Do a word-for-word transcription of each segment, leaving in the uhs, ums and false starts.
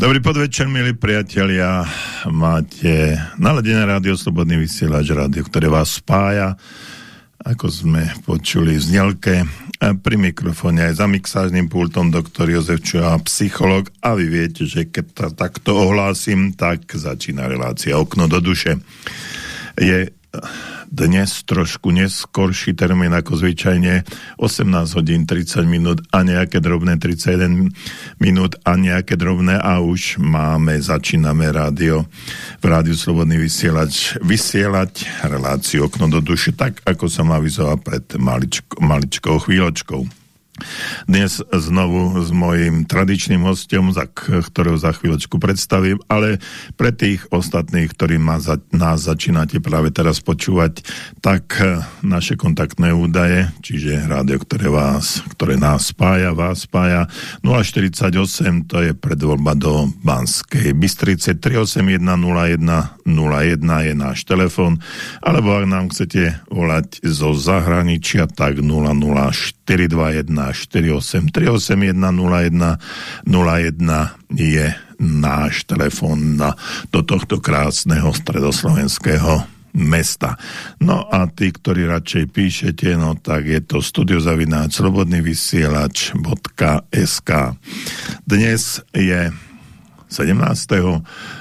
Dobrý podvečer, milí priatelia. Máte naladené rádio Slobodný vysielač, rádio, ktoré vás spája, ako sme počuli v znelke. Pri mikrofóne aj za mixážnym pultom doktor Jozef Čuha, psycholog. A vy viete, že keď to takto ohlásim, tak začína relácia Okno do duše. Je dnes trošku neskorší termín ako zvyčajne, osemnásť hodín tridsať minút a nejaké drobné tridsaťjeden minút a nejaké drobné a už máme, začíname rádio v rádiu Slobodný vysielač vysielať reláciu Okno do duše, tak ako som avizoval pred maličko, maličkou chvíľočkou. Dnes znovu s mojím tradičným hostom, za ktorého za chvíľočku predstavím, ale pre tých ostatných, ktorí ma za, nás začínate práve teraz počúvať, tak naše kontaktné údaje, čiže rádio, ktoré vás, ktoré nás spája, vás spája, nula štyridsaťosem, to je predvoľba do Banskej Bystrice, tri osem jeden nula jeden nula jeden je náš telefon, alebo ak nám chcete volať zo zahraničia, tak nula nula štyri dva jeden štyri osem tri osem jeden nula jeden nula jeden je náš telefón do tohto krásneho stredoslovenského mesta. No a tí, ktorí radšej píšete, no tak je to studiozavináč slobodnyvysielač bodka es ká. Dnes je sedemnásteho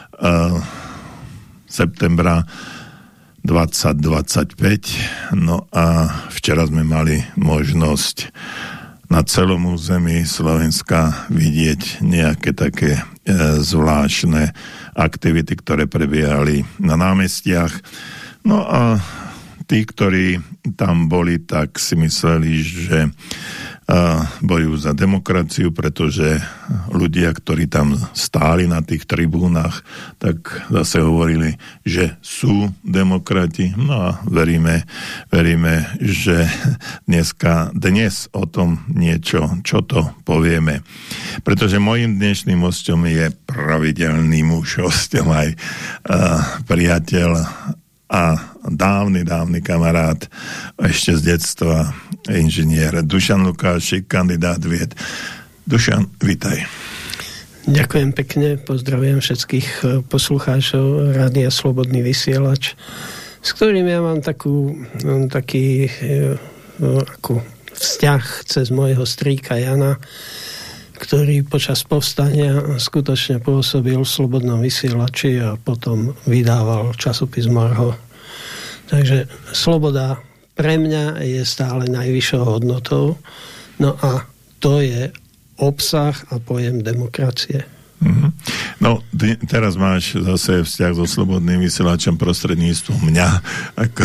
septembra dvadsať dvadsaťpäť, no a včera sme mali možnosť na celom území Slovenska vidieť nejaké také e, zvláštne aktivity, ktoré prebiehali na námestiach. No a tí, ktorí tam boli, tak si mysleli, že a bojujú za demokraciu, pretože ľudia, ktorí tam stáli na tých tribúnach, tak zase hovorili, že sú demokrati. No a veríme, veríme, že dneska, dnes o tom niečo, čo to povieme. Pretože mojím dnešným hostom je pravidelný muž, hostom aj uh, priateľ a dávny, dávny kamarát ešte z detstva, inžinier Dušan Lukášik, kandidát vied. Dušan, vítaj. Ďakujem pekne, pozdravujem všetkých poslucháčov Rádia Slobodný vysielač, s ktorým ja mám takú, taký ako vzťah cez môjho strýka Jana, ktorý počas povstania skutočne pôsobil v Slobodnom vysielači a potom vydával časopis Marho. Takže sloboda pre mňa je stále najvyššou hodnotou. No a to je obsah a pojem demokracie. Mm-hmm. No, ty, teraz máš zase vzťah so Slobodným vysielačom prostredníctvom mňa ako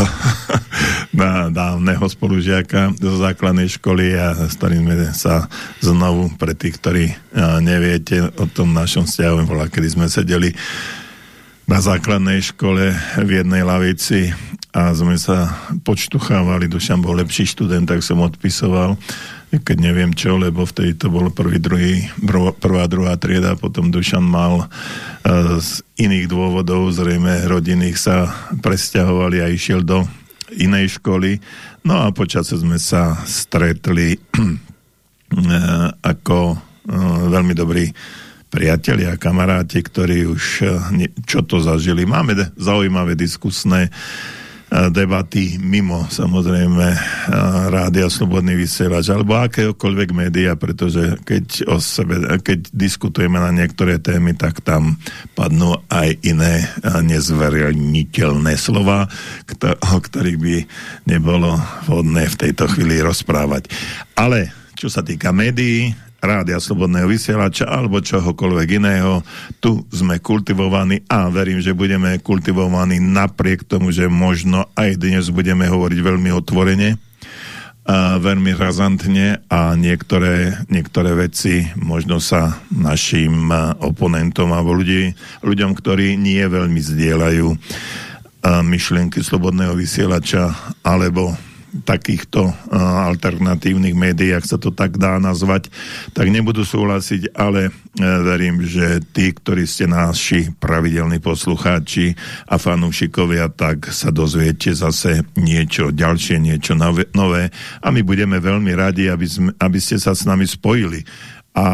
na dávneho spolužiaka zo základnej školy a s ktorým sa znovu, pre tých, ktorí neviete o tom našom vzťahu, bola, kedy sme sedeli na základnej škole v jednej lavici a sme sa počtuchávali. Dušan bol lepší študent, tak som odpisoval, keď neviem čo, lebo vtedy to bolo prvý, druhý, prvá, druhá trieda, potom Dušan mal uh, z iných dôvodov, zrejme rodinných, sa presťahovali a išiel do inej školy. No a počase sme sa stretli uh, ako uh, veľmi dobrí priatelia a kamaráti, ktorí už uh, čo to zažili. Máme de- zaujímavé diskusné debaty mimo, samozrejme, Rádia Slobodný vysielač alebo akéhokoľvek média, pretože keď o sebe, keď diskutujeme na niektoré témy, tak tam padnú aj iné nezveriteľné slova, o ktorých by nebolo vhodné v tejto chvíli rozprávať. Ale čo sa týka médií, Rádia Slobodného vysielača alebo čohokoľvek iného, tu sme kultivovaní a verím, že budeme kultivovaní napriek tomu, že možno aj dnes budeme hovoriť veľmi otvorene a veľmi razantne a niektoré, niektoré veci možno sa našim oponentom alebo ľudí, ľuďom, ktorí nie veľmi zdieľajú myšlienky Slobodného vysielača alebo takýchto uh, alternatívnych médií, ak sa to tak dá nazvať, tak nebudú súhlasiť, ale uh, verím, že tí, ktorí ste naši pravidelní poslucháči a fanúšikovia, tak sa dozviete zase niečo ďalšie, niečo nové a my budeme veľmi radi, aby, sme, aby ste sa s nami spojili. A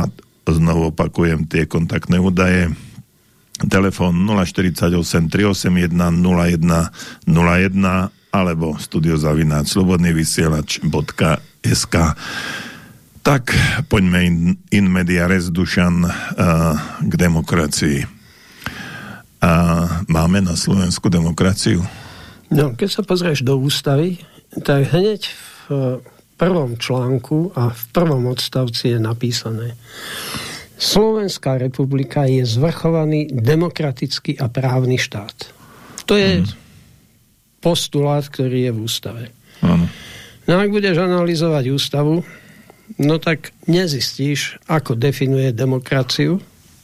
znovu opakujem tie kontaktné údaje. Telefón nula štyridsaťosem, tristoosemdesiatjeden, nula jeden nula jeden alebo studiozavináč slobodnyvysielač bodka es ká. Tak poďme in, in media res, Dušan, uh, k demokracii. Uh, máme na Slovensku demokraciu? No, keď sa pozrieš do ústavy, tak hneď v prvom článku a v prvom odstavci je napísané: Slovenská republika je zvrchovaný demokratický a právny štát. To je mm. postulát, ktorý je v ústave. Áno. No ak budeš analyzovať ústavu, no tak nezistíš, ako definuje demokraciu.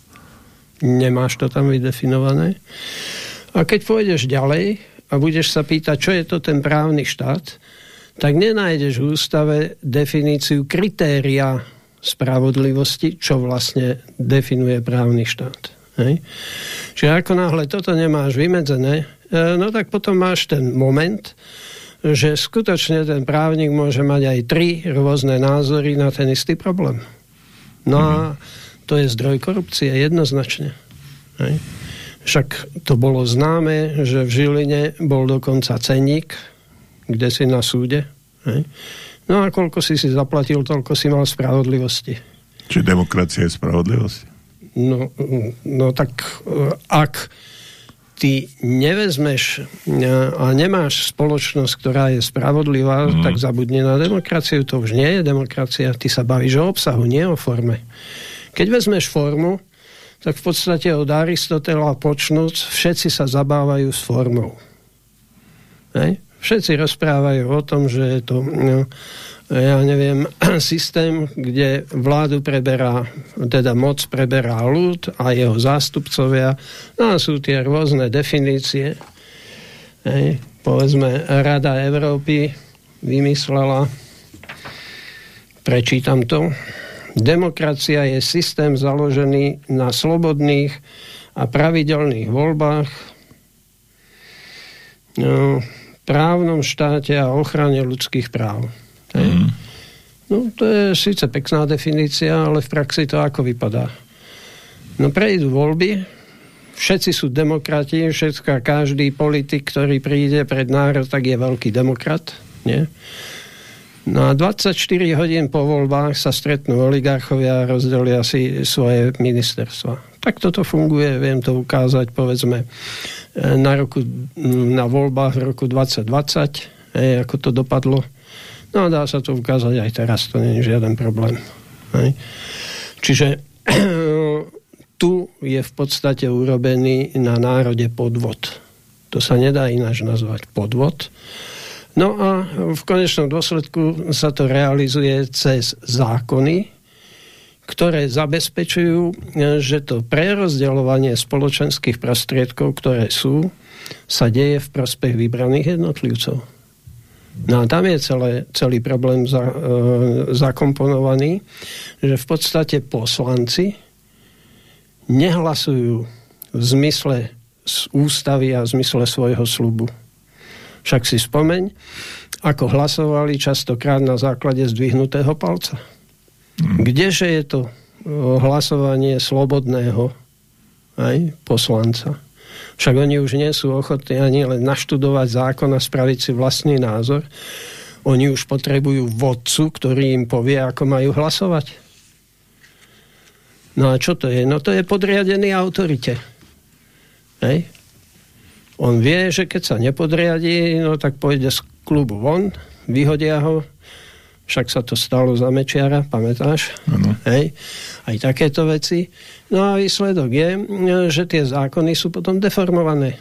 Nemáš to tam vydefinované. A keď pôjdeš ďalej a budeš sa pýtať, čo je to ten právny štát, tak nenájdeš v ústave definíciu kritéria spravodlivosti, čo vlastne definuje právny štát. Hej? Čiže ako náhle toto nemáš vymedzené, no tak potom máš ten moment, že skutočne ten právnik môže mať aj tri rôzne názory na ten istý problém. No a to je zdroj korupcie, jednoznačne. Hej? Však to bolo známe, že v Žiline bol dokonca cenník, kde si na súde. Hej? No a koľko si si zaplatil, toľko si mal spravodlivosti. Či demokracia je spravodlivosť? No, no tak ak ty nevezmeš a nemáš spoločnosť, ktorá je spravodlivá, mm. tak zabudni na demokraciu. To už nie je demokracia. Ty sa bavíš o obsahu, nie o forme. Keď vezmeš formu, tak v podstate od Aristotela počnúc všetci sa zabávajú s formou. Hej? Všetci rozprávajú o tom, že je to, no, ja neviem, systém, kde vládu preberá, teda moc preberá ľud a jeho zástupcovia. No a sú tie rôzne definície. Hej? Povedzme, Rada Európy vymyslela, prečítam to: Demokracia je systém založený na slobodných a pravidelných voľbách, no, právnom štáte a ochrane ľudských práv. Mm. No, to je síce pekná definícia, ale v praxi to ako vypadá? No, prejdú voľby, všetci sú demokrati, všetko, každý politik, ktorý príde pred národ, tak je veľký demokrat, nie? No a dvadsaťštyri hodín po voľbách sa stretnú oligarchovia a rozdelia si svoje ministerstva. Tak toto funguje, viem to ukázať, povedzme, na, roku, na voľbách v roku dvadsať dvadsať, hej, ako to dopadlo. No a dá sa to ukázať aj teraz, to nie je žiaden problém. Hej. Čiže tu je v podstate urobený na národe podvod. To sa nedá ináč nazvať podvod. No a v konečnom dôsledku sa to realizuje cez zákony, ktoré zabezpečujú, že to prerozdeľovanie spoločenských prostriedkov, ktoré sú, sa deje v prospech vybraných jednotlivcov. No a tam je celé, celý problém za, e, zakomponovaný, že v podstate poslanci nehlasujú v zmysle z ústavy a v zmysle svojho sľubu. Však si spomeň, ako hlasovali častokrát na základe zdvihnutého palca. Mm. Kdeže je to hlasovanie slobodného aj poslanca? Však oni už nie sú ochotní ani len naštudovať zákon a spraviť si vlastný názor. Oni už potrebujú vodcu, ktorý im povie, ako majú hlasovať. No a čo to je? No to je podriadený autorite. Hej? On vie, že keď sa nepodriadí, no tak pôjde z klubu von, vyhodia ho. Však sa to stalo za Mečiara, pamätáš? Ano. Hej? Aj takéto veci. No a výsledok je, že tie zákony sú potom deformované.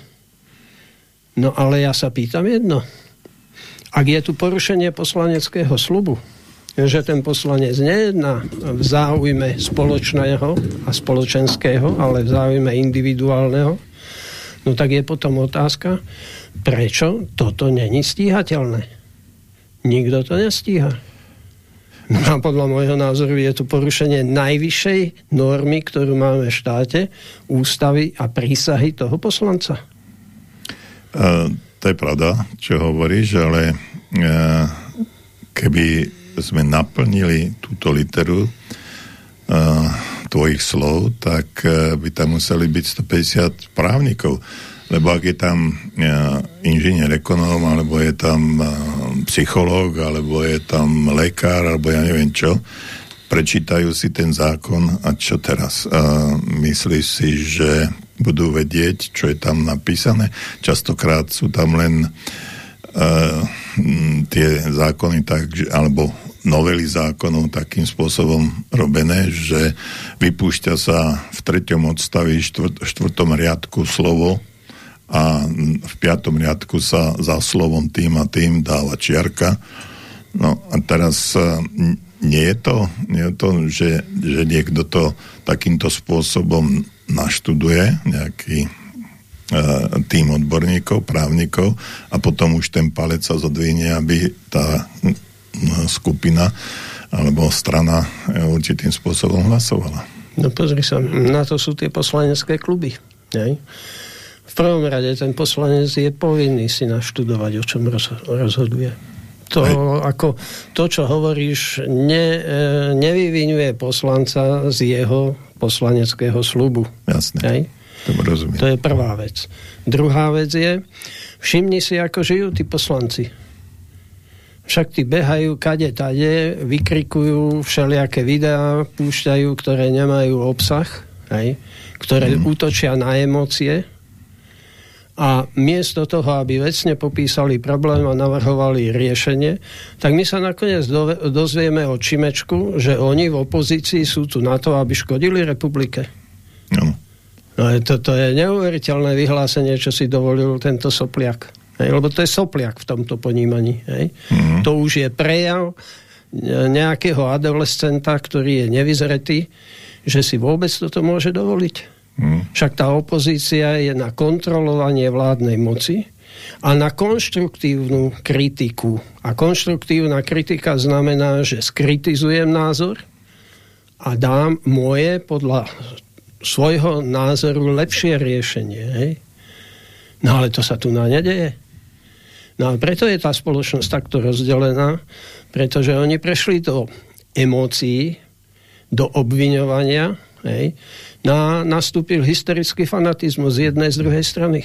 No ale ja sa pýtam jedno. Ak je tu porušenie poslaneckého sľubu, že ten poslanec nejedná v záujme spoločného a spoločenského, ale v záujme individuálneho, no tak je potom otázka, prečo toto není stíhateľné. Nikto to nestíha. No a podľa môjho názoru je to porušenie najvyššej normy, ktorú máme v štáte, ústavy a prísahy toho poslanca. Uh, to je pravda, čo hovoríš, ale uh, keby sme naplnili túto literu uh, tvojich slov, tak by tam museli byť stopäťdesiat právnikov. Lebo ak je tam inžinier ekonóm, alebo je tam psychológ, alebo je tam lekár, alebo ja neviem čo, prečítajú si ten zákon a čo teraz? A myslíš si, že budú vedieť, čo je tam napísané? Častokrát sú tam len uh, tie zákony tak, alebo novely zákonov takým spôsobom robené, že vypúšťa sa v treťom odstaví štvrt, štvrtom riadku slovo a v piatom riadku sa za slovom tým a tým dáva čiarka. No a teraz nie je to, nie je to že, že niekto to takýmto spôsobom naštuduje, nejaký uh, tým odborníkov, právnikov a potom už ten palec sa zodvihne, aby tá uh, skupina alebo strana určitým spôsobom hlasovala. No pozri sa, na to sú tie poslanecké kluby. Nej? V prvom rade ten poslanec je povinný si naštudovať, o čom rozhoduje. To, ako, to čo hovoríš, ne, nevyvinuje poslanca z jeho poslaneckého slubu. Jasne, Hej? to rozumiem. To je prvá vec. Druhá vec je, všimni si, ako žijú tí poslanci. Však tí behajú kade tade, vykrikujú všelijaké videá, púšťajú, ktoré nemajú obsah, hej? Ktoré mm. útočia na emócie. A miesto toho, aby vecne popísali problém a navrhovali riešenie, tak my sa nakoniec do, dozvieme od Čimečku, že oni v opozícii sú tu na to, aby škodili republike. No. No toto je neuveriteľné vyhlásenie, čo si dovolil tento sopliak. Hej, lebo to je sopliak v tomto ponímaní. Hej. Mm-hmm. To už je prejav nejakého adolescenta, ktorý je nevyzretý, že si vôbec toto môže dovoliť. Hmm. Však tá opozícia je na kontrolovanie vládnej moci a na konštruktívnu kritiku. A konštruktívna kritika znamená, že skritizujem názor a dám moje podľa svojho názoru lepšie riešenie. Hej? No ale to sa tu na nedeje. No a preto je tá spoločnosť takto rozdelená, pretože oni prešli do emócií, do obviňovania, hej? Na, nastúpil hysterický fanatizmus z jednej, z druhej strany.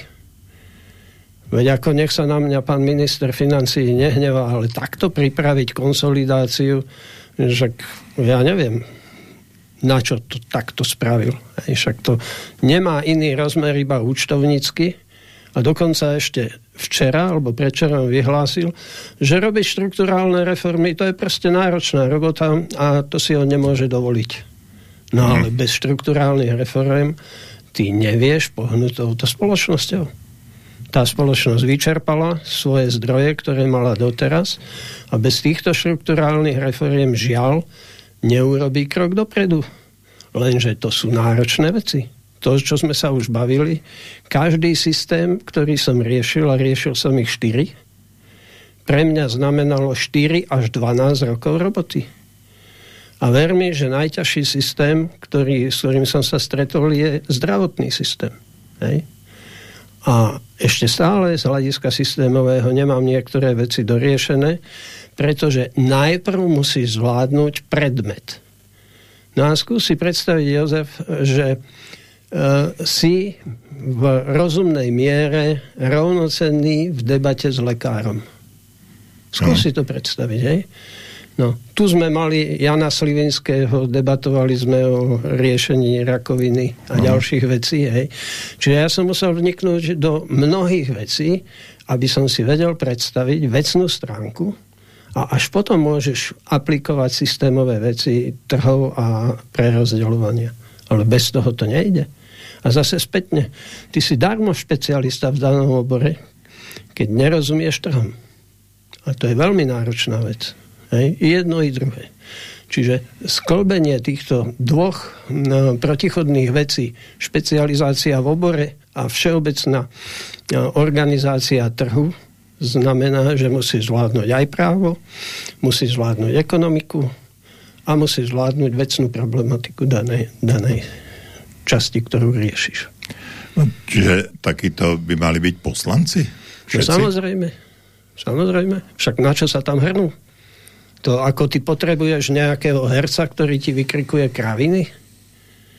Veď ako nech sa na mňa pán minister financií nehnevá, ale takto pripraviť konsolidáciu, že ja neviem, na čo to takto spravil. Však to nemá iný rozmer, iba účtovnícky. A dokonca ešte včera, alebo predčerom vyhlásil, že robiť štrukturálne reformy, to je proste náročná robota a to si on nemôže dovoliť. No ale bez štrukturálnych reform ty nevieš pohnúť touto spoločnosťou. Tá spoločnosť vyčerpala svoje zdroje, ktoré mala doteraz a bez týchto štrukturálnych reform žiaľ neurobí krok dopredu. Lenže to sú náročné veci. To, čo sme sa už bavili, každý systém, ktorý som riešil, a riešil som ich štyri, pre mňa znamenalo štyri až dvanásť rokov roboty. A ver mi, že najťažší systém, ktorý, s ktorým som sa stretol, je zdravotný systém. Hej? A ešte stále z hľadiska systémového nemám niektoré veci doriešené, pretože najprv musí zvládnuť predmet. No a skúsi predstaviť, Jozef, že e, si v rozumnej miere rovnocenný v debate s lekárom. Skúsi to predstaviť, hej? No, tu sme mali Jana Slivinského, debatovali sme o riešení rakoviny a no. ďalších vecí. Hej. Čiže ja som musel vniknúť do mnohých vecí, aby som si vedel predstaviť vecnú stránku a až potom môžeš aplikovať systémové veci trhov a prerozdeľovania. Ale bez toho to nejde. A zase spätne, ty si darmo špecialista v danom obore, keď nerozumieš trhom. A to je veľmi náročná vec. Hej, jedno i druhé. Čiže sklbenie týchto dvoch no, protichodných vecí, špecializácia v obore a všeobecná no, organizácia trhu, znamená, že musí zvládnuť aj právo, musí zvládnuť ekonomiku a musí zvládnuť vecnú problematiku danej, danej časti, ktorú riešiš. No, čiže takíto by mali byť poslanci? No, samozrejme. Samozrejme. Však na čo sa tam hrnú? To ako ty potrebuješ nejakého herca, ktorý ti vykrikuje kraviny?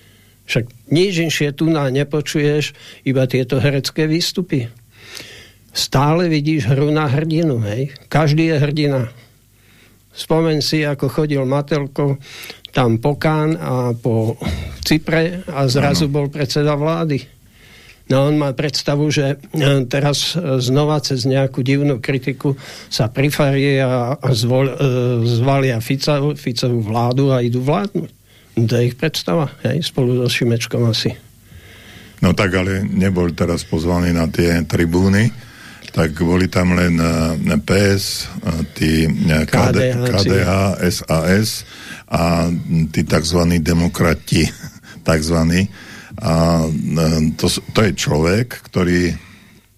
Však nič inšie tu na nepočuješ, iba tieto herecké výstupy. Stále vidíš hru na hrdinu, hej? Každý je hrdina. Spomeň si, ako chodil Matelko tam po Kán a po Cypre a zrazu ano. Bol predseda vlády. No on má predstavu, že teraz znova cez nejakú divnú kritiku sa prifarie a zvol, zvalia Fica, Ficovú vládu a idú vládnuť. To je ich predstava, hej, spolu so Šimečkom asi. No tak, ale nebol teraz pozvaný na tie tribúny, tak boli tam len pé es, tí ká dé, ká dé há, es a es a tí takzvaní demokrati, takzvaní. A to, to je človek, ktorý uh,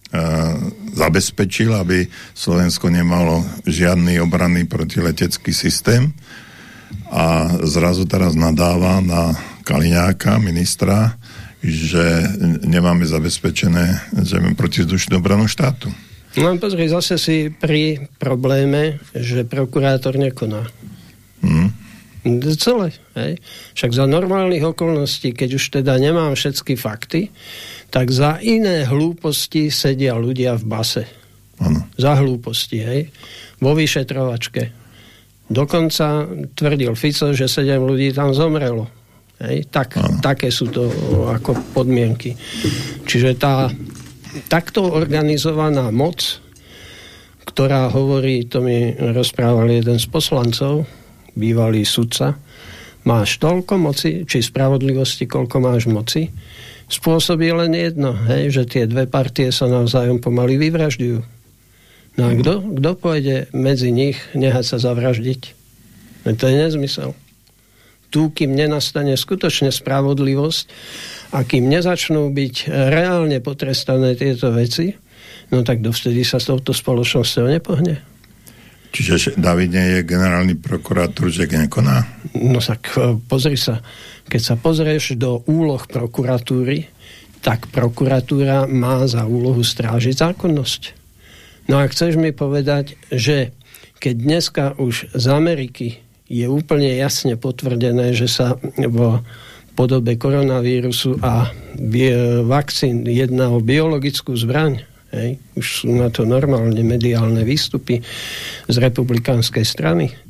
zabezpečil, aby Slovensko nemalo žiadny obranný protiletecký systém a zrazu teraz nadáva na Kaliňáka, ministra, že nemáme zabezpečené zemi protizdušnú obranu štátu. No pozri, zase si pri probléme, že prokurátor nekoná. Hmm. Celé, hej. Však za normálnych okolností, keď už teda nemám všetky fakty, tak za iné hlúposti sedia ľudia v base. Ano. Za hlúposti, hej. Vo vyšetrovačke. Dokonca tvrdil Fico, že sedem ľudí tam zomrelo. Hej. Tak, také sú to ako podmienky. Čiže tá takto organizovaná moc, ktorá hovorí, to mi rozprával jeden z poslancov, bývalý sudca, máš toľko moci, či spravodlivosti, koľko máš moci, spôsobí len jedno, hej, že tie dve partie sa navzájom pomaly vyvražďujú. No a kto, kto pôjde medzi nich nehať sa zavraždiť? No to je nezmysel. Tu, kým nenastane skutočne spravodlivosť a kým nezačnú byť reálne potrestané tieto veci, no tak dovtedy sa s touto spoločnosťou nepohne. Čiže David nie je generálny prokurátor, že nekoná? No tak pozri sa. Keď sa pozrieš do úloh prokuratúry, tak prokuratúra má za úlohu strážiť zákonnosť. No a chceš mi povedať, že keď dneska už z Ameriky je úplne jasne potvrdené, že sa v podobe koronavírusu a vakcín jedná o biologickú zbraň, hej, už sú na to normálne mediálne výstupy z republikánskej strany, e,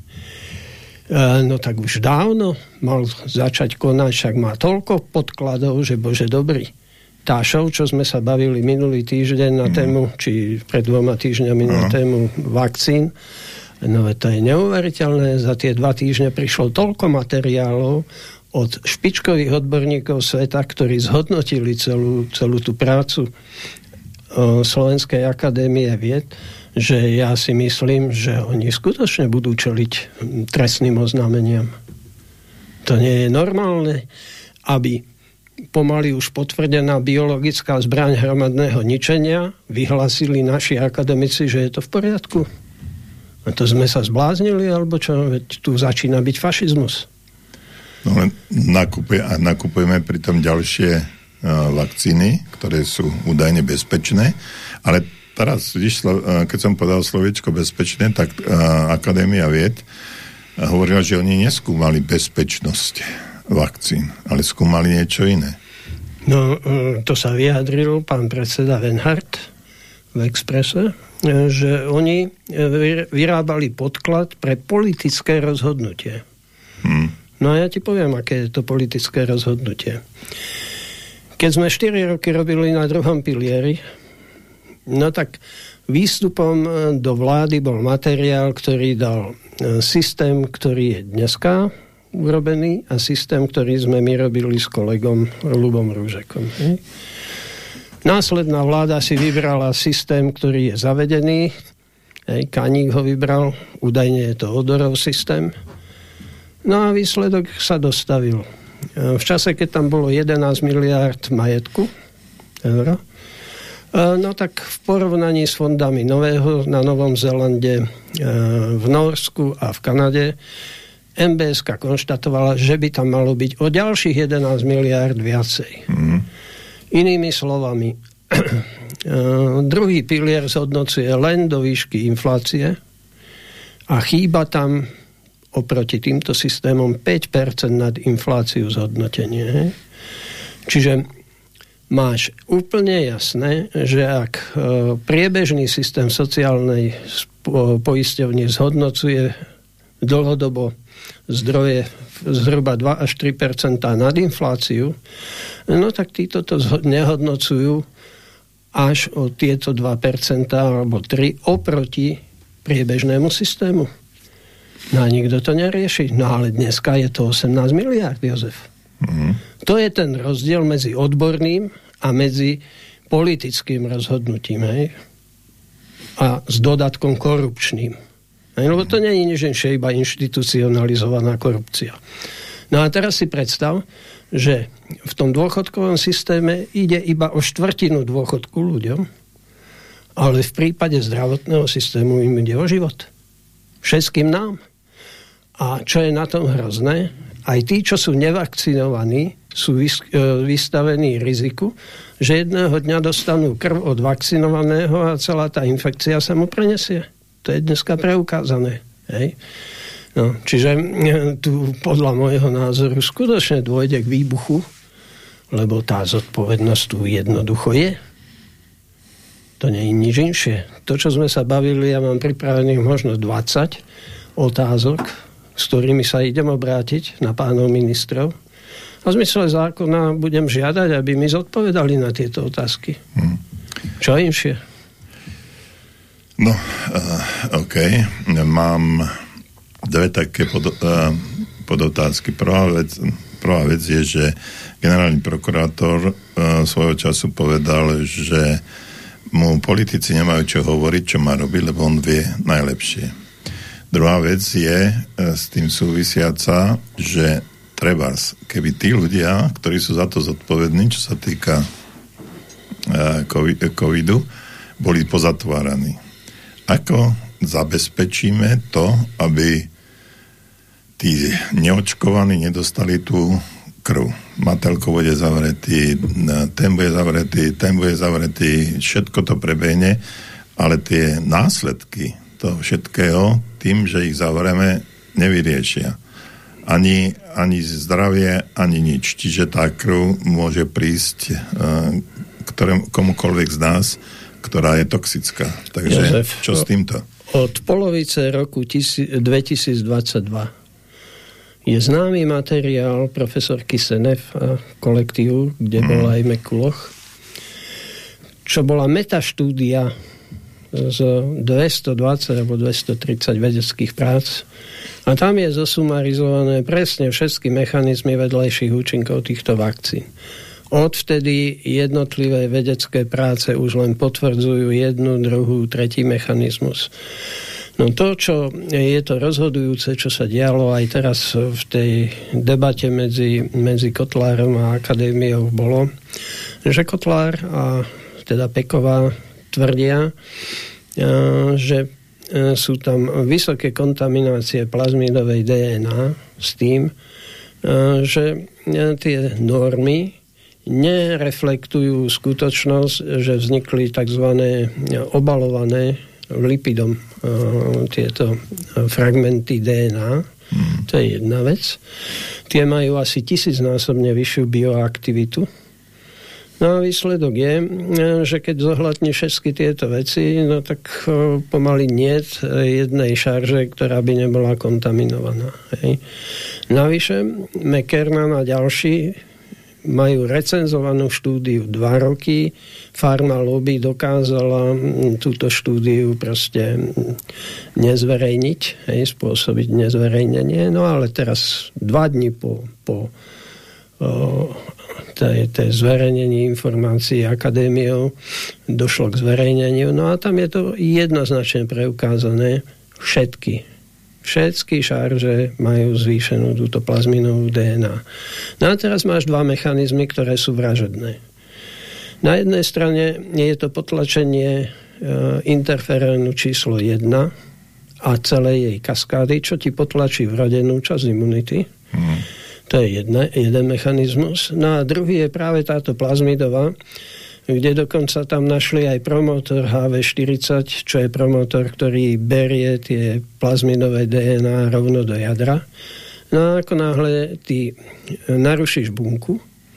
no tak už dávno mal začať konať, však má toľko podkladov, že bože dobrý. Tá show, čo sme sa bavili minulý týždeň na tému, či pred dvoma týždňami na tému vakcín, no to je neuveriteľné, za tie dva týždne prišlo toľko materiálov od špičkových odborníkov sveta, ktorí zhodnotili celú, celú tú prácu Slovenskej akadémie vied, že ja si myslím, že oni skutočne budú čeliť trestným oznámeniam. To nie je normálne, aby pomaly už potvrdená biologická zbraň hromadného ničenia vyhlásili naši akademici, že je to v poriadku. A to sme sa zbláznili, alebo čo? Veď tu začína byť fašizmus. No len nakupuje, a nakupujeme pritom ďalšie vakcíny, ktoré sú údajne bezpečné, ale teraz, vidíš, keď som povedal slovičko bezpečné, tak Akadémia vied hovorila, že oni neskúmali bezpečnosť vakcín, ale skúmali niečo iné. No, to sa vyjadril pán predseda Venhart v Expresse, že oni vyrábali podklad pre politické rozhodnutie. Hmm. No a ja ti poviem, aké je to politické rozhodnutie. Keď sme štyri roky robili na druhom pilieri, no tak výstupom do vlády bol materiál, ktorý dal systém, ktorý je dneska urobený a systém, ktorý sme my robili s kolegom Ľubom Rúžekom. Následná vláda si vybrala systém, ktorý je zavedený. Kaník ho vybral, údajne je to Odorov systém. No a výsledok sa dostavil. V čase, keď tam bolo jedenásť miliárd majetku euro, no tak v porovnaní s fondami nového na Novom Zélande, v Norsku a v Kanade em bé eska konštatovala, že by tam malo byť o ďalších jedenásť miliárd viacej. Mm. Inými slovami, druhý pilier zhodnocuje len do výšky inflácie a chýba tam oproti týmto systémom päť percent nad infláciu zhodnotenie. Čiže máš úplne jasné, že ak priebežný systém sociálnej poisťovne zhodnocuje dlhodobo zdroje zhruba dva až tri percentá nad infláciu, no tak títo to nehodnocujú až o tieto dva percentá alebo tri oproti priebežnému systému. No a nikto to nerieši. No ale dneska je to osemnásť miliárd, Jozef. Mm. To je ten rozdiel medzi odborným a medzi politickým rozhodnutím, hej? A s dodatkom korupčným. Hej? Lebo to nie je nič inšie, iba inštitucionalizovaná korupcia. No a teraz si predstav, že v tom dôchodkovom systéme ide iba o štvrtinu dôchodku ľuďom, ale v prípade zdravotného systému im ide o život. Všetkým nám. A čo je na tom hrozné, aj tí, čo sú nevakcinovaní, sú vystavení riziku, že jedného dňa dostanú krv od vakcinovaného a celá tá infekcia sa mu prenesie. To je dneska preukázané. Hej? No, čiže tu podľa môjho názoru skutočne dôjde k výbuchu, lebo tá zodpovednosť tu jednoducho je. To nie je nič inšie. To, čo sme sa bavili, ja mám pripravených možno dvadsať otázok, s ktorými sa idem obrátiť na pánov ministrov. A v zmysle zákona budem žiadať, aby mi zodpovedali na tieto otázky. Hmm. Čo inšie? No, uh, OK. Mám dve také pod, uh, podotázky. Prvá vec, prvá vec je, že generálny prokurátor uh, svojho času povedal, že mu politici nemajú čo hovoriť, čo má robiť, lebo on vie najlepšie. Druhá vec je uh, s tým súvisiaca, že trebárs, keby tí ľudia, ktorí sú za to zodpovední, čo sa týka uh, covidu, boli pozatváraní. Ako zabezpečíme to, aby tí neočkovaní nedostali tú krv? Matelko bude zavretý, ten bude zavretý, ten bude zavretý, všetko to prebehne, ale tie následky toho všetkého, tým, že ich zavrieme, nevyriešia. Ani, ani zdravie, ani nič. Čiže tá krv môže prísť ktorém, komukoľvek z nás, ktorá je toxická. Takže Jozef, čo s týmto? Od polovice roku dvetisícdvadsaťdva je známy materiál profesorky Senev a kolektívu, kde mm. bol aj Mekuloch, čo bola metaštúdia z dvestodvadsať alebo dvestotridsať vedeckých prác. A tam je zosumarizované presne všetky mechanizmy vedľajších účinkov týchto vakcín. Odvtedy jednotlivé vedecké práce už len potvrdzujú jednu, druhú, tretí mechanizmus. No to, čo je to rozhodujúce, čo sa dialo aj teraz v tej debate medzi, medzi Kotlárom a akadémiou bolo, že Kotlár a teda Peková tvrdia, že sú tam vysoké kontaminácie plazmidovej dé en á s tým, že tie normy nereflektujú skutočnosť, že vznikli tzv. Obalované lipidom tieto fragmenty dé en á. Hmm. To je jedna vec. Tie majú asi tisícnásobne vyššiu bioaktivitu. No a výsledok je, že keď zohľadní všetky tieto veci, no tak pomaly niet jednej šarže, ktorá by nebola kontaminovaná. Hej. Navyše, McKernan a ďalší majú recenzovanú štúdiu dva roky. Pharma lobby dokázala túto štúdiu proste nezverejniť, hej, spôsobiť nezverejnenie. No ale teraz dva dni po, po o, tej, tej zverejnení informácií akadémiou došlo k zverejneniu. No a tam je to jednoznačne preukázané. Všetky Všetky šarže majú zvýšenú túto plazminovú dé en á. No a teraz máš dva mechanizmy, ktoré sú vražedné. Na jednej strane je to potlačenie e, interferónu číslo jedna a celej jej kaskády, čo ti potlačí vrodenú časť imunity. Mm. To je jedna, jeden mechanizmus. No a druhý je práve táto plazmidová, kde dokonca tam našli aj promotor há vé štyridsať, čo je promotor, ktorý berie tie plazminové dé en á rovno do jadra. No a ako náhle ty narušíš bunku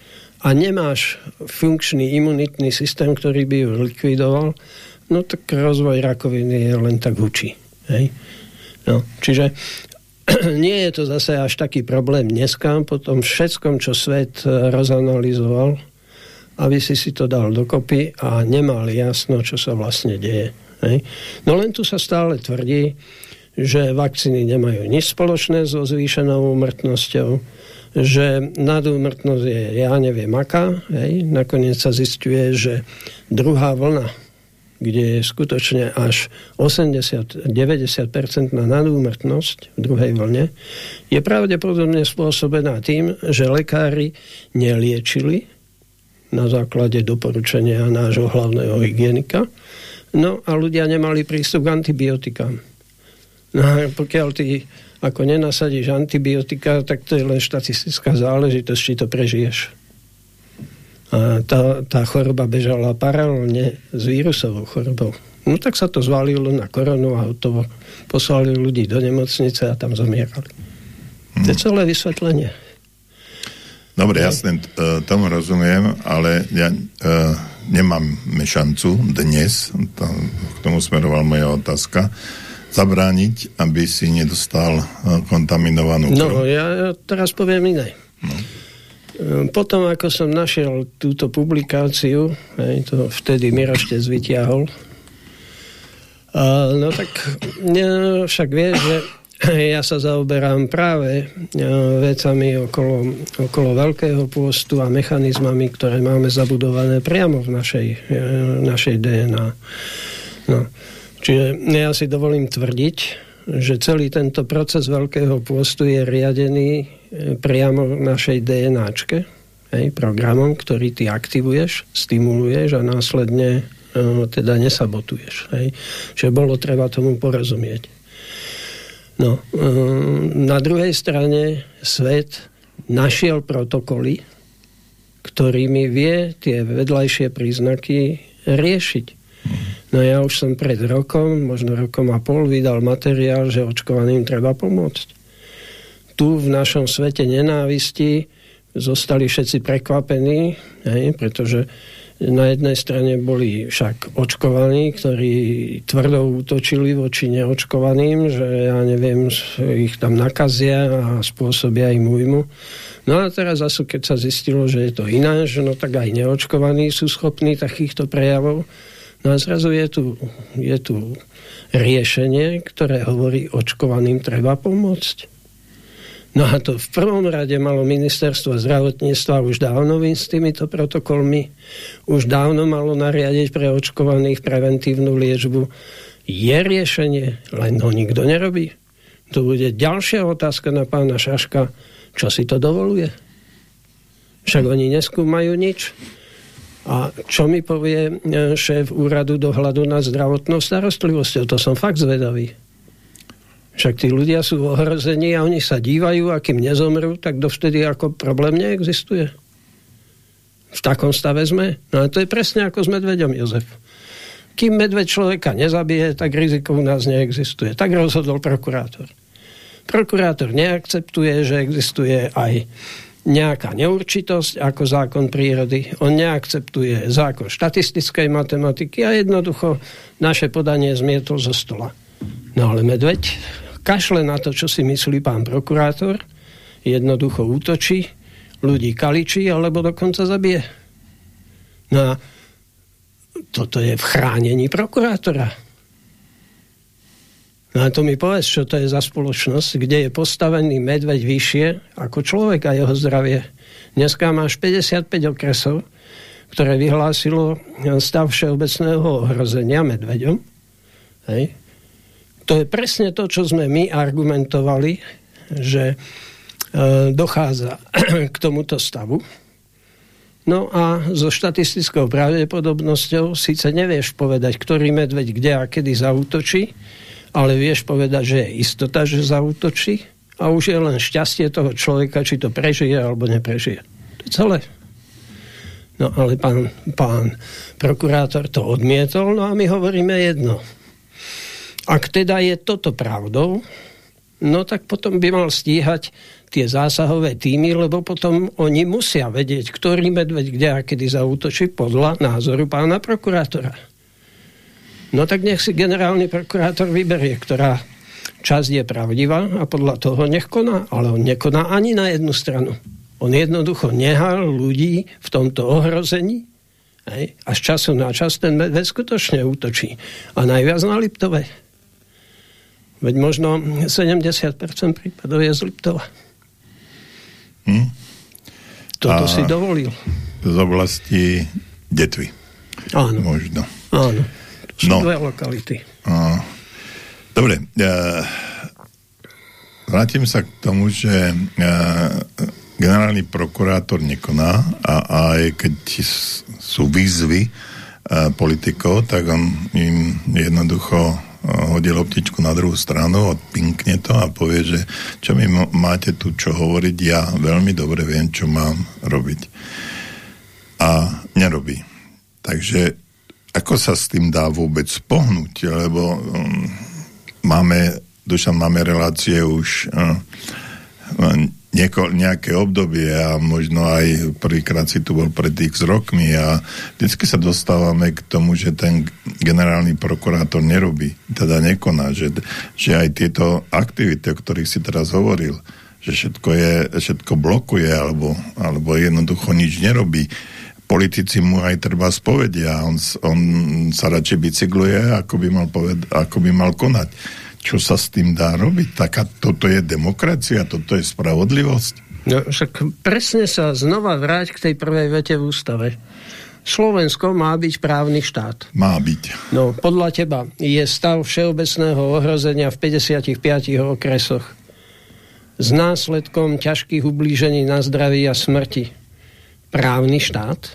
a nemáš funkčný imunitný systém, ktorý by ju likvidoval, no tak rozvoj rakoviny je len tak hučí. Hej? No, čiže nie je to zase až taký problém dneska, po tom všetkom, čo svet rozanalizoval, aby si si to dal dokopy a nemal jasno, čo sa vlastne deje. Hej? No len tu sa stále tvrdí, že vakcíny nemajú nič spoločné so zvýšenou úmrtnosťou, že nadúmrtnosť je ja neviem aká. Hej? Nakoniec sa zisťuje, že druhá vlna, kde je skutočne až osemdesiat až deväťdesiat percent na nadúmrtnosť v druhej vlne, je pravdepodobne spôsobená tým, že lekári neliečili na základe doporučenia nášho hlavného hygienika, no a ľudia nemali prístup k antibiotikám. No a pokiaľ ty ako nenasadíš antibiotika, tak to je len štatistická záležitosť, či to prežiješ. A tá, tá choroba bežala paralelne s vírusovou chorobou. No tak sa to zvalilo na koronu a hotovo. Poslali ľudí do nemocnice a tam zomierali. Hmm. To je celé vysvetlenie. Dobre, jasne, tomu rozumiem, ale ja uh, nemám šancu dnes, to, k tomu smerovala moja otázka, zabrániť, aby si nedostal uh, kontaminovanú krv. No, ja teraz poviem iné. No. Potom, ako som našiel túto publikáciu, hej, to vtedy Miroštec vytiahol, no tak ja však vieš, že ja sa zaoberám práve vecami okolo, okolo Veľkého pôstu a mechanizmami, ktoré máme zabudované priamo v našej, našej dé en á. No. Čiže ja si dovolím tvrdiť, že celý tento proces Veľkého pôstu je riadený priamo v našej dé en áčke, hej, programom, ktorý ty aktivuješ, stimuluješ a následne e, teda nesabotuješ. Hej. Čiže bolo treba tomu porozumieť. No, e, na druhej strane svet našiel protokoly, ktorými vie tie vedľajšie príznaky riešiť. No ja už som pred rokom, možno rokom a pol, vydal materiál, že očkovaným treba pomôcť. Tu v našom svete nenávisti zostali všetci prekvapení, hej, pretože na jednej strane boli však očkovaní, ktorí tvrdo útočili voči neočkovaným, že ja neviem, ich tam nakazia a spôsobia im újmu. No a teraz zase, keď sa zistilo, že je to ináč, no tak aj neočkovaní sú schopní takýchto prejavov. No a zrazu je tu, je tu riešenie, ktoré hovorí, očkovaným treba pomôcť. No a to v prvom rade malo ministerstvo zdravotníctva už dávno s týmito protokolmi, už dávno malo nariadiť pre očkovaných preventívnu liečbu. Je riešenie, len ho nikto nerobí. To bude ďalšia otázka na pána Šaška, čo si to dovoluje. Však oni neskúmajú nič. A čo mi povie šéf úradu dohľadu nad zdravotnou starostlivosťou? To som fakt zvedavý. Však tí ľudia sú ohrození a oni sa dívajú, a kým nezomrú, tak dovtedy ako problém neexistuje. V takom stave sme. No a to je presne ako s medveďom, Jozef. Kým medveď človeka nezabije, tak riziko u nás neexistuje. Tak rozhodol prokurátor. Prokurátor neakceptuje, že existuje aj nejaká neurčitosť ako zákon prírody. On neakceptuje zákon štatistickej matematiky a jednoducho naše podanie zmietol zo stola. No ale medveď kašle na to, čo si myslí pán prokurátor, jednoducho útočí, ľudí kaličí alebo dokonca zabije. No a toto je v chránení prokurátora. No a to mi povedz, čo to je za spoločnosť, kde je postavený medveď vyššie ako človek a jeho zdravie. Dneska máš päťdesiatpäť okresov, ktoré vyhlásilo stav všeobecného ohrozenia medveďom. Hej. To je presne to, čo sme my argumentovali, že e, dochádza k tomuto stavu. No a so štatistickou pravdepodobnosťou síce nevieš povedať, ktorý medveď kde a kedy zaútočí, ale vieš povedať, že je istota, že zaútočí a už je len šťastie toho človeka, či to prežije alebo neprežije. To je celé. No ale pán, pán prokurátor to odmietol, no a my hovoríme jedno. Ak teda je toto pravdou, no tak potom by mal stíhať tie zásahové týmy, lebo potom oni musia vedieť, ktorý medveď kde a kedy zaútočí podľa názoru pána prokurátora. No tak nech si generálny prokurátor vyberie, ktorá časť je pravdivá a podľa toho nech koná, ale on nekoná ani na jednu stranu. On jednoducho nehal ľudí v tomto ohrození, hej, a z času na čas ten medveď skutočne útočí. A najviac na Liptove. Veď možno sedemdesiat percent prípadov je z Liptova. Hm? Toto a si dovolil. Z oblasti Detvy. Áno. Možno. Áno. To sú no. dve lokality. A, dobre. Ja, vrátim sa k tomu, že ja, generálny prokurátor nekoná a aj keď sú výzvy a, politikov, tak on im jednoducho hodí loptičku na druhú stranu, odpinkne to a povie, že čo mi máte tu čo hovoriť, ja veľmi dobre viem, čo mám robiť. A nerobí. Takže ako sa s tým dá vôbec pohnúť? Lebo um, máme, Dušan, máme relácie už uh, Nieko, nejaké obdobie a možno aj prvýkrát si tu bol pred x rokmi a vždycky sa dostávame k tomu, že ten generálny prokurátor nerobí, teda nekoná, že, že aj tieto aktivity, o ktorých si teraz hovoril, že všetko, je, všetko blokuje alebo, alebo jednoducho nič nerobí. Politici mu aj treba spovedia, on, on sa radšej bicykluje, ako by mal, poved, ako by mal konať. Čo sa s tým dá robiť? Taká, toto je demokracia, toto je spravodlivosť. No, však presne sa znova vráť k tej prvej vete v ústave. Slovensko má byť právny štát. Má byť. No, podľa teba je stav všeobecného ohrozenia v päťdesiatich piatich okresoch s následkom ťažkých ublížení na zdraví a smrti právny štát,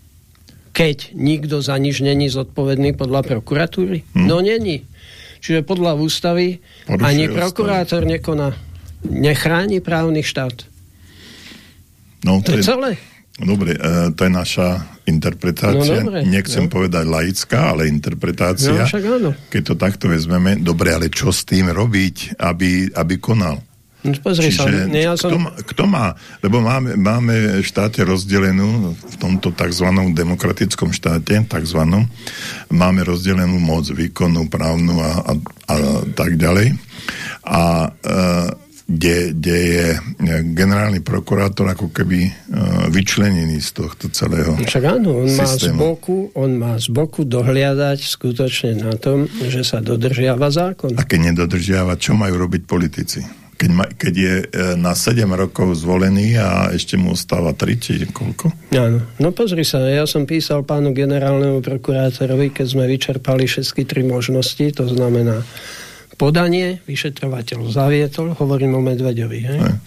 keď nikto za nič není zodpovedný podľa prokuratúry? Hm. No není. Čiže podľa ústavy Porušuje ani prokurátor ústav. nekoná. Nechráni právny štát. No, to, to je celé. Dobre, e, to je naša interpretácia. No, dobre, Nechcem no. povedať laická, ale interpretácia. No, však áno. Keď to takto vezmeme, dobre, ale čo s tým robiť, aby, aby konal? No, pozri Čiže, sa. Nie, ja som... kto, kto má? Lebo máme, máme štáte rozdelenú v tomto takzvanom demokratickom štáte, takzvanom, máme rozdelenú moc výkonnú, právnu a, a, a tak ďalej. A e, kde, kde je generálny prokurátor ako keby e, vyčlenený z tohto celého Však áno, on má, z systému. boku, on má z boku dohliadať skutočne na tom, že sa dodržiava zákon. A keď nedodržiava, čo majú robiť politici? Keď, ma, keď je e, na sedem rokov zvolený a ešte mu ostáva tri, či koľko? Áno. No pozri sa, ja som písal pánu generálnemu prokurátorovi, keď sme vyčerpali všetky tri možnosti, to znamená podanie, vyšetrovateľ zavietol, hovorím o Medveďovi, hej? E,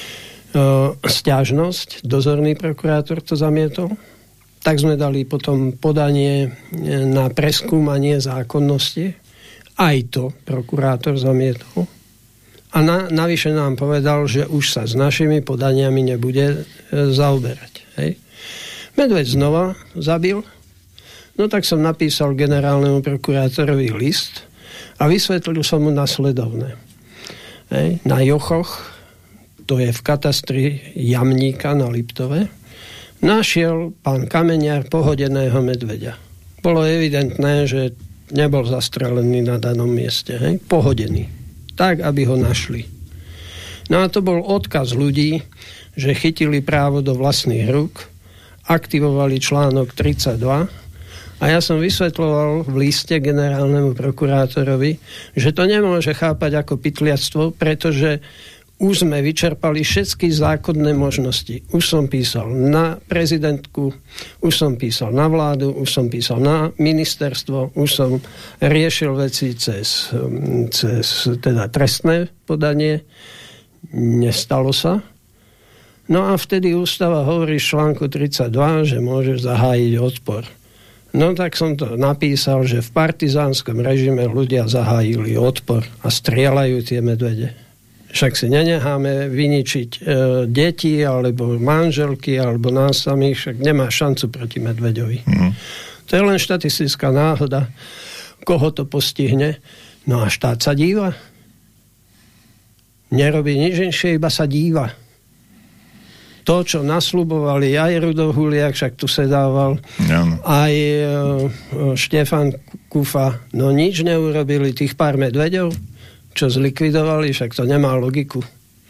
sťažnosť, dozorný prokurátor to zamietol, tak sme dali potom podanie na preskúmanie zákonnosti, aj to prokurátor zamietol. A na, navyše nám povedal, že už sa s našimi podaniami nebude e, zaoberať. Hej. Medveď znova zabil. No tak som napísal generálnemu prokurátorovi list a vysvetlil som mu nasledovné. Hej. Na Jochoch, to je v katastri Jamníka na Liptove, našiel pán Kameniar pohodeného medveďa. Bolo evidentné, že nebol zastrelený na danom mieste. Hej. Pohodený. Tak, aby ho našli. No a to bol odkaz ľudí, že chytili právo do vlastných rúk, aktivovali článok tridsaťdva a ja som vysvetľoval v liste generálnemu prokurátorovi, že to nemôže chápať ako pytliactvo, pretože už sme vyčerpali všetky zákonné možnosti. Už som písal na prezidentku, už som písal na vládu, už som písal na ministerstvo, už som riešil veci cez, cez teda trestné podanie. Nestalo sa. No a vtedy ústava hovorí v článku tridsaťdva, že môžeš zahájiť odpor. No tak som to napísal, že v partizánskom režime ľudia zahájili odpor a strieľajú tie medvede. Však si nenecháme vyničiť e, deti, alebo manželky, alebo nás samých, však nemá šancu proti medveďovi. Mm. To je len štatistická náhoda, koho to postihne. No a štát sa díva. Nerobí nič inšie, iba sa díva. to, čo nasľubovali aj Rudolf Huliak, však tu sedával, ano. aj e, Štefan Kufa, no nič neurobili, tých pár medveďov, čo zlikvidovali, však to nemá logiku.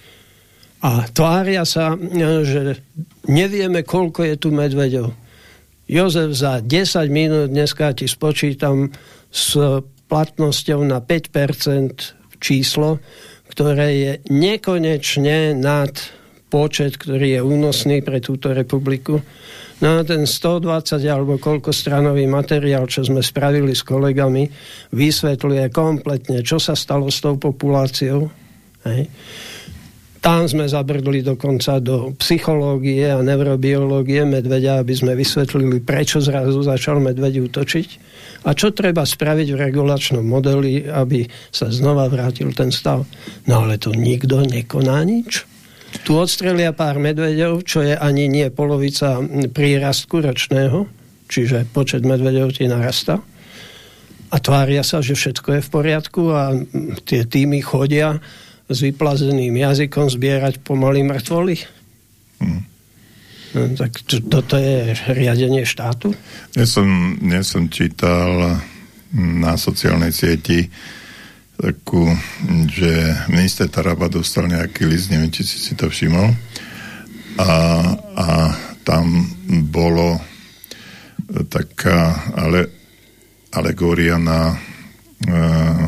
A tvária sa, že nevieme, koľko je tu medveďov. Jozef, za desať minút dneska ti spočítam s platnosťou na päť percent číslo, ktoré je nekonečne nad počet, ktorý je únosný pre túto republiku. No a ten stodvadsať alebo koľko stranový materiál, čo sme spravili s kolegami, vysvetľuje kompletne, čo sa stalo s tou populáciou. Hej. Tam sme zabrdli dokonca do psychológie a neurobiológie medveďa, aby sme vysvetlili, prečo zrazu začal medveď útočiť a čo treba spraviť v regulačnom modeli, aby sa znova vrátil ten stav. No ale to nikto nekoná nič. Tu odstrelia pár medveďov, čo je ani nie polovica prírastku ročného, čiže počet medveďov ti narastá. A tvária sa, že všetko je v poriadku a tie týmy chodia s vyplazeným jazykom zbierať pomaly mŕtvoly. Hmm. No, tak to, toto je riadenie štátu? Ja som, ja som čítal na sociálnej sieti takú, že minister Taraba dostal nejaký list, neviem, či si si to všimol. A, a tam bolo taká ale, alegória na uh,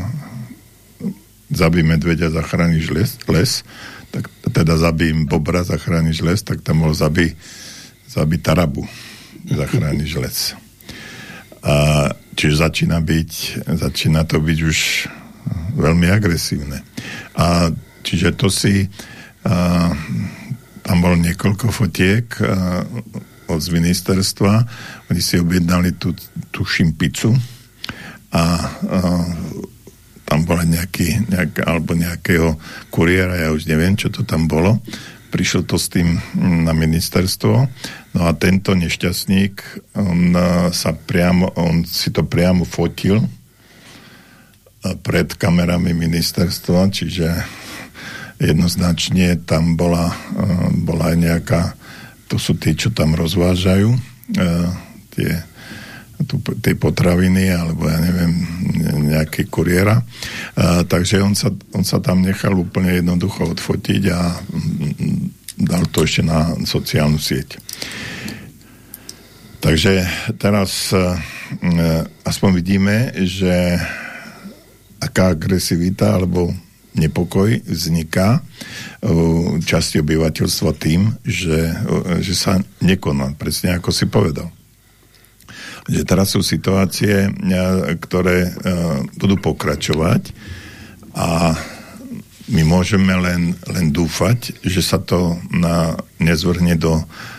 zabij medveďa, zachrániš les, les, tak teda zabij bobra, zachrániš les, tak tam bol zabij, zabij Tarabu, zachrániš les. A čiže začína byť, začína to byť už veľmi agresívne. A čiže to si a, tam bolo niekoľko fotiek a, od z ministerstva, oni si objednali tú, tú šimpicu a, a tam bola nejaký, nejak, alebo nejakého kuriéra, ja už neviem, čo to tam bolo. Prišiel to s tým na ministerstvo, no a tento nešťastník, on sa priamo, on si to priamo fotil pred kamerami ministerstva, čiže jednoznačne tam bola, bola aj nejaká, to sú tí, čo tam rozvážajú tie, tie potraviny, alebo ja neviem, nejaký kuriéra. Takže on sa, on sa tam nechal úplne jednoducho odfotiť a dal to ešte na sociálnu sieť. Takže teraz aspoň vidíme, že aká agresivita alebo nepokoj vzniká v časti obyvateľstva tým, že, že sa nekoná, presne ako si povedal. Že teraz sú situácie, ktoré budú pokračovať a my môžeme len, len dúfať, že sa to na, nezvrhne do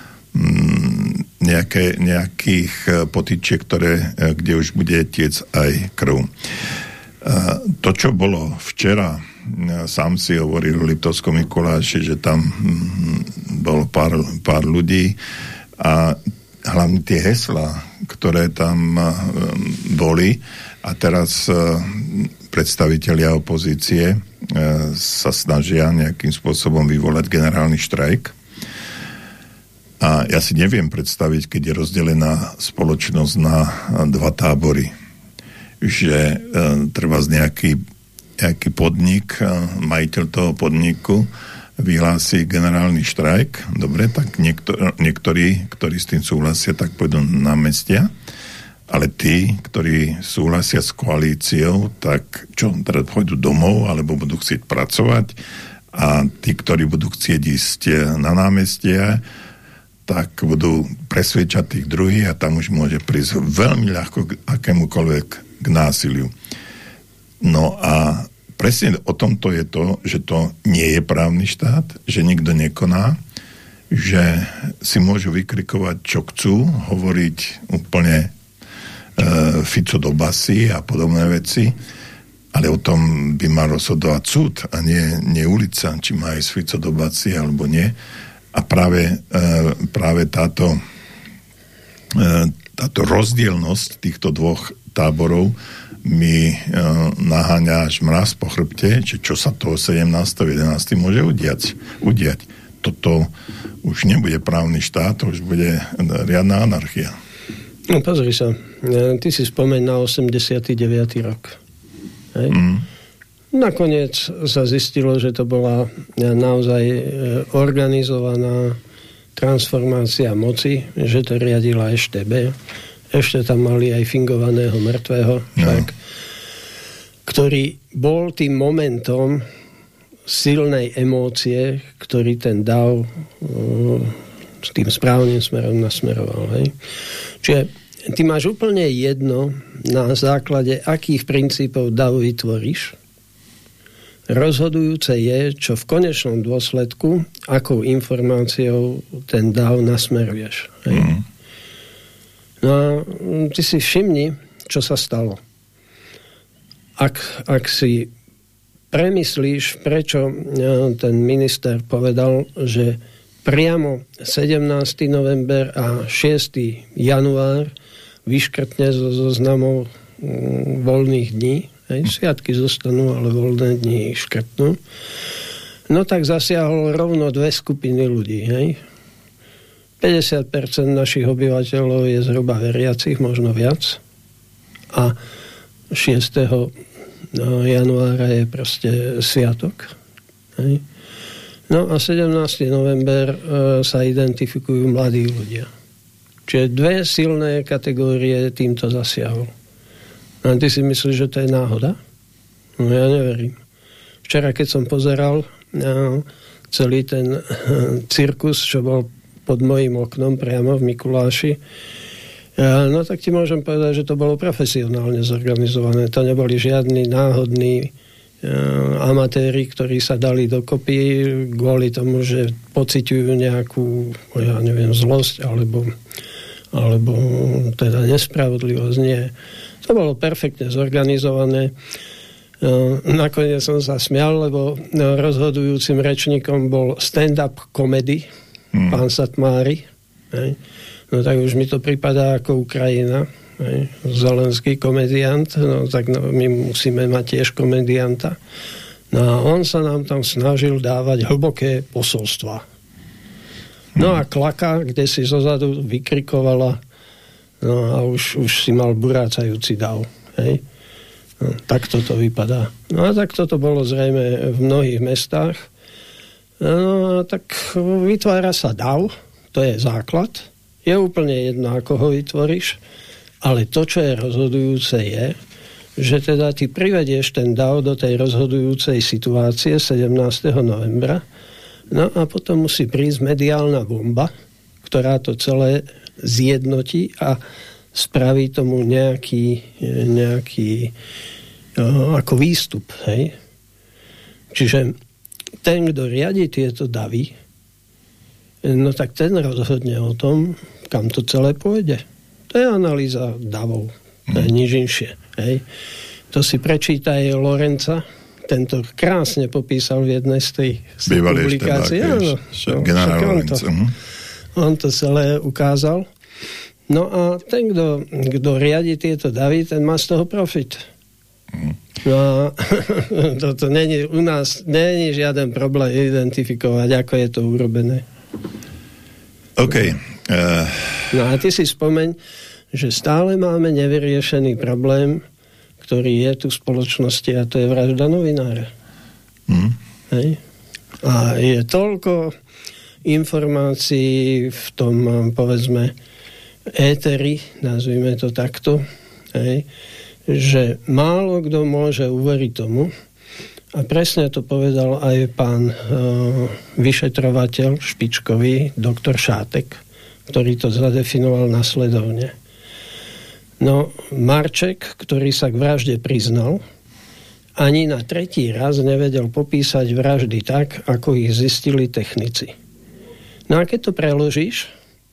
nejaké, nejakých potyčiek, ktoré, kde už bude tiec aj krv. To, čo bolo včera, sám si hovoril v Liptovskom Mikuláši, že tam bolo pár, pár ľudí a hlavne tie heslá, ktoré tam boli a teraz predstavitelia opozície sa snažia nejakým spôsobom vyvolať generálny štrajk. A ja si neviem predstaviť, keď je rozdelená spoločnosť na dva tábory, že e, treba z nejaký, nejaký podnik, e, majiteľ toho podniku vyhlási generálny štrajk. Dobre, tak niektor, niektorí, ktorí s tým súhlasia, tak pôjdu na mestia, ale tí, ktorí súhlasia s koalíciou, tak čo, teda pôjdu domov, alebo budú chcieť pracovať a tí, ktorí budú chcieť ísť na námestie, tak budú presvedčať tých druhých a tam už môže prísť veľmi ľahko k akémukoľvek k násiliu. No a presne o tomto je to, že to nie je právny štát, že nikto nekoná, že si môžu vykrikovať, čo chcú, hovoriť úplne e, Fico do basy a podobné veci, ale o tom by mal rozhodovať súd a nie, nie ulica, či má ísť Fico do basy alebo nie. A práve, e, práve táto, e, táto rozdielnosť týchto dvoch táborov mi e, naháňa až mraz po chrbte, či čo sa toho sedemnásteho jedenásteho môže udiať. udiať. toto už nebude právny štát, to už bude riadna anarchia. No pozri sa, ty si spomeň na osemdesiaty deviaty rok. Hej? Mm. Nakoniec sa zistilo, že to bola naozaj organizovaná transformácia moci, že to riadila é té bé. Ešte tam mali aj fingovaného mŕtvého, však, no. ktorý bol tým momentom silnej emócie, ktorý ten dav uh, s tým správnym smerom nasmeroval. Hej. Čiže ty máš úplne jedno, na základe akých princípov dav vytvoríš. Rozhodujúce je, čo v konečnom dôsledku, akou informáciou ten dav nasmeruješ. Hej. Mm. No a ty si všimni, čo sa stalo. Ak, ak si premyslíš, prečo ten minister povedal, že priamo sedemnásteho november a šiesteho január vyškrtne zo zoznamov voľných dní. Hej, sviatky zostanú, ale voľné dni škrtnú. No tak zasiahol rovno dve skupiny ľudí. Hej. päťdesiat percent našich obyvateľov je zhruba veriacich, možno viac. A šiesteho januára je proste sviatok. Hej. No a sedemnásteho november e, sa identifikujú mladí ľudia. Čiže dve silné kategórie týmto zasiahol. A ty si myslíš, že to je náhoda? No ja neverím. Včera, keď som pozeral no, celý ten cirkus, čo bol pod mojím oknom priamo v Mikuláši, no tak ti môžem povedať, že to bolo profesionálne zorganizované. To neboli žiadni náhodní amatéri, ktorí sa dali dokopy kvôli tomu, že pociťujú nejakú, ja neviem, zlosť alebo, alebo teda nespravodlivosť. Nie. To bolo perfektne zorganizované. Nakoniec som sa smial, lebo rozhodujúcim rečníkom bol stand-up comedy, hmm. pán Satmári. No tak už mi to pripadá ako Ukrajina. Zelenský komediant. No tak no, my musíme mať tiež komedianta. No a on sa nám tam snažil dávať hlboké posolstvá. No a Klaka, kde si zozadu vykrikovala. No a už, už si mal burácajúci dav. Hej? No, tak toto vypadá. No a tak toto bolo zrejme v mnohých mestách. No a tak vytvára sa dav, to je základ. Je úplne jedno, ako ho vytvoríš, ale to, čo je rozhodujúce, je, že teda ty privedieš ten dav do tej rozhodujúcej situácie sedemnásteho novembra, no a potom musí prísť mediálna bomba, ktorá to celé zjednotí a spraví tomu nejaký, nejaký uh, ako výstup. Hej? Čiže ten, kto riadi tieto davy, no tak ten rozhodne o tom, kam to celé pôjde. To je analýza davov. To je nič inšie. Hej? To si prečítaj Lorenza, tento krásne popísal v jednej z tej publikácií. Áno, generál Lorenzo. On to celé ukázal. No a ten, kto, kto riadi tieto davy, ten má z toho profit. No a toto není, u nás není žiaden problém identifikovať, ako je to urobené. OK. Uh... No a ty si spomeň, že stále máme nevyriešený problém, ktorý je tu v spoločnosti, a to je vražda novinára. Mm. Hej? A je toľko informácií v tom, povedzme, éteri, nazvime to takto, hej, že málo kto môže uveriť tomu, a presne to povedal aj pán uh, vyšetrovateľ špičkový, doktor Šátek, ktorý to zadefinoval nasledovne. No, Marček, ktorý sa k vražde priznal, ani na tretí raz nevedel popísať vraždy tak, ako ich zistili technici. No a keď to preložíš,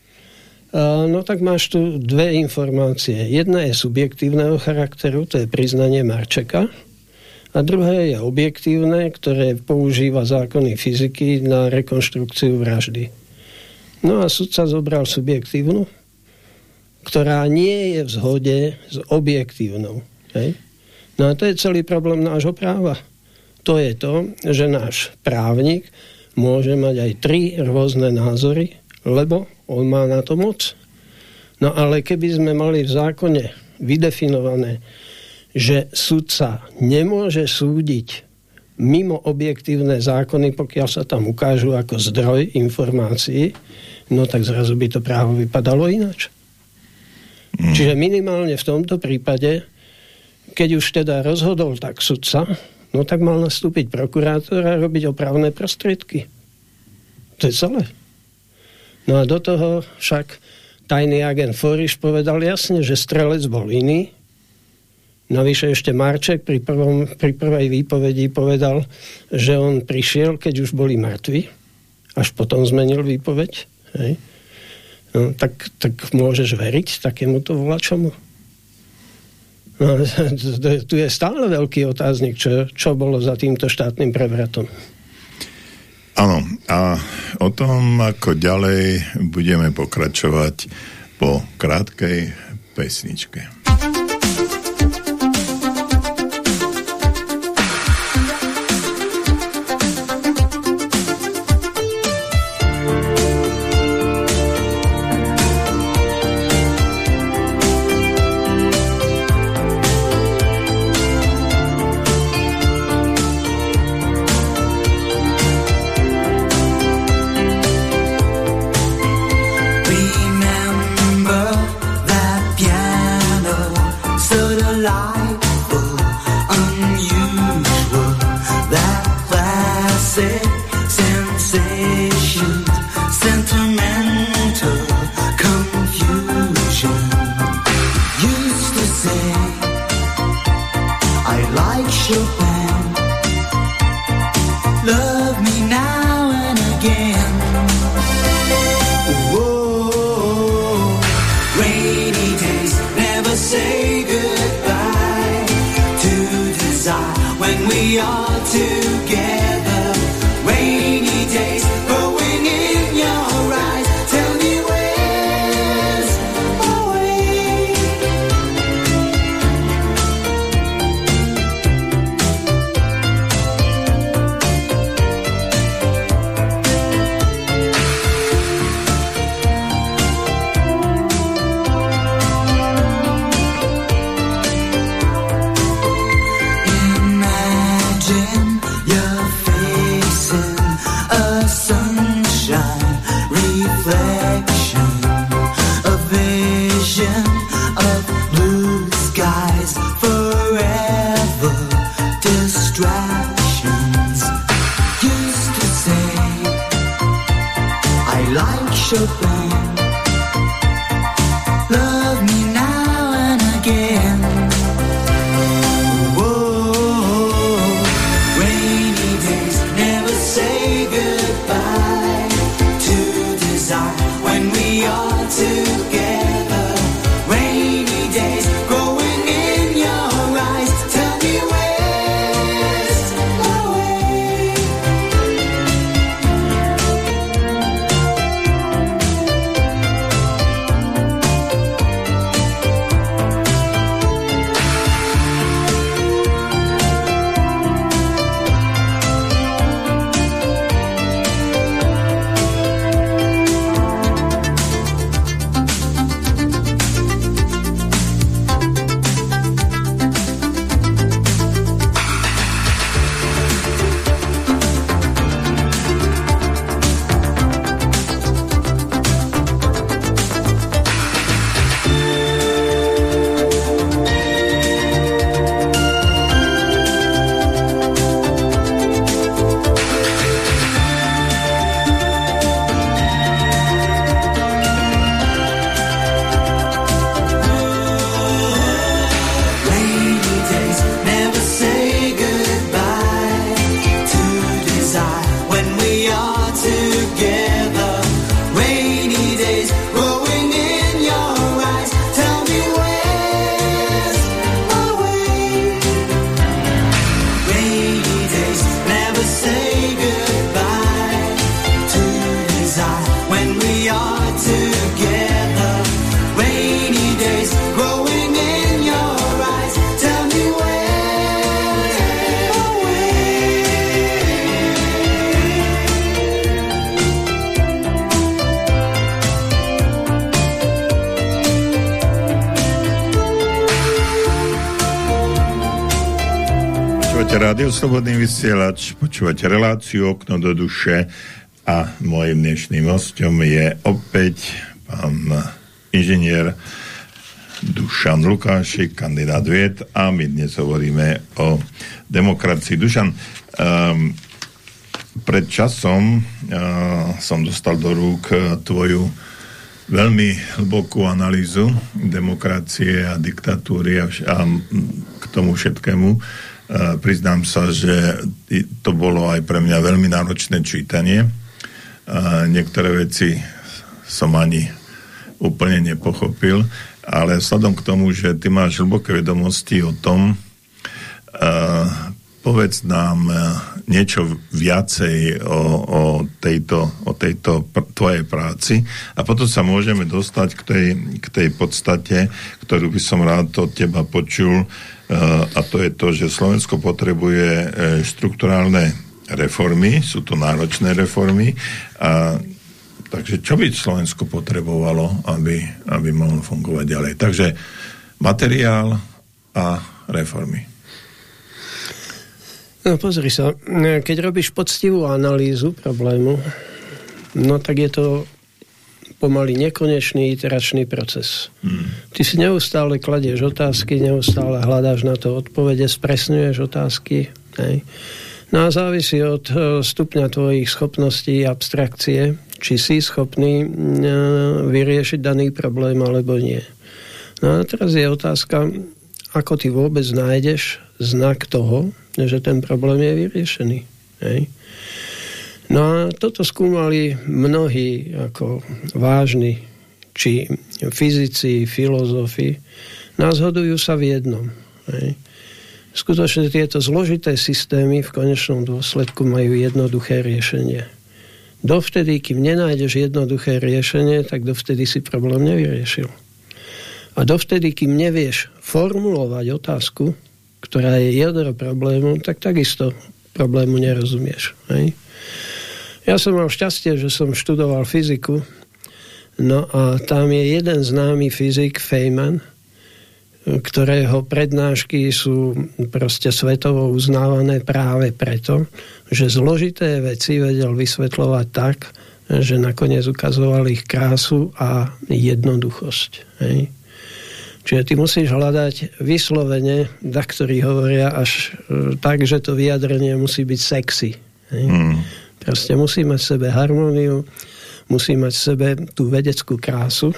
no tak máš tu dve informácie. Jedna je subjektívneho charakteru, to je priznanie Marčeka, a druhé je objektívne, ktoré používa zákony fyziky na rekonštrukciu vraždy. No a sudca zobral subjektívnu, ktorá nie je v zhode s objektívnou. Hej? No a to je celý problém nášho práva. To je to, že náš právnik môže mať aj tri rôzne názory, lebo on má na to moc. No ale keby sme mali v zákone vydefinované, že sudca nemôže súdiť mimo objektívne zákony, pokiaľ sa tam ukážu ako zdroj informácií, no tak zrazu by to právo vypadalo ináč. Mm. Čiže minimálne v tomto prípade, keď už teda rozhodol tak sudca, no tak mal nastúpiť prokurátor a robiť opravné prostriedky. To je celé. No a do toho však tajný agent Foriš povedal jasne, že strelec bol iný. Navyše ešte Marček pri, prvom, pri prvej výpovedi povedal, že on prišiel, keď už boli mŕtvi. Až potom zmenil výpoveď. Hej. No, tak, tak môžeš veriť takémuto volačomu? No, tu je stále veľký otáznik, čo, čo bolo za týmto štátnym prevratom. Áno, a o tom, ako ďalej budeme pokračovať po krátkej pesničke. Imagine your Počúvate Rádio Slobodný vysielač, počúvate reláciu Okno do duše a mojím dnešným hosťom je opäť pán inžinier Dušan Lukášik, kandidát vied, a my dnes hovoríme o demokracii. Dušan, um, pred časom uh, som dostal do rúk tvoju veľmi hlbokú analýzu demokracie a diktatúry a, vš- a k tomu všetkému. Uh, priznám sa, že to bolo aj pre mňa veľmi náročné čítanie. Uh, niektoré veci som ani úplne nepochopil, ale vzhľadom k tomu, že ty máš hlboké vedomosti o tom, uh, povedz nám niečo viacej o, o, tejto, o tejto pr- tvojej práci a potom sa môžeme dostať k tej, k tej podstate, ktorú by som rád od teba počul, a to je to, že Slovensko potrebuje štrukturálne reformy, sú to náročné reformy, a takže čo by Slovensko potrebovalo, aby, aby mohlo fungovať ďalej? Takže materiál a reformy. No pozri sa, keď robíš poctivú analýzu problému, no tak je to pomaly nekonečný iteračný proces. Hmm. Ty si neustále kladieš otázky, neustále hľadáš na to odpovede, spresňuješ otázky. Hej. No a závisí od stupňa tvojich schopností a abstrakcie, či si schopný vyriešiť daný problém alebo nie. No a teraz je otázka, ako ty vôbec nájdeš znak toho, že ten problém je vyriešený. Hej. No a toto skúmali mnohí ako vážni, či fyzici, filozofi. Nazhodujú sa v jednom. Hej. Skutočne tieto zložité systémy v konečnom dôsledku majú jednoduché riešenie. Dovtedy, kým nenájdeš jednoduché riešenie, tak dovtedy si problém nevyriešil. A dovtedy, kým nevieš formulovať otázku, ktorá je jadro problému, tak takisto problému nerozumieš. Hej. Ja som mal šťastie, že som študoval fyziku, no a tam je jeden známy fyzik, Feynman, ktorého prednášky sú proste svetovo uznávané práve preto, že zložité veci vedel vysvetľovať tak, že nakoniec ukazoval ich krásu a jednoduchosť. Hej. Čiže ty musíš hľadať vyslovene, da ktorí hovoria až e, tak, že to vyjadrenie musí byť sexy. Hej. Mm. Proste musí mať v sebe harmóniu, musí mať v sebe tú vedeckú krásu.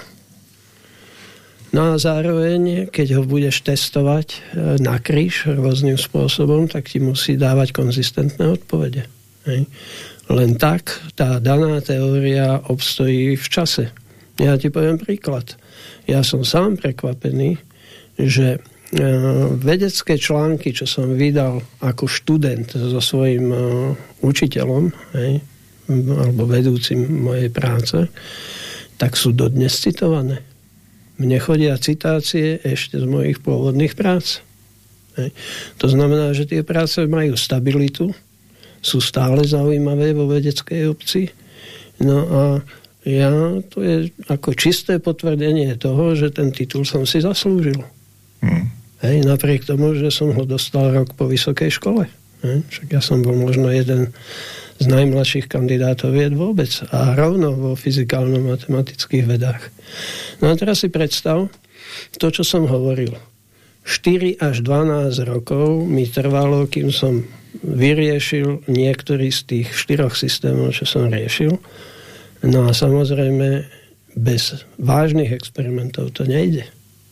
No a zároveň, keď ho budeš testovať na kríž rôznym spôsobom, tak ti musí dávať konzistentné odpovede. Hej. Len tak tá daná teória obstojí v čase. Ja ti poviem príklad. Ja som sám prekvapený, že vedecké články, čo som vydal ako študent so svojím učiteľom, hej, alebo vedúcim mojej práce, tak sú dodnes citované. Mne chodia citácie ešte z mojich pôvodných prác. Hej. To znamená, že tie práce majú stabilitu, sú stále zaujímavé vo vedeckej obci. No a ja, to je ako čisté potvrdenie toho, že ten titul som si zaslúžil. Hmm. Hej, napriek tomu, že som ho dostal rok po vysokej škole. Hej, však ja som bol možno jeden z najmladších kandidátov vied vôbec a rovno vo fyzikálno-matematických vedách. No a teraz si predstav to, čo som hovoril. štyri až dvanásť rokov mi trvalo, kým som vyriešil niektorý z tých štyroch systémov, čo som riešil. No a samozrejme bez vážnych experimentov to nejde.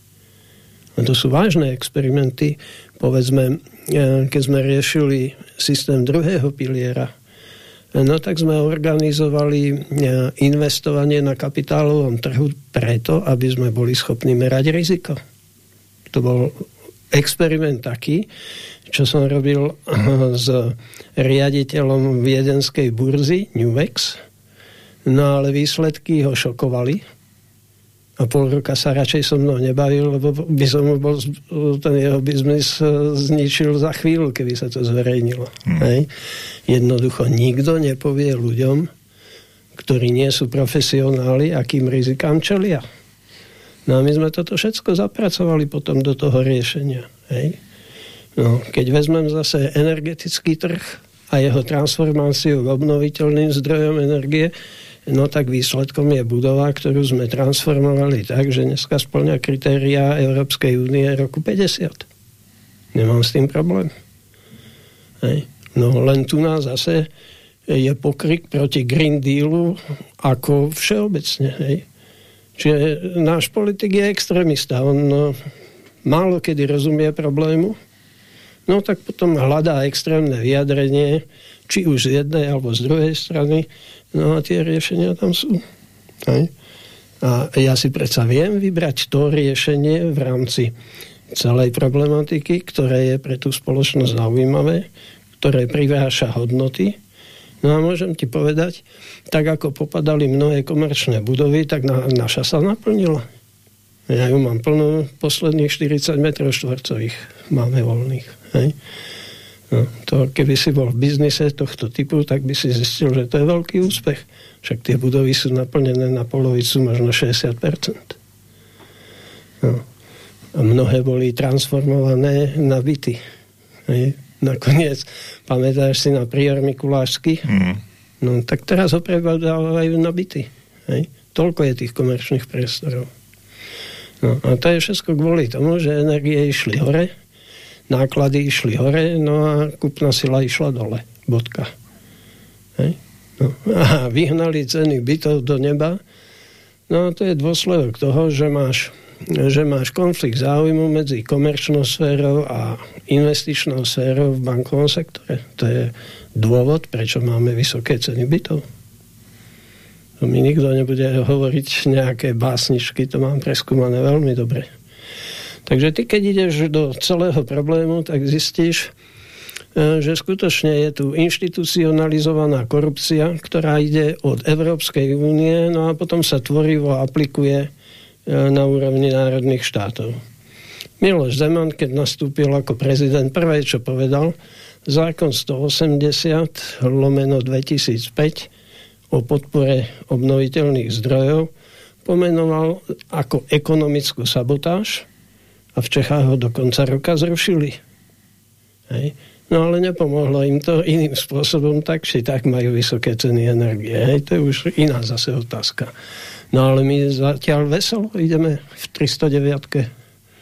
A to sú vážne experimenty. Povedzme, keď sme riešili systém druhého piliera, no tak sme organizovali investovanie na kapitálovom trhu preto, aby sme boli schopní merať riziko. To bol experiment taký, čo som robil s riaditeľom viedenskej burzy Nuvex, no ale výsledky ho šokovali. A pol roka sa radšej so mnou nebavil, lebo by som mu bol ten jeho biznis zničil za chvíľu, keby sa to zverejnilo. Hmm. Hej. Jednoducho nikto nepovie ľuďom, ktorí nie sú profesionáli, akým rizikám čelia. No a my sme toto všetko zapracovali potom do toho riešenia. Hej. No, keď vezmem zase energetický trh a jeho transformáciu k obnoviteľným zdrojom energie, no tak výsledkom je budova, ktorú sme transformovali tak, že dneska spĺňa kritériá Európskej únie roku päťdesiat. Nemám s tým problém. Hej. No len tu nás zase je pokrik proti Green Dealu ako všeobecne. Hej. Čiže náš politik je extrémista. On no, málo kedy rozumie problému, no tak potom hľadá extrémne vyjadrenie, či už z jednej alebo z druhej strany, no a tie riešenia tam sú. Hej. A ja si predsa viem vybrať to riešenie v rámci celej problematiky, ktoré je pre tú spoločnosť zaujímavé, ktoré priváša hodnoty. No a môžem ti povedať, tak ako popadali mnohé komerčné budovy, tak na, naša sa naplnila. Ja ju mám plnú, posledných štyridsať metrov štvorcových máme voľných. Hej. No, to keby si bol v biznise tohto typu, tak by si zistil, že to je veľký úspech. Však tie budovy sú naplnené na polovicu, možno šesťdesiat percent. No. A mnohé boli transformované na byty. Hej. Nakoniec, pamätáš si na Prior Mikulášsky? Mm. No tak teraz ho prebadávajú na byty. Hej. Toľko je tých komerčných priestorov. No, a to je všetko kvôli tomu, že energie išli hore, náklady išli hore, no a kúpna sila išla dole. Bodka. Hej? No, a vyhnali ceny bytov do neba. No a to je dôsledok toho, že máš, že máš konflikt záujmu medzi komerčnou sférou a investičnou sférou v bankovom sektore. To je dôvod, prečo máme vysoké ceny bytov. To mi nikto nebude hovoriť nejaké básničky, to mám preskúmané veľmi dobre. Takže ty, keď ideš do celého problému, tak zistíš, že skutočne je tu inštitucionalizovaná korupcia, ktorá ide od Európskej únie, no a potom sa tvorivo aplikuje na úrovni národných štátov. Miloš Zeman, keď nastúpil ako prezident, prvé, čo povedal, zákon stoosemdesiat lomeno dvetisícpäť o podpore obnoviteľných zdrojov pomenoval ako ekonomickú sabotáž a v Čechách ho do konca roka zrušili. Hej. No ale nepomohlo im to iným spôsobom, tak či tak majú vysoké ceny energie. Hej. To je už iná zase otázka. No ale my zatiaľ veselo ideme v tristodeväť.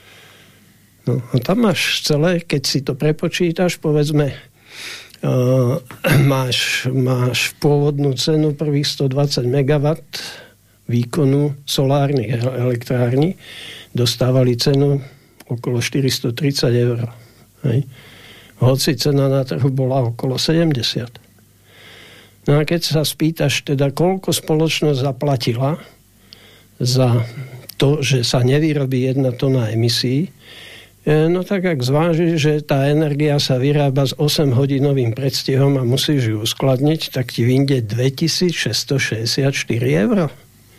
No a tam máš celé, keď si to prepočítaš, povedzme, Uh, máš, máš pôvodnú cenu prvých stodvadsať megawatt výkonu solárnych elektrární, dostávali cenu okolo štyristotridsať eur. Hej. Hoci cena na trhu bola okolo sedemdesiat. No a keď sa spýtaš teda, koľko spoločnosť zaplatila za to, že sa nevyrobí jedna tona emisí, no tak ak zvážiš, že tá energia sa vyrába s osemhodinovým predstihom a musíš ju uskladniť, tak ti vyjde dvetisícšesťstošesťdesiatštyri eur.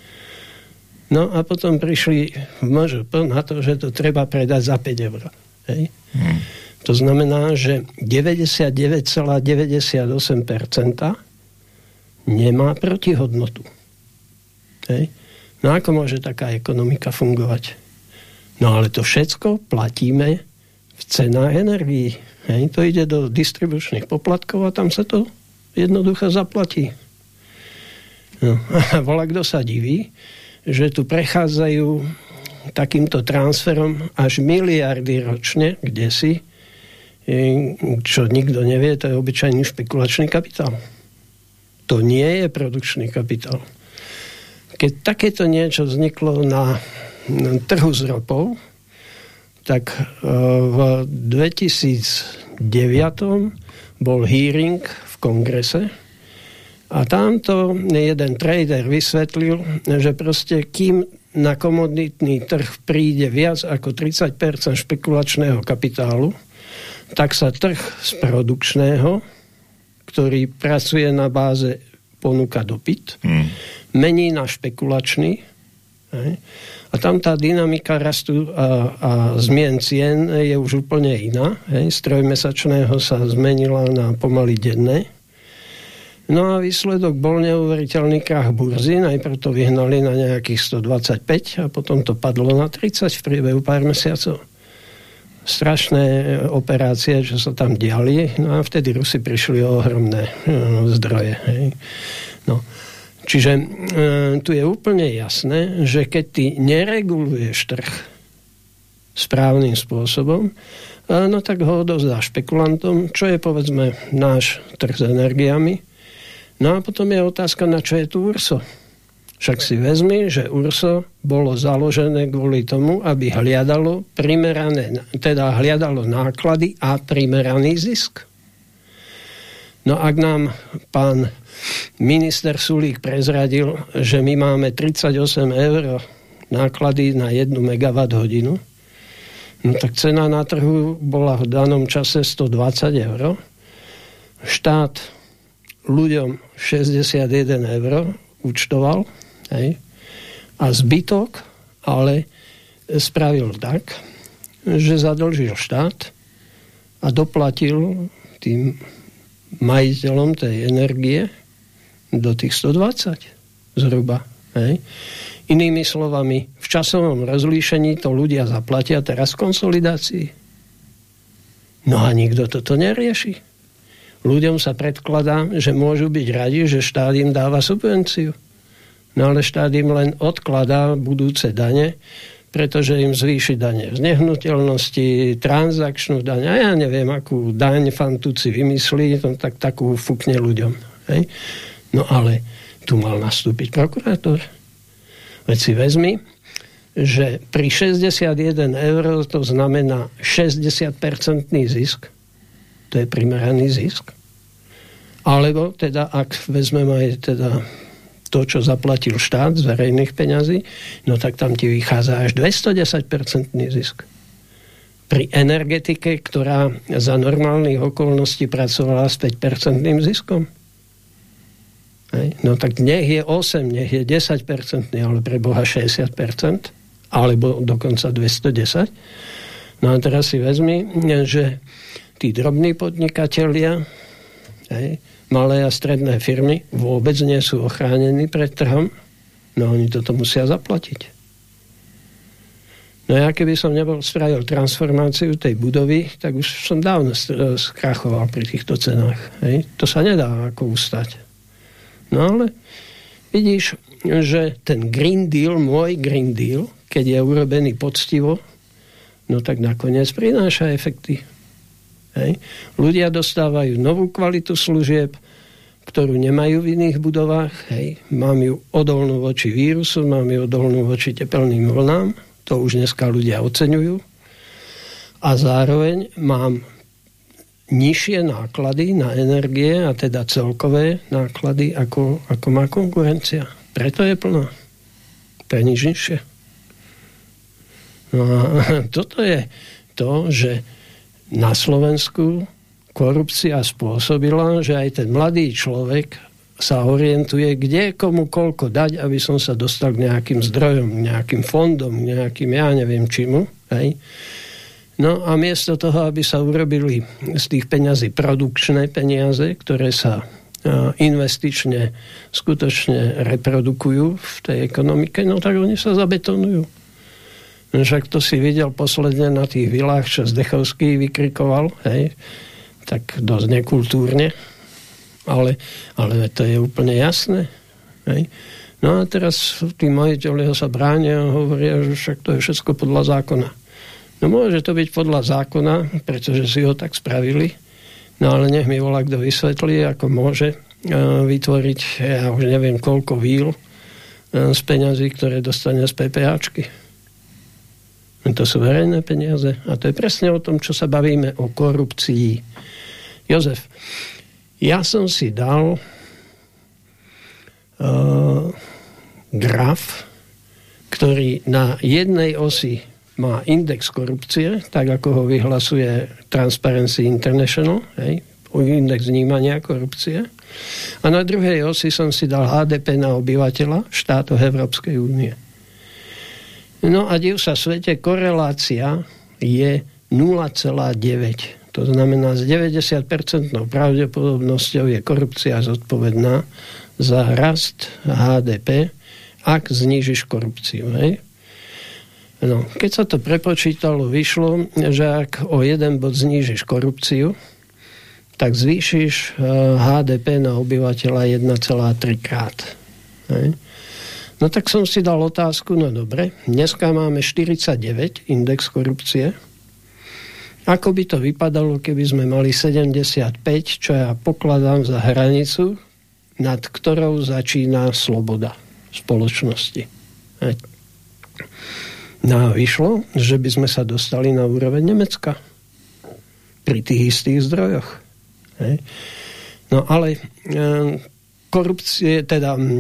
No a potom prišli v em žé pé na to, že to treba predať za päť eur. Hej. Hmm. To znamená, že deväťdesiatdeväť celá deväťdesiatosem percent nemá protihodnotu. Hej. No ako môže taká ekonomika fungovať? No ale to všetko platíme v cenách energií. Hej, to ide do distribučných poplatkov a tam sa to jednoducho zaplatí. No, a volá, kto sa diví, že tu prechádzajú takýmto transferom až miliardy ročne, kdesi, čo nikto nevie, to je obyčajný špekulačný kapitál. To nie je produkčný kapitál. Keď takéto niečo vzniklo na trhu s ropou, tak v dvetisícdeväť bol hearing v kongrese a tamto jeden trader vysvetlil, že proste kým na komoditný trh príde viac ako tridsať percent špekulačného kapitálu, tak sa trh z produkčného, ktorý pracuje na báze ponuka dopyt, hmm. mení na špekulačný. Hej. A tam tá dynamika rastu a, a zmien cien je už úplne iná. Hej. Z trojmesačného sa zmenila na pomaly denné. No a výsledok bol neuveriteľný krach burzy. Najprv to vyhnali na nejakých stodvadsaťpäť a potom to padlo na tridsať v priebehu pár mesiacov. strašné operácie, čo sa tam diali. No a vtedy Rusi prišli o ohromné no, zdroje. Hej. No. Čiže e, tu je úplne jasné, že keď ty nereguluješ trh správnym spôsobom, e, no tak ho odovzdáš špekulantom, čo je povedzme náš trh s energiami. No a potom je otázka, na čo je tu ú er es ó. Však si vezmi, že ú er es ó bolo založené kvôli tomu, aby hľadalo primerané, teda hľadalo náklady a primeraný zisk. No ak nám pán minister Sulík prezradil, že my máme tridsaťosem eur náklady na jednu megawatt hodinu, no tak cena na trhu bola v danom čase stodvadsať eur. Štát ľuďom šesťdesiatjeden eur účtoval, hej, a zbytok ale spravil tak, že zadlžil štát a doplatil tým majiteľom tej energie do tých stodvadsať zhruba. Hej. Inými slovami, v časovom rozlíšení to ľudia zaplatia teraz v konsolidácii. No a nikto toto nerieši. Ľuďom sa predkladá, že môžu byť radi, že štát im dáva subvenciu. No ale štát im len odkladá budúce dane, pretože im zvýši dane z nehnuteľnosti, transakčnú daň, a ja neviem, akú daň fantúci vymyslí, no, tak takú fúkne ľuďom. Hej? No ale tu mal nastúpiť prokurátor. Veď si vezmi, že pri šesťdesiatjeden eur to znamená šesťdesiat percent zisk. To je primeraný zisk. Alebo teda, ak vezmeme aj teda to, čo zaplatil štát z verejných peňazí, no tak tam ti vychádza až dvestodesať percent zisk. Pri energetike, ktorá za normálnych okolností pracovala s päť percent ziskom. Hej. No tak nech je osem, nech je desať percent, ale pre Boha šesťdesiat percent, alebo dokonca dvestodesať. No a teraz si vezmi, že tí drobní podnikatelia, hej, malé a stredné firmy vôbec nie sú ochránení pred trhom, no oni toto musia zaplatiť. No ja keby som nebol spravil transformáciu tej budovy, tak už som dávno skrachoval pri týchto cenách. Hej. To sa nedá ako ustať. No ale vidíš, že ten Green Deal, môj Green Deal, keď je urobený poctivo, no tak nakoniec prináša efekty. Hej. Ľudia dostávajú novú kvalitu služieb, ktorú nemajú v iných budovách. Hej. Mám ju odolnú voči vírusu, mám ju odolnú voči tepelným vlnám. To už dneska ľudia oceňujú. A zároveň mám nižšie náklady na energie, a teda celkové náklady, ako, ako má konkurencia. Preto je plná. To je nič nižšie. No a toto je to, že na Slovensku korupcia spôsobila, že aj ten mladý človek sa orientuje, kde komu koľko dať, aby som sa dostal k nejakým zdrojom, nejakým fondom, nejakým, ja neviem čimu. Hej. No a miesto toho, aby sa urobili z tých peňazí produkčné peniaze, ktoré sa investične skutočne reprodukujú v tej ekonomike, no tak oni sa zabetonujú. Však to si videl posledne na tých vilách, čo Zdechovský vykrikoval, hej, tak dosť nekultúrne, ale, ale to je úplne jasné. Hej. No a teraz tí majiteľi sa bránia a hovoria, že však to je všetko podľa zákona. No môže to byť podľa zákona, pretože si ho tak spravili, no ale nech mi volá, kto vysvetlí, ako môže vytvoriť, ja už neviem koľko víl z peňazí, ktoré dostane z PPAčky. To sú verejné peniaze. A to je presne o tom, čo sa bavíme, o korupcii. Jozef, ja som si dal uh, graf, ktorý na jednej osi má index korupcie, tak ako ho vyhlasuje Transparency International, hej, index vnímania korupcie. A na druhej osi som si dal há dé pé na obyvateľa štátov Európskej únie. No a div sa svete, korelácia je nula celá deväť. To znamená, s deväťdesiat percent pravdepodobnosťou je korupcia zodpovedná za rast há dé pé, ak znížiš korupciu. Hej? No, keď sa to prepočítalo, vyšlo, že ak o jeden bod znížiš korupciu, tak zvýšiš há dé pé na obyvateľa jeden celá tri krát. Hej. No tak som si dal otázku, no dobre, dneska máme štyridsaťdeväť index korupcie. Ako by to vypadalo, keby sme mali sedemdesiatpäť, čo ja pokladám za hranicu, nad ktorou začína sloboda spoločnosti. Hej. No a vyšlo, že by sme sa dostali na úroveň Nemecka. Pri tých istých zdrojoch. Hej. No ale e, korupcie, teda e,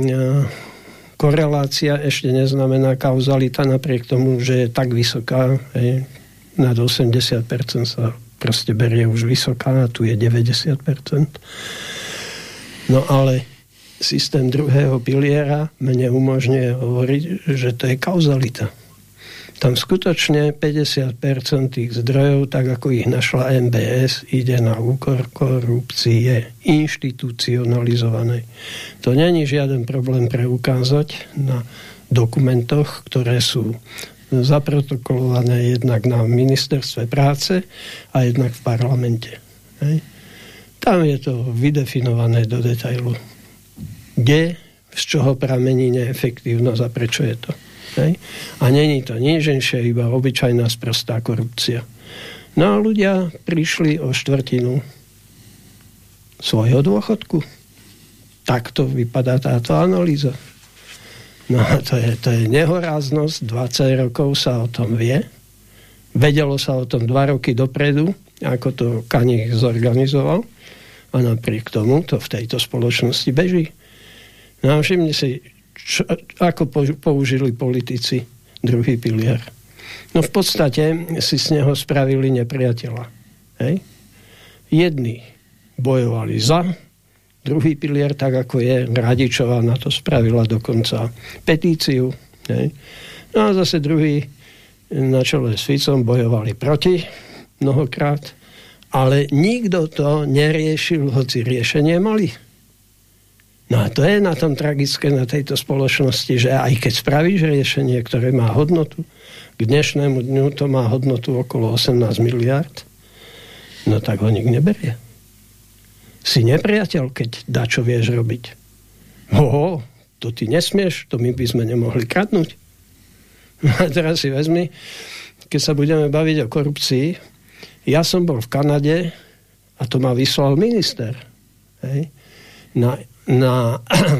korelácia ešte neznamená kauzalita, napriek tomu, že je tak vysoká, hej, nad osemdesiat percent sa proste berie už vysoká, a tu je deväťdesiat percent. No ale systém druhého piliera mne umožňuje hovoriť, že to je kauzalita. Tam skutočne päťdesiat percent tých zdrojov, tak ako ich našla em bé es, ide na úkor korupcie inštitucionalizovanej. To není žiaden problém preukázať na dokumentoch, ktoré sú zaprotokolované jednak na ministerstve práce a jednak v parlamente. Hej. Tam je to vydefinované do detailu. Kde, z čoho pramení neefektívnosť a prečo je to. Hej. A není to nič inšie, iba obyčajná sprostá korupcia. No a ľudia prišli o štvrtinu svojho dôchodku. Takto vypadá táto analýza. No a to je, to je nehoráznosť. dvadsať rokov sa o tom vie. Vedelo sa o tom dva roky dopredu, ako to Kanich zorganizoval. A napriek tomu to v tejto spoločnosti beží. No a všimni si, čo, ako použili politici druhý pilier. No v podstate si z neho spravili nepriateľa. Hej? Jedni bojovali za druhý pilier, tak ako je. Radičová na to spravila dokonca petíciu. Hej? No a zase druhý na čele s Ficom bojovali proti mnohokrát, ale nikto to neriešil, hoci riešenie mali. No a to je na tom tragické na tejto spoločnosti, že aj keď spravíš riešenie, ktoré má hodnotu, k dnešnému dňu to má hodnotu okolo osemnásť miliárd, no tak ho nik neberie. Si nepriateľ, keď dačo vieš robiť. Hoho, to ty nesmieš, to my by sme nemohli kradnúť. A teraz si vezmi, keď sa budeme baviť o korupcii, ja som bol v Kanade a to ma vyslal minister. Hej, na na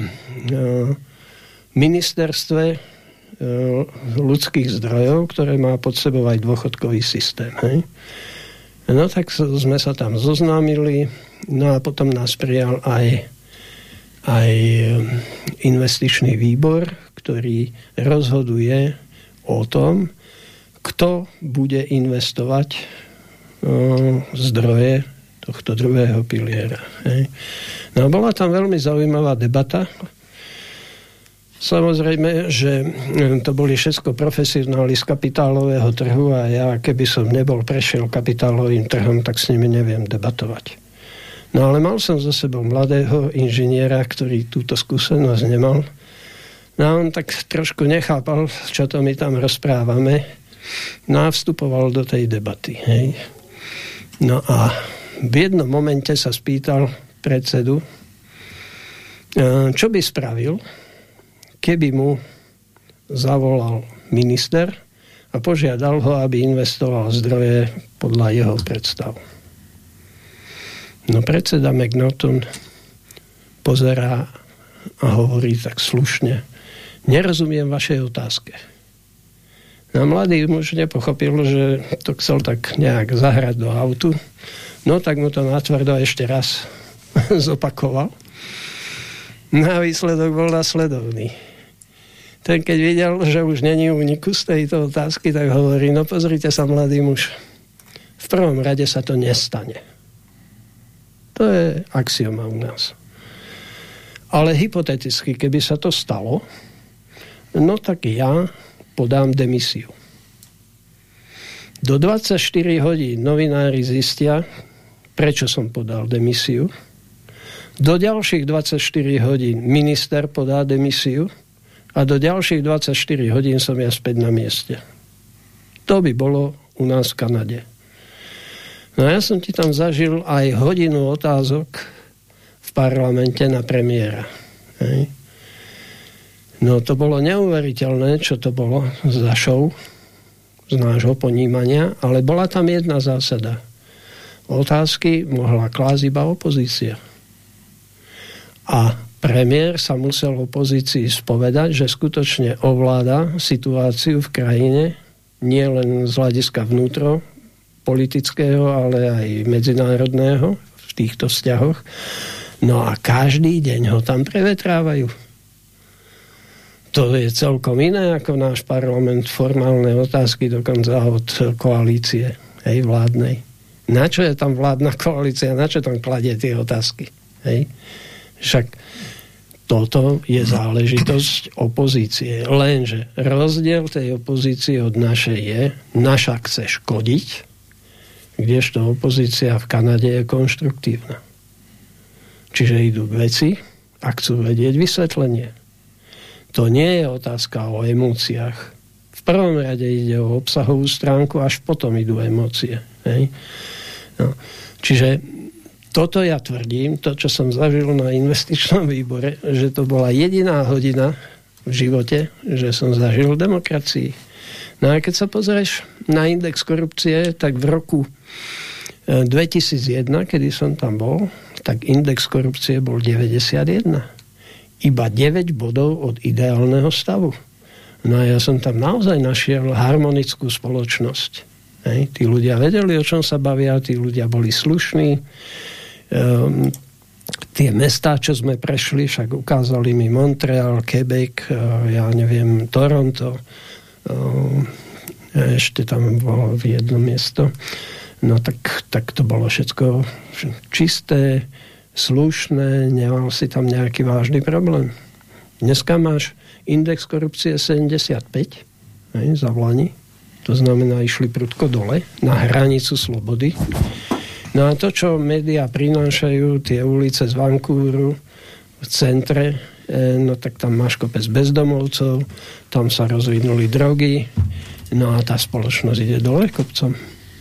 ministerstve ľudských zdrojov, ktoré má pod sebou aj dôchodkový systém. Hej. No tak sme sa tam zoznámili, no a potom nás prijal aj, aj investičný výbor, ktorý rozhoduje o tom, kto bude investovať zdroje tohto druhého piliera. Hej. No a bola tam veľmi zaujímavá debata. Samozrejme, že to boli všetko profesionáli z kapitálového trhu a ja, keby som nebol prešiel kapitálovým trhom, tak s nimi neviem debatovať. No ale mal som za sebou mladého inžiniera, ktorý túto skúsenosť nemal. No a on tak trošku nechápal, čo to my tam rozprávame. No a vstupoval do tej debaty. Hej. No a v jednom momente sa spýtal predsedu, čo by spravil, keby mu zavolal minister a požiadal ho, aby investoval zdroje podľa jeho predstav. No predseda McNaughton pozerá a hovorí tak slušne: nerozumiem vašej otázke. No mladý muž nepochopil, že to chcel tak nejak zahrať do autu. No tak mu to natvrdo ešte raz zopakoval. No a výsledok bol nasledovný. Ten, keď videl, že už není úniku z tejto otázky, tak hovorí: no pozrite sa, mladý muž, v prvom rade sa to nestane. To je axioma u nás. Ale hypoteticky, keby sa to stalo, no tak ja podám demisiu. Do dvadsaťštyri hodín novinári zistia, prečo som podal demisiu. Do ďalších dvadsaťštyri hodín minister podá demisiu a do ďalších dvadsaťštyri hodín som ja späť na mieste. To by bolo u nás v Kanade. No ja som ti tam zažil aj hodinu otázok v parlamente na premiéra. Hej. No to bolo neuveriteľné, čo to bolo za show z nášho ponímania, ale bola tam jedna zásada. Otázky mohla klásť iba opozícia. A premiér sa musel opozícii spovedať, že skutočne ovláda situáciu v krajine, nie len z hľadiska vnútro politického, ale aj medzinárodného v týchto vzťahoch. No a každý deň ho tam prevetrávajú. To je celkom iné ako náš parlament, formálne otázky dokonca od koalície, hej, vládnej. Na čo je tam vládna koalícia? Na čo tam kladie tie otázky? Hej? Však toto je záležitosť opozície. Lenže rozdiel tej opozície od našej je, naša chce škodiť, kdežto opozícia v Kanade je konštruktívna. Čiže idú k veci a chcú vedieť vysvetlenie. To nie je otázka o emóciách. V prvom rade ide o obsahovú stránku, až potom idú emócie. Hej? No. Čiže toto ja tvrdím, to, čo som zažil na investičnom výbore, že to bola jediná hodina v živote, že som zažil demokracii. No a keď sa pozrieš na index korupcie, tak v roku dvetisícjeden, kedy som tam bol, tak index korupcie bol deväťdesiatjeden. Iba deväť bodov od ideálneho stavu. No a ja som tam naozaj našiel harmonickú spoločnosť. Hej. Tí ľudia vedeli, o čom sa bavia, tí ľudia boli slušní. Um, tie mestá, čo sme prešli, však ukázali mi Montreal, Quebec, uh, ja neviem, Toronto, uh, ešte tam bolo v jedno miesto. No tak, tak to bolo všetko čisté, slušné, nemal si tam nejaký vážny problém. Dneska máš index korupcie sedemdesiatpäť, hej, za Vlani. To znamená, išli prudko dole, na hranicu slobody. No a to, čo médiá prinášajú, tie ulice z Vancouvru v centre, no tak tam máš kopec bezdomovcov, tam sa rozvinuli drogy, no a tá spoločnosť ide dole kopcom.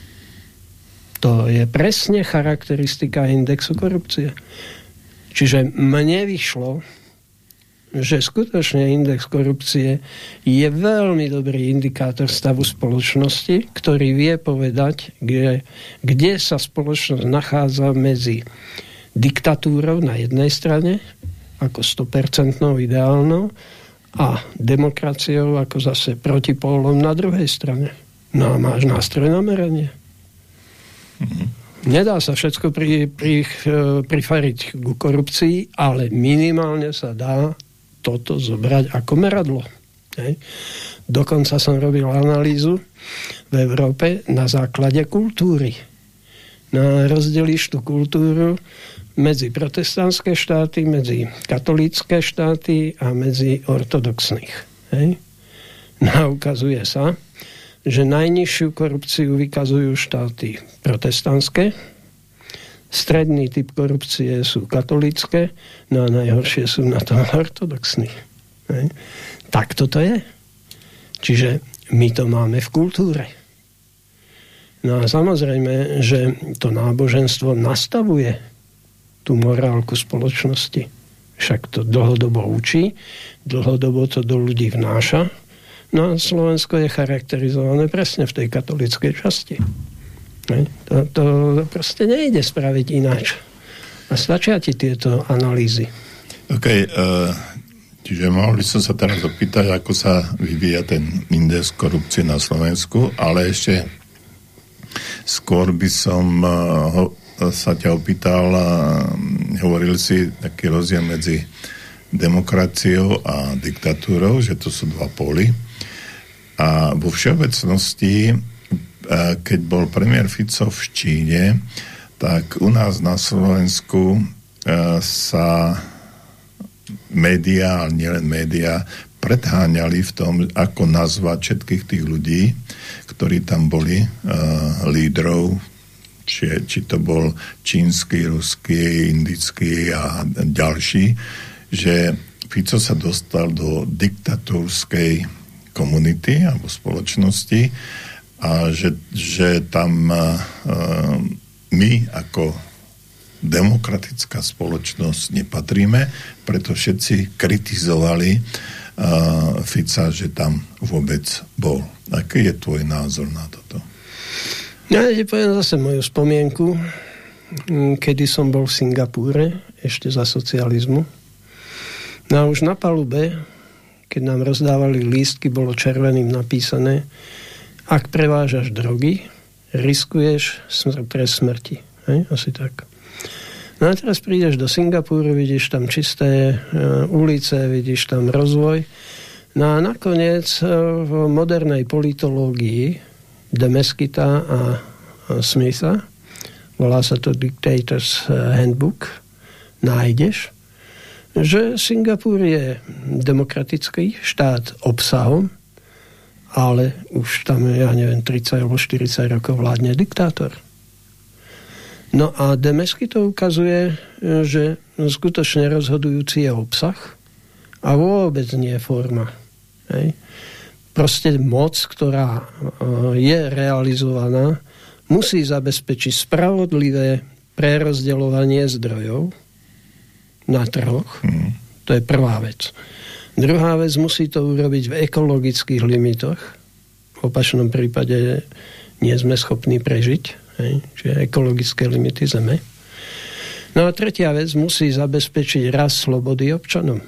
To je presne charakteristika indexu korupcie. Čiže mne vyšlo, že skutočne index korupcie je veľmi dobrý indikátor stavu spoločnosti, ktorý vie povedať, kde, kde sa spoločnosť nachádza medzi diktatúrou na jednej strane, ako sto percent ideálnou, a demokraciou ako zase protipólom na druhej strane. No a máš nástroj na meranie. Mm-hmm. Nedá sa všetko pri, pri, prifariť ku korupcii, ale minimálne sa dá toto zobrať ako meradlo. Hej. Dokonca som robil analýzu v Európe na základe kultúry. No, rozdelíš tú kultúru medzi protestantské štáty, medzi katolícke štáty a medzi ortodoxných. Hej. No, ukazuje sa, že najnižšiu korupciu vykazujú štáty protestantské, stredný typ korupcie sú katolícke, no a najhoršie sú na tom ortodoxní. Hej. Tak toto je. Čiže my to máme v kultúre. No a samozrejme, že to náboženstvo nastavuje tú morálku spoločnosti. Však to dlhodobo učí, dlhodobo to do ľudí vnáša. No a Slovensko je charakterizované presne v tej katolíckej časti. To, to proste nejde spraviť ináč. A stačia ti tieto analýzy. OK, uh, čiže mohli som sa teraz opýtať, ako sa vyvíja ten index korupcie na Slovensku, ale ešte skôr by som uh, ho, sa ťa opýtal, uh, hovoril si taký rozdiel medzi demokraciou a diktatúrou, že to sú dva póly. A vo všeobecnosti, keď bol premiér Fico v Číne, tak u nás na Slovensku sa médiá, ale nielen médiá, predháňali v tom, ako nazvať všetkých tých ľudí, ktorí tam boli, lídrov, či, či to bol čínsky, ruský, indický a ďalší, že Fico sa dostal do diktatúrskej komunity alebo spoločnosti a že, že tam uh, my ako demokratická spoločnosť nepatríme, preto všetci kritizovali uh, Fica, že tam vôbec bol. Aký je tvoj názor na toto? Ja ti poviem zase moju spomienku, kedy som bol v Singapúre, ešte za socializmu. No a už na palube, keď nám rozdávali lístky, bolo červeným napísané: ak prevážaš drogy, riskuješ smr- trest smrti. Hej? Asi tak. No a teraz prídeš do Singapúru, vidíš tam čisté uh, ulice, vidíš tam rozvoj. No a nakoniec uh, v modernej politológii de Mesquita a uh, Smitha, volá sa to Dictator's Handbook, nájdeš, že Singapur je demokratický štát obsahom, ale už tam, ja neviem, tridsať alebo štyridsať rokov vládne diktátor. No a de Mesquita ukazuje, že skutočne rozhodujúci je obsah a vôbec nie je forma. Hej. Proste moc, ktorá je realizovaná, musí zabezpečiť spravodlivé prerozdeľovanie zdrojov na trhoch. Mm. To je prvá vec. Druhá vec, musí to urobiť v ekologických limitoch. V opačnom prípade nie sme schopní prežiť. Hej, čiže ekologické limity zeme. No a tretia vec, musí zabezpečiť rast slobody občanom.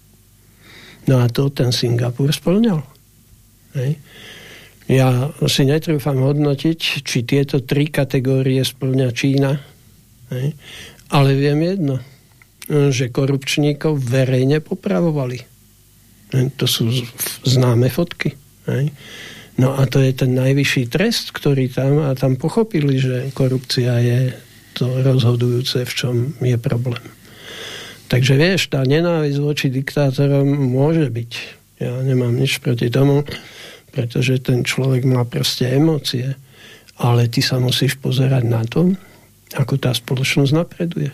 No a to ten Singapur spĺňal. Hej. Ja si netrúfam hodnotiť, či tieto tri kategórie spĺňa Čína. Hej. Ale viem jedno, že korupčníkov verejne popravovali. Hej. To sú známe fotky. Hej. No a to je ten najvyšší trest, ktorý tam, a tam pochopili, že korupcia je to rozhodujúce, v čom je problém. Takže vieš, tá nenávisť voči diktátorom môže byť. Ja nemám nič proti tomu, pretože ten človek má proste emócie, ale ty sa musíš pozerať na to, ako tá spoločnosť napreduje.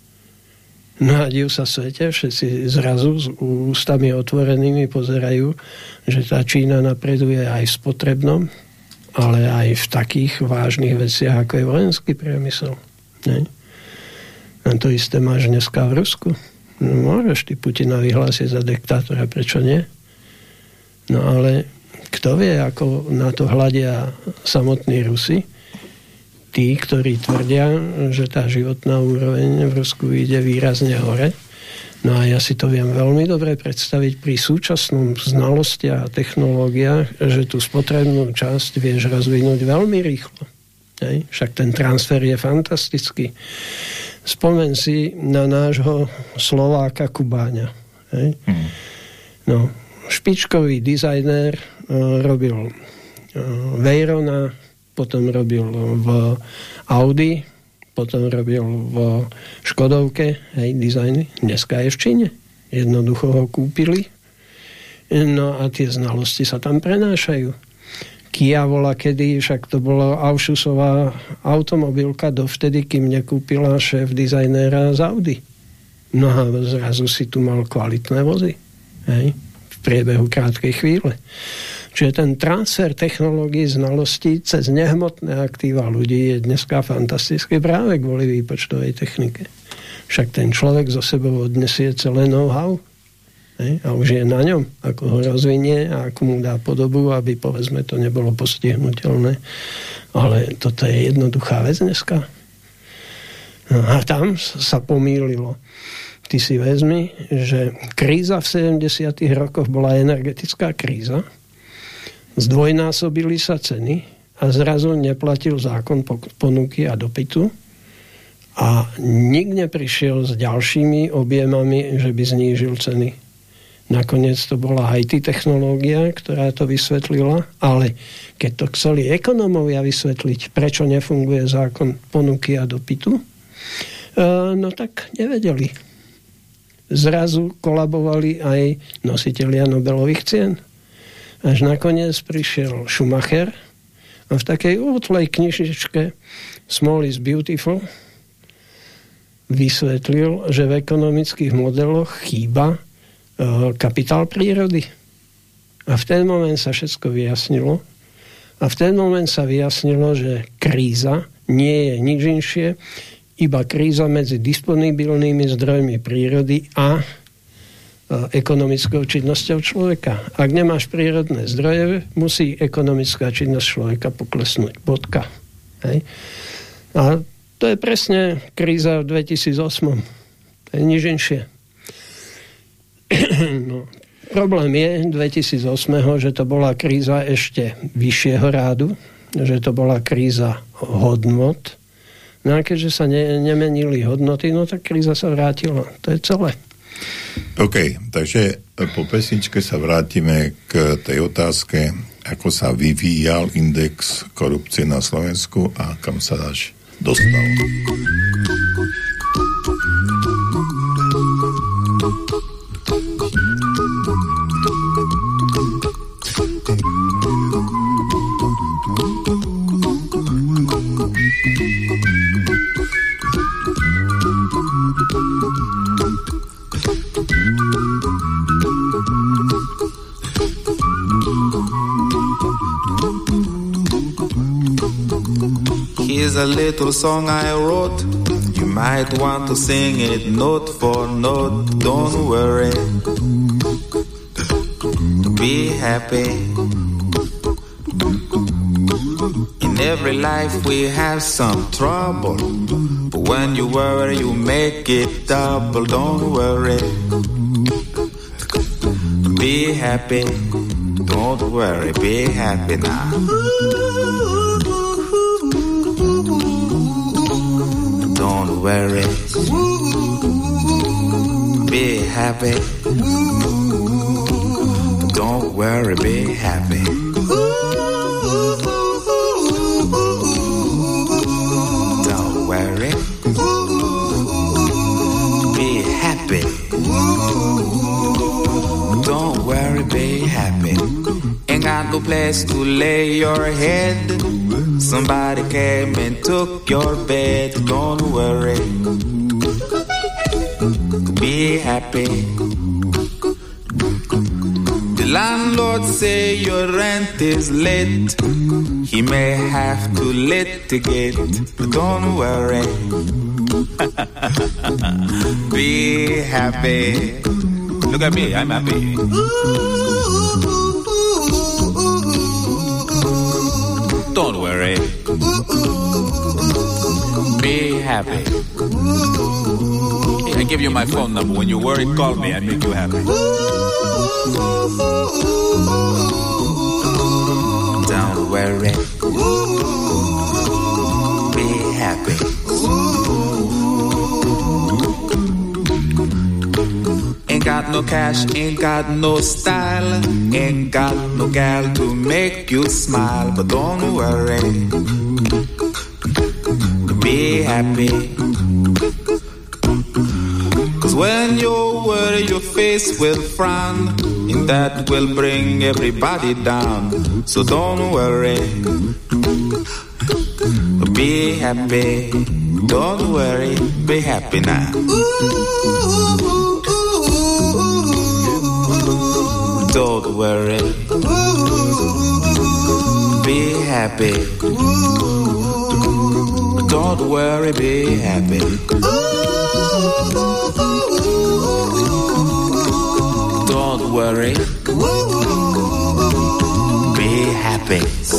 No a div sa svete, všetci zrazu s ústami otvorenými pozerajú, že tá Čína napreduje aj v spotrebnom, ale aj v takých vážnych veciach, ako je vojenský priemysel. Ne? A to isté máš dneska v Rusku. No, môžeš ty Putina vyhlásiť za diktátora, prečo nie? No ale kto vie, ako na to hľadia samotní Rusi? Tí, ktorí tvrdia, že tá životná úroveň v Rusku ide výrazne hore. No a ja si to viem veľmi dobre predstaviť pri súčasnom znalosti a technológiách, že tú spotrebnú časť vieš rozvinúť veľmi rýchlo. Hej? Však ten transfer je fantastický. Spomen si na nášho Slováka Kubáňa. Hej? Hmm. No, špičkový dizajner uh, robil uh, Veyrona, potom robil v Audi, potom robil v Škodovke, hej, dizajny. Dneska je v Číne. Jednoducho ho kúpili. No a tie znalosti sa tam prenášajú. Kia bola kedy, však to bola Aušusová automobilka dovtedy, kým nekúpila šéf dizajnéra z Audi. No a zrazu si tu mal kvalitné vozy. Hej, v priebehu krátkej chvíle. Čiže ten transfer technológií, znalostí cez nehmotné aktíva ľudí je dneska fantastický práve kvôli výpočtovej technike. Však ten človek zo sebou odnesie celé know-how, hej, a už je na ňom, ako ho rozvinie a ako mu dá podobu, aby povedzme to nebolo postihnutelné. Ale toto je jednoduchá vec dneska. No a tam sa pomýlilo. Ty si vezmi, že kríza v sedemdesiatych rokoch bola energetická kríza, zdvojnásobili sa ceny a zrazu neplatil zákon ponuky a dopytu a nik neprišiel s ďalšími objemami, že by znížil ceny. Nakoniec to bola í té technológia, ktorá to vysvetlila, ale keď to chceli ekonómovia vysvetliť, prečo nefunguje zákon ponuky a dopytu, no tak nevedeli. Zrazu kolabovali aj nositelia Nobelových cien. Až nakoniec prišiel Schumacher a v takej útlej knižičke Small is Beautiful vysvetlil, že v ekonomických modeloch chýba e, kapitál prírody. A v ten moment sa všetko vyjasnilo A v ten moment sa vyjasnilo, že kríza nie je nič inšie, iba kríza medzi disponibilnými zdrojmi prírody a ekonomickou činnosťou človeka. Ak nemáš prírodné zdroje, musí ekonomická činnosť človeka poklesnúť. Bodka. Hej. A to je presne kríza v dvetisícosem. To je nič inšie. No. Problém je dvetisícosem, že to bola kríza ešte vyššieho rádu, že to bola kríza hodnot. No a keďže sa ne, nemenili hodnoty, no tak kríza sa vrátila. To je celé. OK, takže po pesničke sa vrátime k tej otázke, ako sa vyvíjal index korupcie na Slovensku a kam sa až dostal. Here's a little song I wrote. You might want to sing it note for note. Don't worry, be happy. In every life we have some trouble, but when you worry you make it double. Don't worry, be happy. Don't worry, be happy now. Don't worry, be happy. Don't worry, be happy. Don't worry, be happy. Don't worry, be happy. Ain't got no place to lay your head. Somebody came and took your bed. Don't worry, be happy. The landlord say your rent is late. He may have to litigate, but don't worry, be happy. Look at me, I'm happy. Don't worry, be happy. I give you my phone number. When you worry, call me. I make you happy. Don't worry, be happy. Ain't got no cash, ain't got no style, ain't got no gal to make you smile, but don't worry, be happy. Cause when you worry your face will frown, and that will bring everybody down. So don't worry, be happy. Don't worry, be happy now. Don't worry, be happy. Don't worry, be happy. Don't worry, be happy.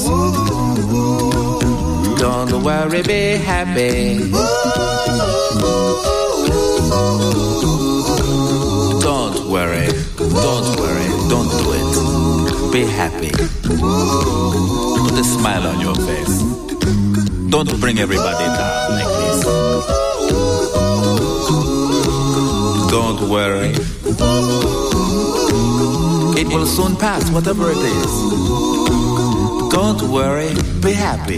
Don't worry, be happy. Don't worry, don't worry, don't do it. Be happy. Put a smile on your face. Don't bring everybody down like this. Don't worry, it will soon pass, whatever it is. Don't worry, be happy.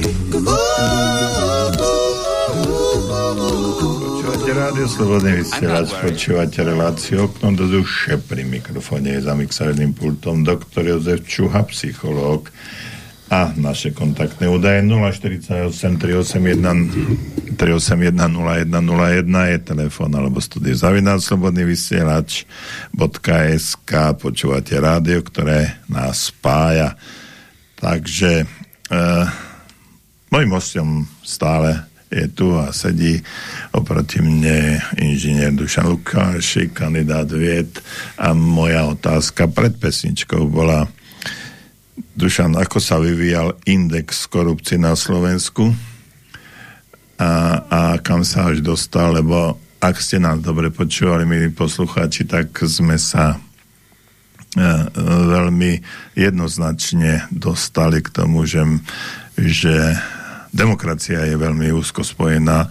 Počúvate rádio Slobodný vysielač, počúvate reláciu Okno do duše. Pri mikrofóne je za mixárnym pultom doktor Jozef Čuha, psychológ. A naše kontaktné údaje nula štyridsaťosem, tristoosemdesiatjeden, nula jeden nula jeden je telefón alebo studio zavináč slobodný vysielač bodka es ká. Počúvate rádio, ktoré nás spája. Takže uh, mojím hosťom stále je tu a sedí oproti mne inžinier Dušan Lukášik, kandidát vied, a moja otázka pred pesničkou bola: Dušan, ako sa vyvíjal index korupcie na Slovensku a, a kam sa až dostal, lebo ak ste nás dobre počúvali, milí poslucháči, tak sme sa veľmi jednoznačne dostali k tomu, že, že demokracia je veľmi úzko spojená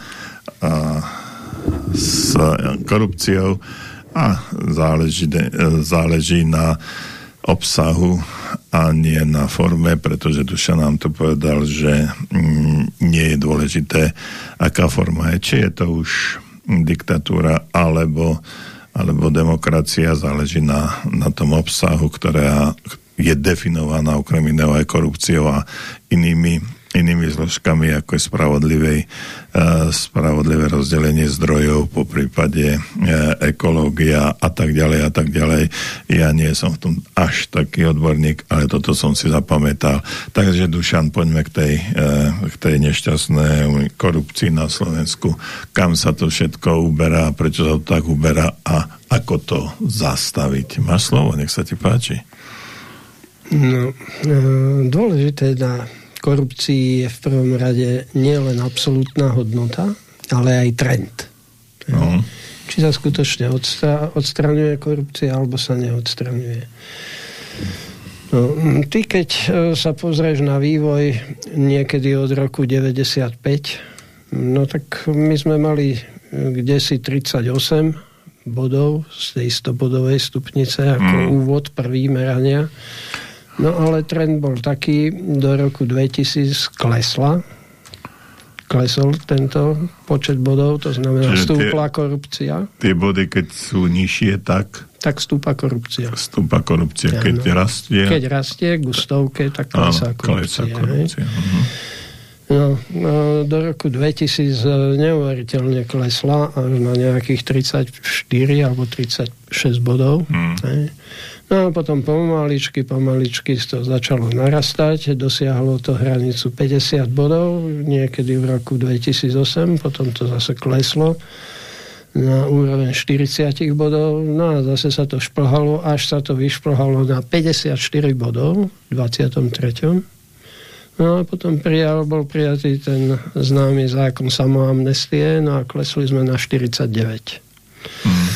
s korupciou a záleží, záleží na obsahu a nie na forme, pretože Duša nám to povedal, že nie je dôležité, aká forma je, či je to už diktatúra alebo alebo demokracia, záleží na, na tom obsahu, ktorá je definovaná okrem iného aj korupciou a inými, inými zložkami, ako je spravodlivej, uh, spravodlivé rozdelenie zdrojov, po prípade uh, ekológia a tak ďalej a tak ďalej. Ja nie som v tom až taký odborník, ale toto som si zapamätal. Takže Dušan, poďme k tej, uh, k tej nešťastnej korupcii na Slovensku. Kam sa to všetko uberá, prečo sa to tak uberá a ako to zastaviť? Máš slovo, nech sa ti páči. No, dôležité na korupcii je v prvom rade nielen absolútna hodnota, ale aj trend. No. Či sa skutočne odstra- odstraňuje korupcia, alebo sa neodstraňuje. No, ty, keď sa pozrieš na vývoj niekedy od roku deväťdesiatpäť, no tak my sme mali kdesi tridsaťosem bodov z tej stobodovej stupnice ako mm. úvod, prvý merania. No ale trend bol taký, do roku dvetisíc klesla. Klesol tento počet bodov, to znamená, čiže stúpla tie, korupcia. Tie body, keď sú nižšie, tak... Tak stúpa korupcia. Stúpa korupcia, ja, keď no. rastie... Keď rastie k stovke, tak klesá korupcia. Klesá korupcia. Uh-huh. No, no, do roku dvetisíc neuveriteľne klesla až na nejakých tridsaťštyri alebo tridsaťšesť bodov. Hmm. No a potom pomaličky, pomaličky to začalo narastať, dosiahlo to hranicu päťdesiat bodov, niekedy v roku dvetisícosem, potom to zase kleslo na úroveň štyridsať bodov, no a zase sa to šplhalo, až sa to vyšplhalo na päťdesiatštyri bodov v dvadsiatom treťom No a potom prijal, bol prijatý ten známy zákon samoamnestie, no a klesli sme na štyridsaťdeväť. Hmm.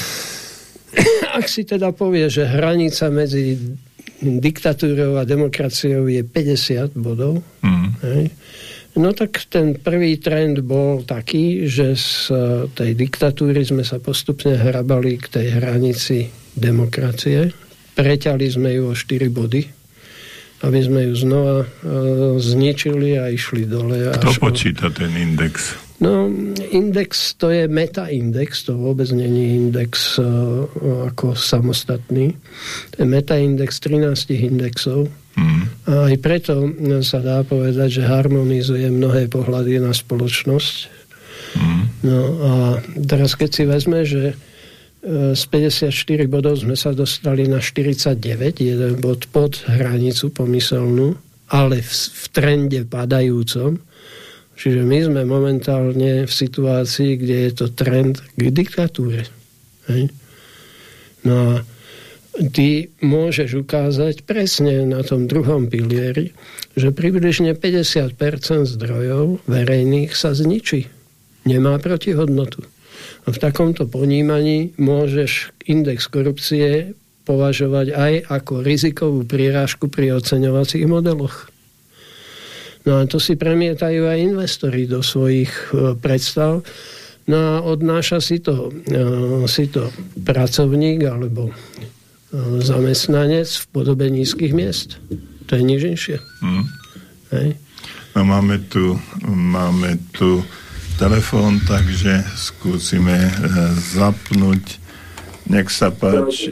Ak si teda povie, že hranica medzi diktatúrou a demokraciou je päťdesiat bodov, hmm. hej, no tak ten prvý trend bol taký, že z tej diktatúry sme sa postupne hrabali k tej hranici demokracie. Preťali sme ju o štyri body, aby sme ju znova e, zničili a išli dole. Kto počíta ten index? No, index to je metaindex, to vôbec není index e, ako samostatný. To je metaindex trinástich indexov. Hmm. A aj preto sa dá povedať, že harmonizuje mnohé pohľady na spoločnosť. Hmm. No a teraz keď si vezme, že z päťdesiatštyri bodov sme sa dostali na štyridsaťdeväť, jeden bod pod hranicu pomyselnú, ale v, v trende padajúcom. Čiže my sme momentálne v situácii, kde je to trend k diktatúre. Hej? No a ty môžeš ukázať presne na tom druhom pilieri, že približne päťdesiat percent zdrojov verejných sa zničí. Nemá protihodnotu. V takomto ponímaní môžeš index korupcie považovať aj ako rizikovú prirážku pri oceňovacích modeloch. No a to si premietajú aj investori do svojich predstav. No a odnáša si to, si to pracovník alebo zamestnanec v podobe nízkych miest. To je nič inšie. Hmm. Hej. No máme tu, máme tu telefón, takže skúsime e, zapnúť. Nech sa páči.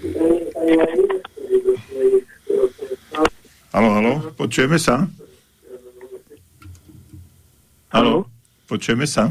Haló, haló, počujeme sa? Haló, počujeme sa?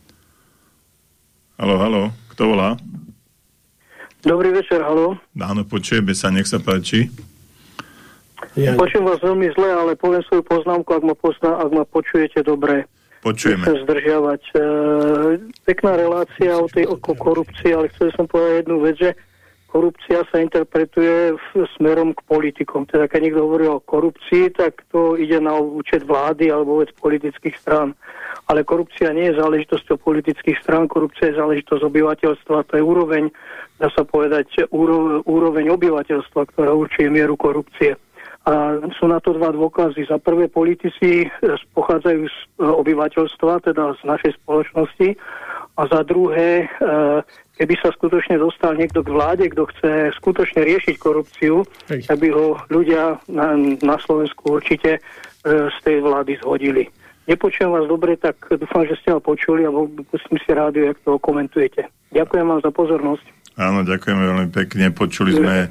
Haló, haló, kto volá? Dobrý večer, haló. Áno, počujeme sa, nech sa páči. Ja... Počujem vás veľmi zle, ale poviem svoju poznámku, ak ma, pozná, ak ma počujete dobre. Počujeme. Nechcem zdržiavať. E, pekná relácia o tej o korupcii, ale chcel som povedať jednu vec, že korupcia sa interpretuje v, smerom k politikom. Teda keď niekto hovorí o korupcii, tak to ide na účet vlády alebo vôbec politických strán. Ale korupcia nie je záležitosťou politických strán, korupcia je záležitosť obyvateľstva. To je úroveň, dá sa povedať, úro, úroveň obyvateľstva, ktorá určuje mieru korupcie. A sú na to dva dôkazy. Za prvé, politici pochádzajú z obyvateľstva, teda z našej spoločnosti. A za druhé, keby sa skutočne dostal niekto k vláde, kto chce skutočne riešiť korupciu, Hej. aby ho ľudia na, na Slovensku určite z tej vlády zhodili. Nepočujem vás dobre, tak dúfam, že ste ma počuli a pustím si rádio, jak to komentujete. Ďakujem vám za pozornosť. Áno, ďakujeme veľmi pekne. Počuli sme...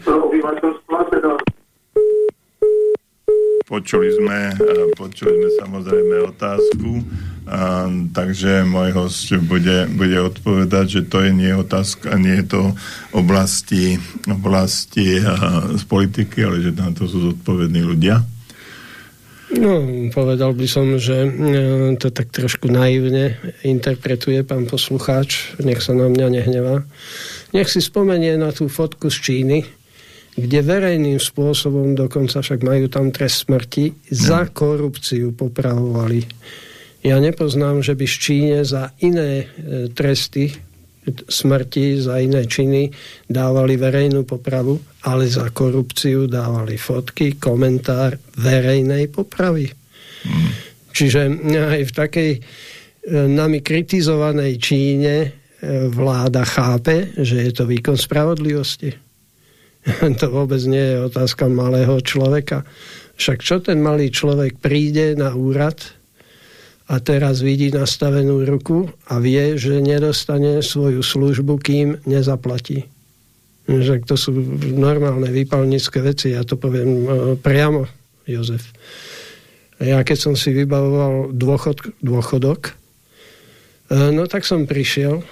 Počuli sme, počuli sme samozrejme otázku, a, takže môj host bude, bude odpovedať, že to je nie otázka, nie je to oblasti, oblasti a, z politiky, ale že na to sú zodpovední ľudia. No, povedal by som, že to tak trošku naivne interpretuje pán poslucháč, nech sa na mňa nehnevá. Nech si spomenie na tú fotku z Číny, kde verejným spôsobom, dokonca však majú tam trest smrti, za korupciu popravovali. Ja nepoznám, že by v Číne za iné tresty smrti, za iné činy dávali verejnú popravu, ale za korupciu dávali fotky, komentár verejnej popravy. Hmm. Čiže aj v takej nami kritizovanej Číne vláda chápe, že je to výkon spravodlivosti. To vôbec nie je otázka malého človeka. Však čo ten malý človek príde na úrad a teraz vidí nastavenú ruku a vie, že nedostane svoju službu, kým nezaplatí. Však to sú normálne výpalnické veci. Ja to poviem priamo, Jozef. Ja keď som si vybavoval dôchod, dôchodok, no tak som prišiel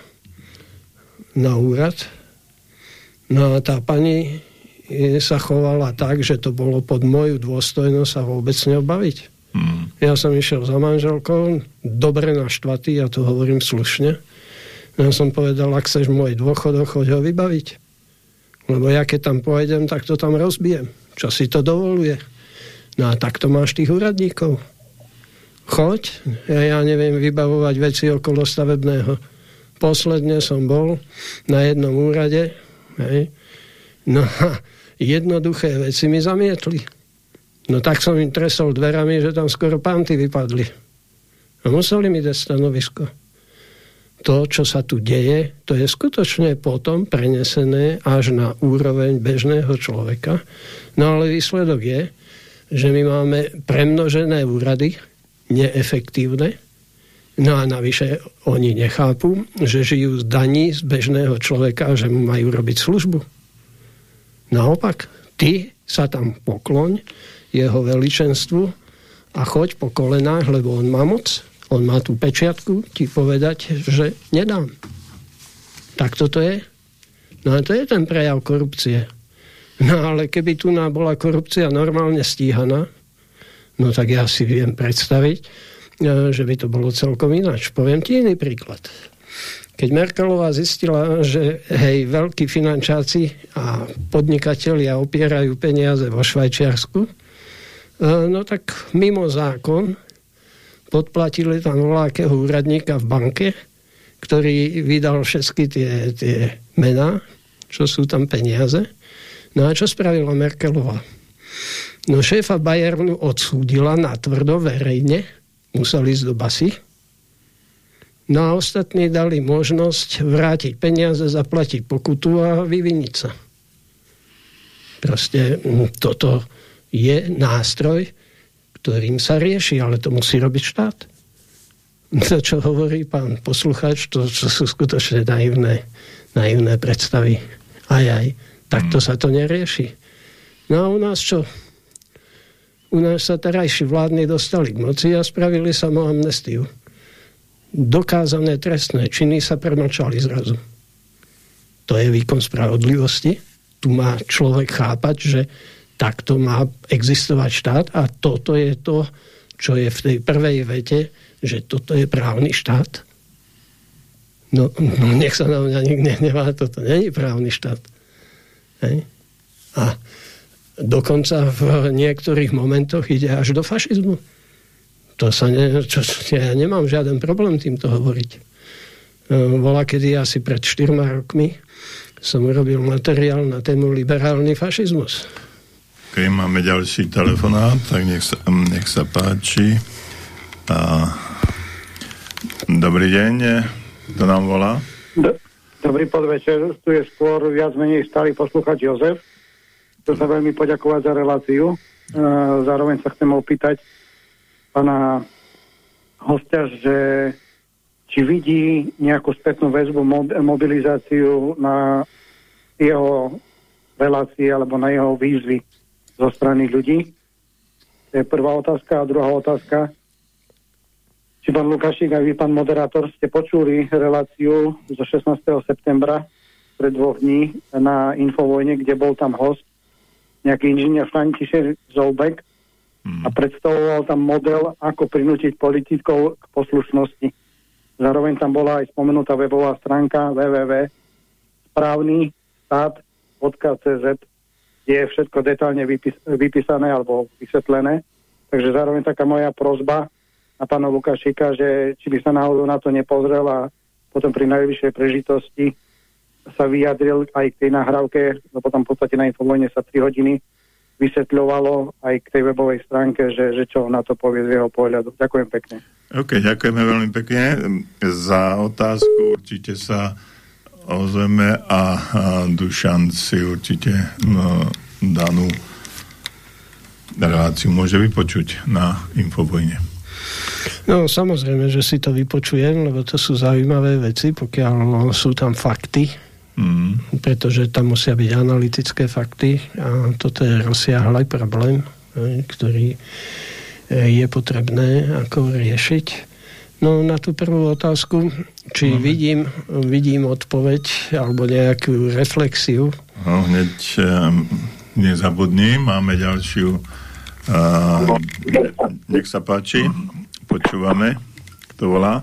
na úrad. No a tá pani sa chovala tak, že to bolo pod moju dôstojnosť sa vôbec neobaviť. Hmm. Ja som išiel za manželkou, dobre naštvatý, ja to hovorím slušne. Ja som povedal, ak chceš môj dôchodok, choď ho vybaviť. Lebo ja keď tam pôjdem, tak to tam rozbijem. Čo si to dovoluje? No a takto máš tých úradníkov. Choď, ja, ja neviem vybavovať veci okolo stavebného. Posledne som bol na jednom úrade, hej. No a jednoduché veci mi zamietli. No tak som im tresol dverami, že tam skoro panty vypadli. A museli mi dať stanovisko. To, čo sa tu deje, to je skutočne potom prenesené až na úroveň bežného človeka. No ale výsledok je, že my máme premnožené úrady, neefektívne. No a navyše oni nechápu, že žijú z daní z bežného človeka a že mu majú robiť službu. Naopak, ty sa tam pokloň jeho veličenstvu a choď po kolenách, lebo on má moc, on má tú pečiatku ti povedať, že nedám. Tak toto je. No a to je ten prejav korupcie. No ale keby tu bola korupcia normálne stíhaná, no tak ja si viem predstaviť, že by to bolo celkom ináč. Poviem ti iný príklad. Keď Merkelová zistila, že hej, veľkí finančáci a podnikatelia opierajú peniaze vo Švajčiarsku, no tak mimo zákon podplatili tam voľakého úradníka v banke, ktorý vydal všetky tie, tie mená, čo sú tam peniaze. No a čo spravila Merkelová? No šéfa Bayernu odsúdila natvrdo verejne, musel ísť do basy. No a ostatní dali možnosť vrátiť peniaze, zaplatiť pokutu a vyviniť sa. Proste toto je nástroj, ktorým sa rieši, ale to musí robiť štát. To, čo hovorí pán poslucháč, to, čo sú skutočne naivné, naivné predstavy. Aj, aj. Takto sa to nerieši. No a u nás čo? U nás sa terajší vládni dostali k moci a spravili samú amnestiu. Dokázané trestné činy sa premlčali zrazu. To je výkon spravodlivosti. Tu má človek chápať, že takto má existovať štát a toto je to, čo je v tej prvej vete, že toto je právny štát. No, no nech sa na mňa nikto nehnevá, toto nie je právny štát. Hej? A dokonca v niektorých momentoch ide až do fašizmu. To sa ne, čo, ja nemám žiaden problém týmto hovoriť. Bola kedy asi pred štyrma rokmi som urobil materiál na tému liberálny fašizmus. Keď máme ďalší telefonát, tak nech sa, nech sa páči. A... Dobrý deň, kto nám volá? Do, dobrý podvečer, tu je skôr viac menej stály posluchač Jozef. Chcem sa veľmi poďakovať za reláciu. Zároveň sa chcem opýtať pána hostia, že či vidí nejakú spätnú väzbu, mobilizáciu na jeho relácie alebo na jeho výzvy zo strany ľudí. To je prvá otázka. A druhá otázka, či pán Lukášik a vy, pán moderátor, ste počuli reláciu zo šestnásteho septembra pred dvoch dní na Infovojne, kde bol tam host, nejaký inžinier František Zoubek, a predstavoval tam model, ako prinútiť politikov k poslušnosti. Zároveň tam bola aj spomenutá webová stránka w w w bodka správny štát bodka c z, kde je všetko detailne vypis- vypísané alebo vysvetlené. Takže zároveň taká moja prosba na pána Lukášika, že či by sa náhodou na to nepozrel a potom pri najvyššej prežitosti sa vyjadril aj k tej nahrávke, no potom v podstate na Infovojne sa tri hodiny vysvetľovalo aj k tej webovej stránke, že, že čo na to povie z jeho pohľadu. Ďakujem pekne. OK, ďakujeme veľmi pekne za otázku. Určite sa ozveme a, a Dušan si určite no, danú reláciu môže vypočuť na Infovojne. No samozrejme, že si to vypočujem, lebo to sú zaujímavé veci, pokiaľ sú tam fakty, Mm. pretože tam musia byť analytické fakty a toto je rozsiahlý problém, ktorý je potrebné ako riešiť. No na tú prvú otázku, či mm. vidím, vidím odpoveď alebo nejakú reflexiu. No, hneď um, nezabudni, máme ďalšiu uh, nech sa páči, počúvame, kto volá?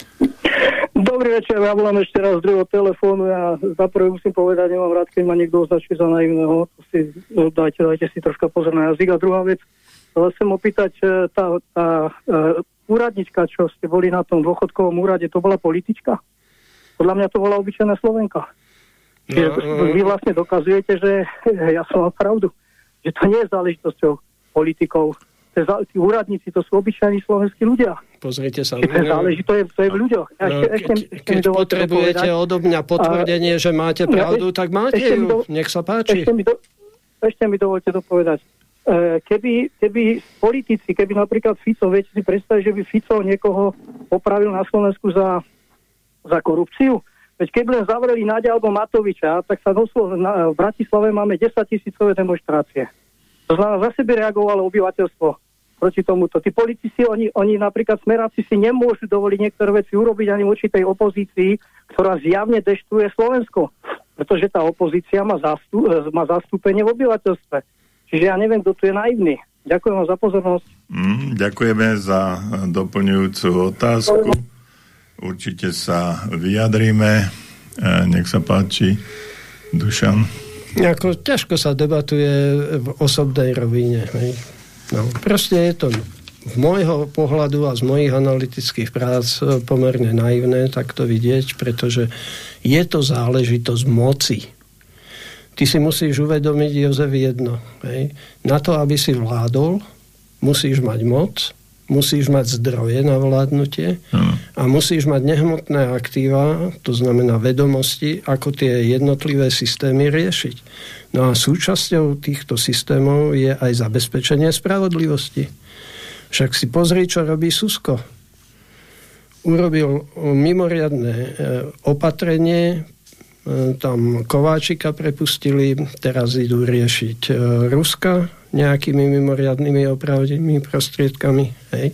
Dobrý večer, ja volám ešte raz z druhého telefónu. Ja za prvé musím povedať, nemám rád, keď ma niekto označí za naivného. Si, no, dajte, dajte si troška pozor na jazyk. A druhá vec, chcem opýtať, tá, tá uh, úradnička, čo ste boli na tom dôchodkovom úrade, to bola politička? Podľa mňa to bola obyčajná Slovenka. No, Čiže no, vy vlastne dokazujete, že ja som mal pravdu. Že to nie je záležitosťou politikov. Tí úradníci, to sú obyčajní slovenskí ľudia. Pozrite sa. Čiže záleží, to je, to je v ľuďoch. Ja no, ešte, ešte, keď ešte keď potrebujete odo mňa potvrdenie, a, že máte pravdu, ja, tak máte ju. Do, Nech sa páči. Ešte mi, do, ešte mi dovolte dopovedať. Keby, keby politici, keby napríklad Fico, viete si predstaviť, že by Fico niekoho popravil na Slovensku za, za korupciu? Veď keby len zavreli Náďa alebo Matoviča, tak sa doslo, na, v Bratislave máme desaťtisícové demonštrácie. To znamená, za sebe reagovalo obyvateľstvo proti tomuto. Tí politici, oni, oni napríklad smeráci si nemôžu dovoliť niektoré veci urobiť ani voči tej opozícii, ktorá zjavne deštuje Slovensko. Pretože tá opozícia má, zastú, má zastúpenie v obyvateľstve. Čiže ja neviem, kto tu je naivný. Ďakujem vám za pozornosť. Mm, ďakujeme za doplňujúcu otázku. Určite sa vyjadríme. Nech sa páči, Dušan. Ako, ťažko sa debatuje v osobnej rovine. Hej. No, proste je to z môjho pohľadu a z mojich analytických prác pomerne naivné takto vidieť, pretože je to záležitosť moci. Ty si musíš uvedomiť, Jozef, jedno. Hej. Na to, aby si vládol, musíš mať moc, musíš mať zdroje na vládnutie hmm. a musíš mať nehmotné aktíva, to znamená vedomosti, ako tie jednotlivé systémy riešiť. No a súčasťou týchto systémov je aj zabezpečenie spravodlivosti. Však si pozri, čo robí Susko. Urobil mimoriadne opatrenie, tam Kováčika prepustili, teraz idú riešiť Ruska nejakými mimoriadnymi opravdnými prostriedkami. Hej.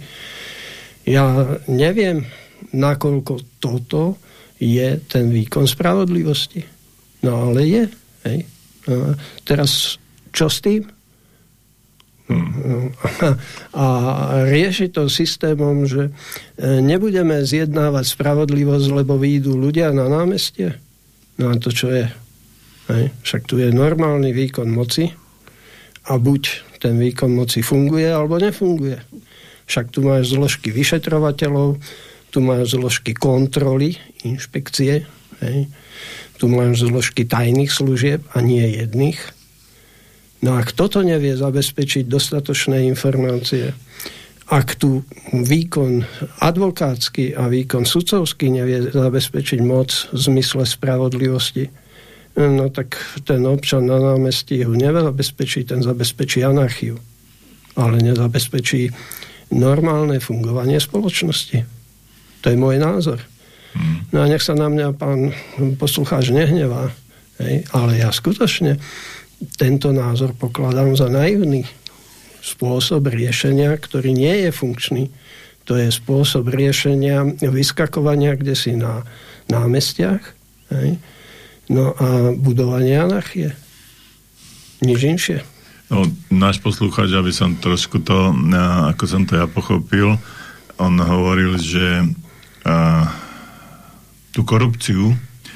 Ja neviem, nakoľko toto je ten výkon spravodlivosti. No ale je. Hej. A teraz čo s tým? Hmm. A rieši to systémom, že nebudeme zjednávať spravodlivosť, lebo vyjdú ľudia na námestie. No a to čo je? Hej. Však tu je normálny výkon moci a buď ten výkon moci funguje, alebo nefunguje. Však tu máš zložky vyšetrovateľov, tu máš zložky kontroly, inšpekcie, hej. Tu máš zložky tajných služieb a nie jedných. No a kto to nevie zabezpečiť dostatočné informácie, ak tu výkon advokátsky a výkon sudcovský nevie zabezpečiť moc v zmysle spravodlivosti, no tak ten občan na námestí ho nezabezpečí, ten zabezpečí anarchiu, ale nezabezpečí normálne fungovanie spoločnosti. To je môj názor. No a nech sa na mňa pán poslucháč nehnevá, hej, ale ja skutočne tento názor pokladám za naivný spôsob riešenia, ktorý nie je funkčný. To je spôsob riešenia vyskakovania kdesi na námestiach, hej, no a budovanie anarchie. Nič inšie. No, náš poslucháč, aby som trošku to, ako som to ja pochopil, on hovoril, že a, tú korupciu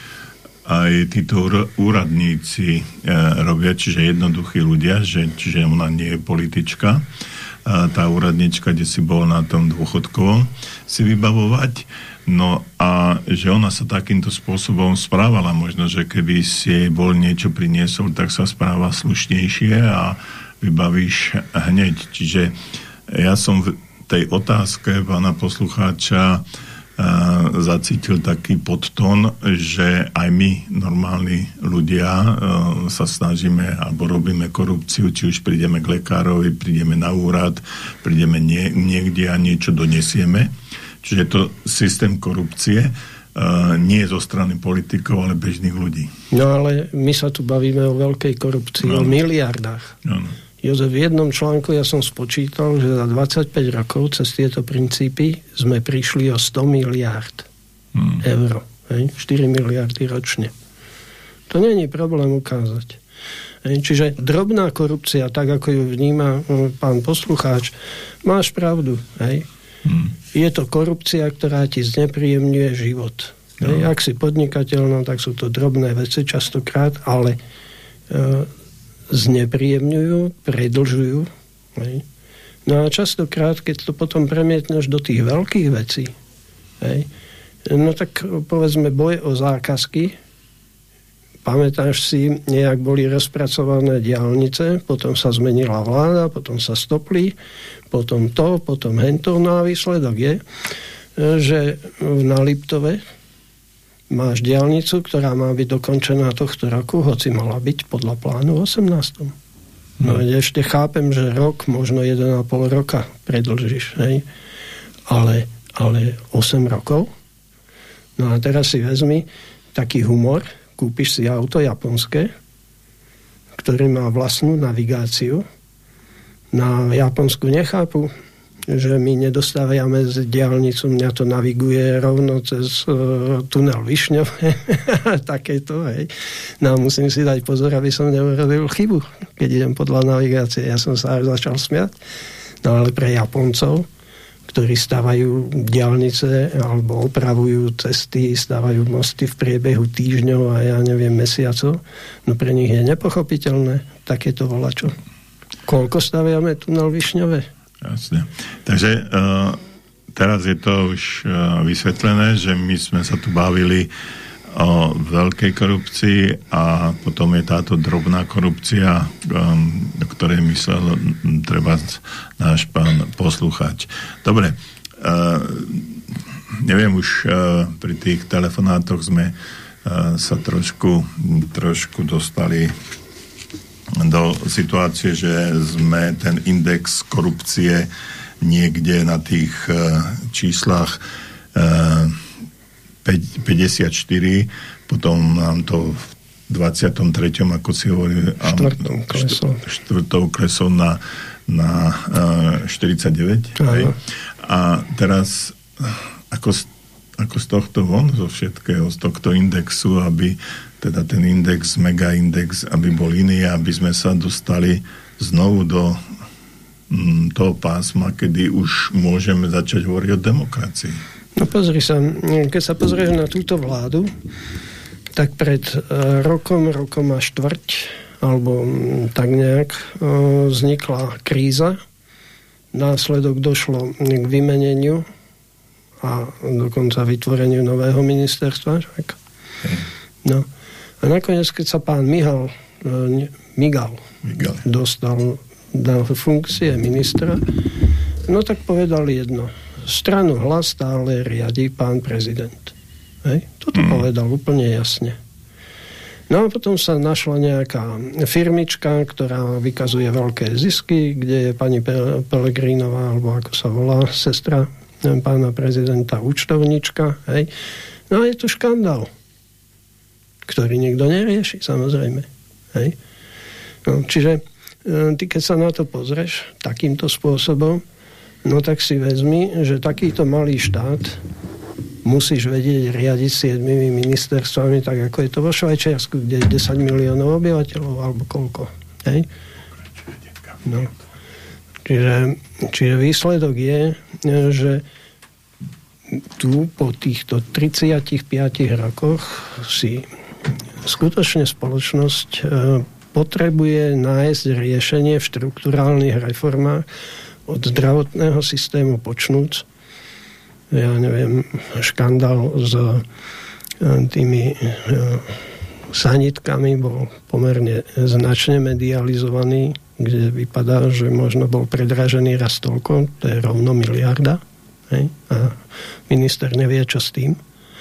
aj títo úradníci e, robia, čiže jednoduchí ľudia, že, čiže ona nie je politička. A tá úradnička, kde si bol na tom dôchodkovom, si vybavovať. No a že ona sa takýmto spôsobom správala. Možno, že keby si jej bol niečo priniesol, tak sa správa slušnejšie a vybavíš hneď. Čiže ja som v tej otázke pána poslucháča zacítil taký podtón, že aj my, normálni ľudia, sa snažíme alebo robíme korupciu, či už prídeme k lekárovi, prídeme na úrad, prídeme nie, niekde a niečo donesieme. Čiže to systém korupcie nie je zo strany politikov, ale bežných ľudí. No ale my sa tu bavíme o veľkej korupcii, no. O miliardách. No, no. Jozef, v jednom článku ja som spočítal, že za dvadsaťpäť rokov cez tieto princípy sme prišli o sto miliárd hmm. eur. Hej? štyri miliardy ročne. To nie je problém ukázať. Hej? Čiže drobná korupcia, tak ako ju vníma pán poslucháč, máš pravdu. Hej? Hmm. Je to korupcia, ktorá ti znepríjemňuje život. No. Hej? Ak si podnikateľ, no, tak sú to drobné veci častokrát, ale e, znepríjemňujú, predlžujú. Hej. No a častokrát, keď to potom premietneš do tých veľkých vecí, hej, no tak povedzme boj o zákazky, pamätáš si, nejak boli rozpracované diaľnice, potom sa zmenila vláda, potom sa stopli, potom to, potom hento, no a výsledok je, že na Liptove máš diaľnicu, ktorá má byť dokončená tohto roku, hoci mala byť podľa plánu osemnásteho No hmm. ešte chápem, že rok, možno jeden a pol roka predĺžiš, hej? Ale, ale osem rokov? No a teraz si vezmi taký humor, kúpiš si auto japonské, ktoré má vlastnú navigáciu. Na Japonsku nechápu, že my nedostávame z diaľnicu, mňa to naviguje rovno cez uh, tunel Višňové, takéto, hej. No musím si dať pozor, aby som neurobil chybu, keď idem podľa navigácie. Ja som sa aj začal smiať. No ale pre Japoncov, ktorí stavajú diaľnice alebo opravujú cesty, stavajú mosty v priebehu týždňov a ja neviem, mesiacov, no pre nich je nepochopiteľné takéto volačo. Koľko staviame tunel Višňové? Jasne. Takže uh, teraz je to už uh, vysvetlené, že my sme sa tu bavili o veľkej korupcii a potom je táto drobná korupcia, um, o ktorej myslel treba náš pán poslucháč. Dobre, uh, neviem, už uh, pri tých telefonátoch sme uh, sa trošku, trošku dostali do situácie, že sme ten index korupcie niekde na tých uh, číslach uh, päťdesiatštyri, potom nám to v dvadsiatom treťom ako si hovorili, štvrtou klesol. Štvrtou klesol na, na uh, štyridsaťdeväť. A teraz ako, ako z tohto von, zo všetkého, z tohto indexu, aby teda ten index, megaindex, aby bol iný, aby sme sa dostali znovu do toho pásma, kedy už môžeme začať hovoriť o demokracii? No pozri sa, keď sa pozrieš na túto vládu, tak pred rokom, rokom a štvrť, alebo tak nejak, vznikla kríza. Následok došlo k vymeneniu a dokonca vytvoreniu nového ministerstva. Tak? No. A nakoniec, keď sa pán Mihal, Migal, Migal dostal do funkcie ministra, no tak povedal jedno. Stranu Hlas stále riadi pán prezident. Hej? Toto mm. povedal úplne jasne. No a potom sa našla nejaká firmička, ktorá vykazuje veľké zisky, kde je pani Pelegrínová, alebo ako sa volá, sestra pána prezidenta, účtovnička. Hej? No a je to škandál, ktorý nikto nerieši, samozrejme. Hej? No, čiže ty, keď sa na to pozrieš takýmto spôsobom, no tak si vezmi, že takýto malý štát musíš vedieť riadiť siedmimi ministerstvami, tak ako je to vo Švajčiarsku, kde je desať miliónov obyvateľov, alebo koľko. Hej? No. Čiže, čiže výsledok je, že tu po týchto tridsiatich rokoch si skutočne spoločnosť potrebuje nájsť riešenie v štrukturálnych reformách od zdravotného systému počnúc, ja neviem, škandál s tými sanitkami bol pomerne značne medializovaný, kde vypadá, že možno bol predražený raz toľko, to je rovno miliarda. Hej? A minister nevie, čo s tým.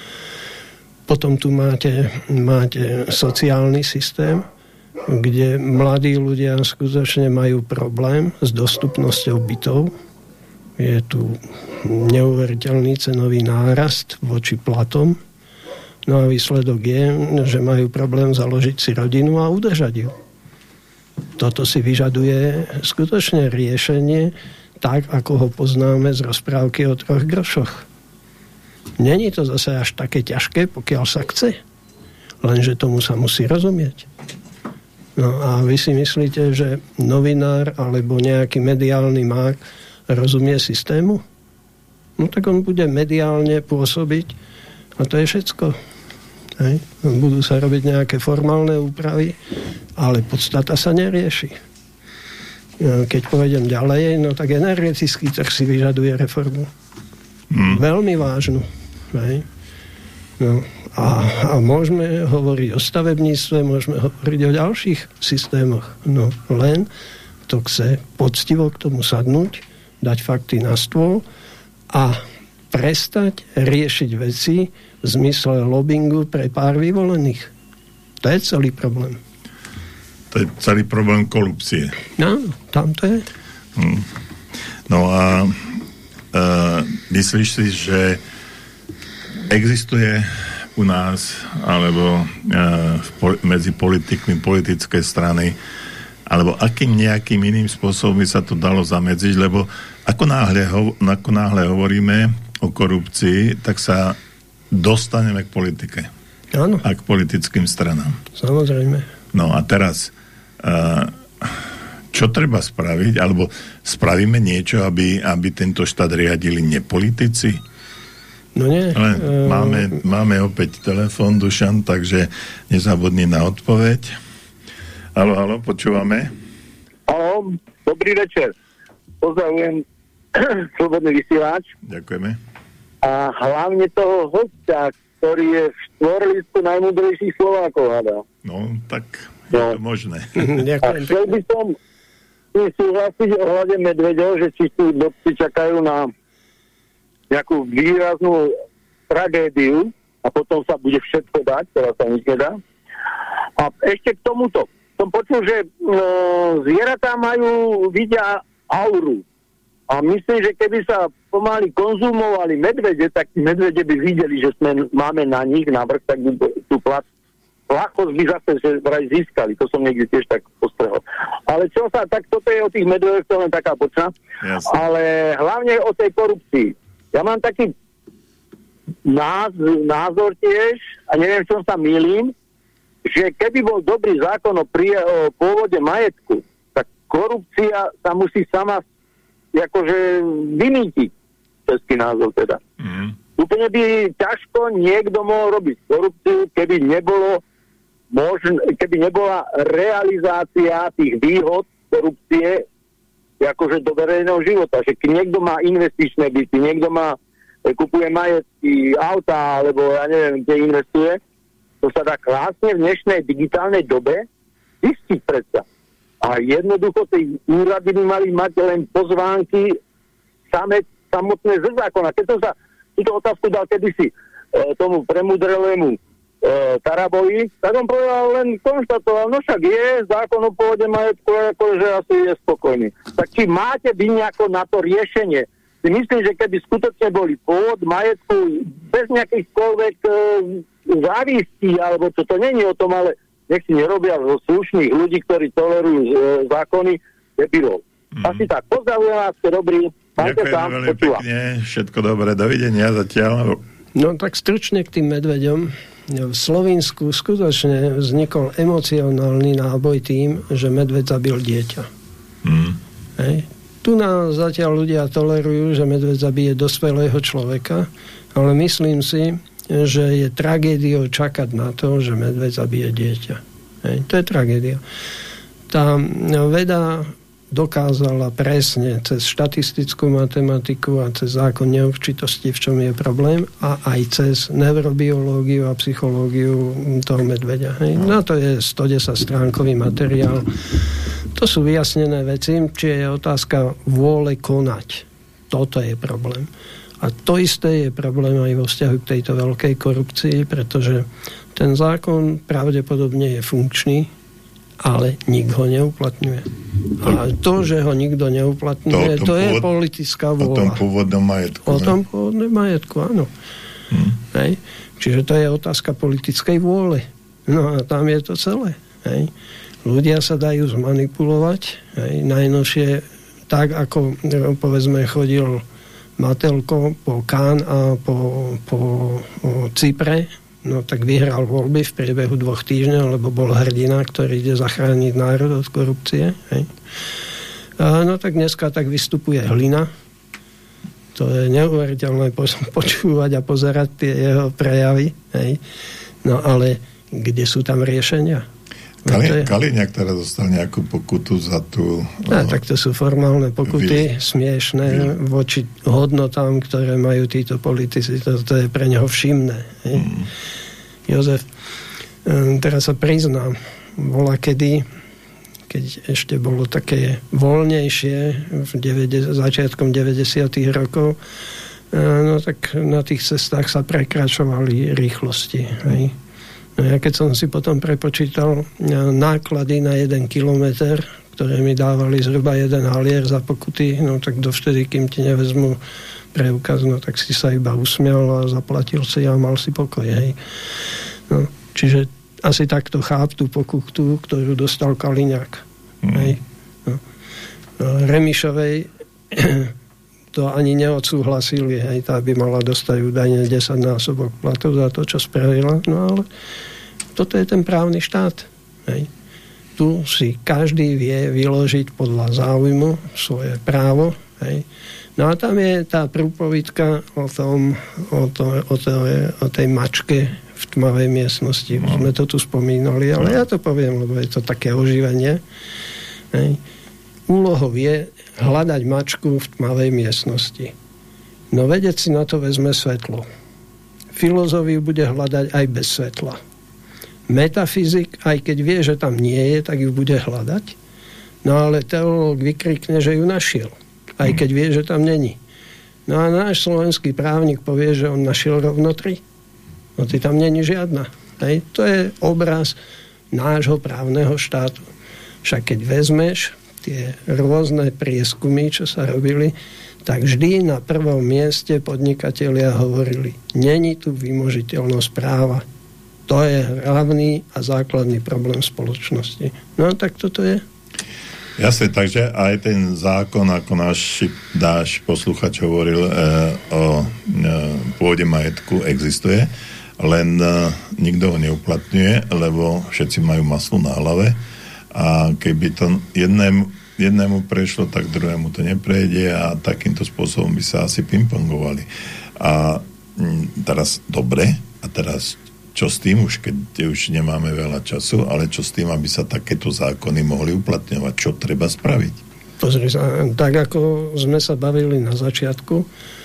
Potom tu máte, máte sociálny systém, kde mladí ľudia skutočne majú problém s dostupnosťou bytov. Je tu neuveriteľný cenový nárast voči platom. No a výsledok je, že majú problém založiť si rodinu a udržať ju. Toto si vyžaduje skutočne riešenie tak, ako ho poznáme z rozprávky o troch grošoch. Není to zase až také ťažké, pokiaľ sa chce. Lenže tomu sa musí rozumieť. No a vy si myslíte, že novinár alebo nejaký mediálny mák rozumie systému? No tak on bude mediálne pôsobiť a to je všetko. Hej? Budú sa robiť nejaké formálne úpravy, ale podstata sa nerieši. Keď pôjdem ďalej, no tak energetický trh si vyžaduje reformu. Hmm. Veľmi vážnu. Hej? No, a, a môžeme hovoriť o stavebníctve, môžeme hovoriť o ďalších systémoch. No len to chce poctivo k tomu sadnúť, dať fakty na stôl a prestať riešiť veci v zmysle lobbingu pre pár vyvolených. To je celý problém. To je celý problém korupcie. No, tam to je. Hmm. No a uh, myslíš si, že existuje u nás alebo uh, medzi politikmi politické strany alebo akým nejakým iným spôsobom by sa to dalo zamedziť, lebo ako náhle, ho, ako náhle hovoríme o korupcii, tak sa dostaneme k politike. Áno. A k politickým stranám. Samozrejme. No a teraz uh, čo treba spraviť, alebo spravíme niečo, aby, aby tento štát riadili nepolitici? No nie. Ale máme, máme opäť telefón, Dušan, takže nezabudni na odpoveď. Haló, haló, počúvame? Haló, dobrý večer. Pozdravujem Slobodný vysielač. Ďakujeme. A hlavne toho hostia, ktorý je v štvorlistku najmúdrejších Slovákov, hada. No, tak je no. to možné. A chcel by som súhlasiť ohľade medveďov, že či tu dobci čakajú na nejakú výraznú tragédiu a potom sa bude všetko dať, ktorá sa nič nedá. A ešte k tomuto. Som počul, že e, zvieratá majú, vidia auru. A myslím, že keby sa pomaly konzumovali medvede, tak medvede by videli, že sme, máme na nich navrch, tak by tú plat, ľahkosť by zase že vraj získali. To som niekde tiež tak postrehol. Ale čo sa, tak toto je o tých medvedoch, to len taká počna. Jasne. Ale hlavne o tej korupcii. Ja mám taký názor, názor tiež, a neviem, čom sa mýlim, že keby bol dobrý zákon o, prie, o pôvode majetku, tak korupcia sa musí sama akože vymýtiť, český názov teda. Mm. Úplne by ťažko niekto mohol robiť korupciu, keby nebolo možn, keby nebola realizácia tých výhod korupcie akože do verejného života. Že keď niekto má investičné byty, niekto má, kupuje majetky, auta, alebo ja neviem, kde investuje, to sa dá krásne v dnešnej digitálnej dobe zistiť predsa. A jednoducho tí úrady by mali mať len pozvánky same, samotné z zákona. Keď som sa túto otázku dal kedysi e, tomu premudrelému e, Tarabovi, tak on povedal, len konštatoval, no však je zákon o pôvode majetku, akože asi je spokojný. Tak či máte vy nejako na to riešenie? Si myslím, že keby skutočne boli pôvod majetku bez nejakýchkoľvek e, závistí, alebo čo to není o tom, ale nech si nerobia zo slušných ľudí, ktorí tolerujú e, zákony, debilov. Mm. Asi tak. Pozdravujem vás, ste dobrý. Majte Ďakujem tam, veľmi počúva. pekne. Všetko dobré. Dovidenia zatiaľ. No tak stručne k tým medveďom. V Slovinsku skutočne vznikol emocionálny náboj tým, že medveď zabil dieťa. Mm. Hej. Tu nás zatiaľ ľudia tolerujú, že medveď zabije dospelého človeka, ale myslím si, že je tragédiou čakať na to, že medveď zabije dieťa. Hej, to je tragédia. Tá veda dokázala presne cez štatistickú matematiku a cez zákon neurčitosti, v čom je problém, a aj cez neurobiológiu a psychológiu toho medveďa. Hej. No to je stodesať stránkový materiál. To sú vyjasnené veci, či je otázka vôle konať. Toto je problém. A to isté je problém aj vo vzťahu k tejto veľkej korupcii, pretože ten zákon pravdepodobne je funkčný, ale nikto ho neuplatňuje. A to, že ho nikto neuplatňuje, to, to je pôvod, politická vôľa. O tom pôvodnom majetku. O tom pôvodnom majetku, áno. Hmm. Hej. Čiže to je otázka politickej vôle. No a tam je to celé. Hej. Ľudia sa dajú zmanipulovať. Hej. Najnovšie, tak ako povedzme chodil Matelko po Cannes a po, po Cypre, no tak vyhral voľby v priebehu dvoch týždňov, lebo bol hrdina, ktorý ide zachrániť národ od korupcie. Hej. A no tak dneska tak vystupuje Hlina. To je neuveriteľné počúvať a pozerať tie jeho prejavy. Hej. No ale kde sú tam riešenia? Kali, Kaliňák teraz dostal nejakú pokutu za tú... No, tak to sú formálne pokuty, vy, smiešné vy. voči hodnotám, ktoré majú títo politici. To, to je pre neho všimné. Mm. Jozef, teraz sa priznám, bola kedy, keď ešte bolo také voľnejšie, v deväťdesiatych, začiatkom deväťdesiatych rokov, no tak na tých cestách sa prekračovali rýchlosti. Hej. No ja keď som si potom prepočítal náklady na jeden kilometr, ktoré mi dávali zhruba jeden halier za pokuty, no tak dovtedy, kým ti nevezmu preukaz, no tak si sa iba usmial a zaplatil si a mal si pokoj. Hej. No, čiže asi takto cháp tú pokutu, ktorú dostal Kaliňák. Mm. Hej. No. No, Remišovej to ani neodsúhlasili, hej, tá by mala dostať údajne desaťnásobok platu za to, čo spravila. No ale toto je ten právny štát. Hej. Tu si každý vie vyložiť podľa záujmu svoje právo. Hej. No a tam je tá prúpovidka o tom, o, to, o, to, o tej mačke v tmavej miestnosti. Už sme to tu spomínali, ale ja to poviem, lebo je to také oživenie. Hej. Úlohou je hľadať mačku v tmavej miestnosti. No vedec si na to vezme svetlo. Filozófiu bude hľadať aj bez svetla. Metafyzik, aj keď vie, že tam nie je, tak ju bude hľadať. No ale teológ vykrikne, že ju našiel. Aj keď vie, že tam není. No a náš slovenský právnik povie, že on našiel rovno tri. No ty tam není žiadna. Hej? To je obraz nášho právneho štátu. Však keď vezmeš tie rôzne prieskumy, čo sa robili, tak vždy na prvom mieste podnikatelia hovorili, není tu vymožiteľnosť práva. To je hlavný a základný problém spoločnosti. No tak toto je. Jasne, takže aj ten zákon, ako náš dáš posluchač hovoril e, o e, pôvode majetku, existuje, len e, nikto ho neuplatňuje, lebo všetci majú maslo na hlave. A keby to jednému, jednému prešlo, tak druhému to neprejde a takýmto spôsobom by sa asi pingpongovali. A teraz dobre, a teraz čo s tým, už keď už nemáme veľa času, ale čo s tým, aby sa takéto zákony mohli uplatňovať? Čo treba spraviť? Pozri sa, tak ako sme sa bavili na začiatku,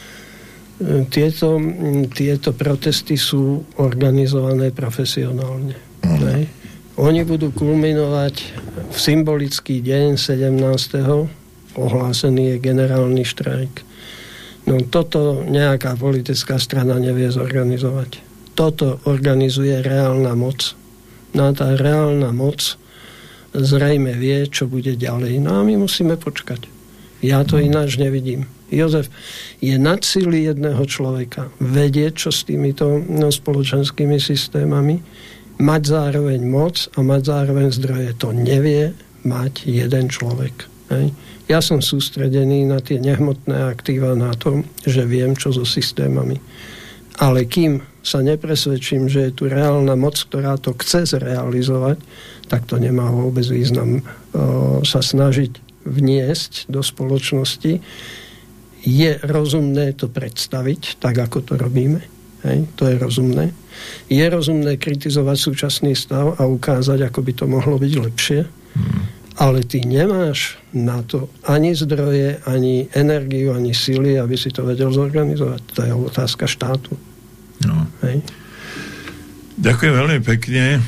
tieto, tieto protesty sú organizované profesionálne. Mm. Oni budú kulminovať v symbolický deň sedemnásteho Ohlásený je generálny štrajk. No toto nejaká politická strana nevie zorganizovať. Toto organizuje reálna moc. No tá reálna moc zrejme vie, čo bude ďalej. No a my musíme počkať. Ja to ináč nevidím. Jozef, je nad síly jedného človeka vedieť, čo s týmito no, spoločenskými systémami, mať zároveň moc a mať zároveň zdroje. To nevie mať jeden človek. Hej. Ja som sústredený na tie nehmotné aktíva na to, že viem, čo so systémami. Ale kým sa nepresvedčím, že je tu reálna moc, ktorá to chce zrealizovať, tak to nemá vôbec význam o, sa snažiť vniesť do spoločnosti. Je rozumné to predstaviť, tak ako to robíme. Hej, to je rozumné. Je rozumné kritizovať súčasný stav a ukázať, ako by to mohlo byť lepšie. Hmm. Ale ty nemáš na to ani zdroje, ani energiu, ani sily, aby si to vedel zorganizovať. To je otázka štátu. No. Hej. Ďakujem veľmi pekne.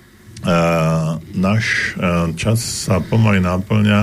Uh, náš uh, čas sa pomaly náplňa.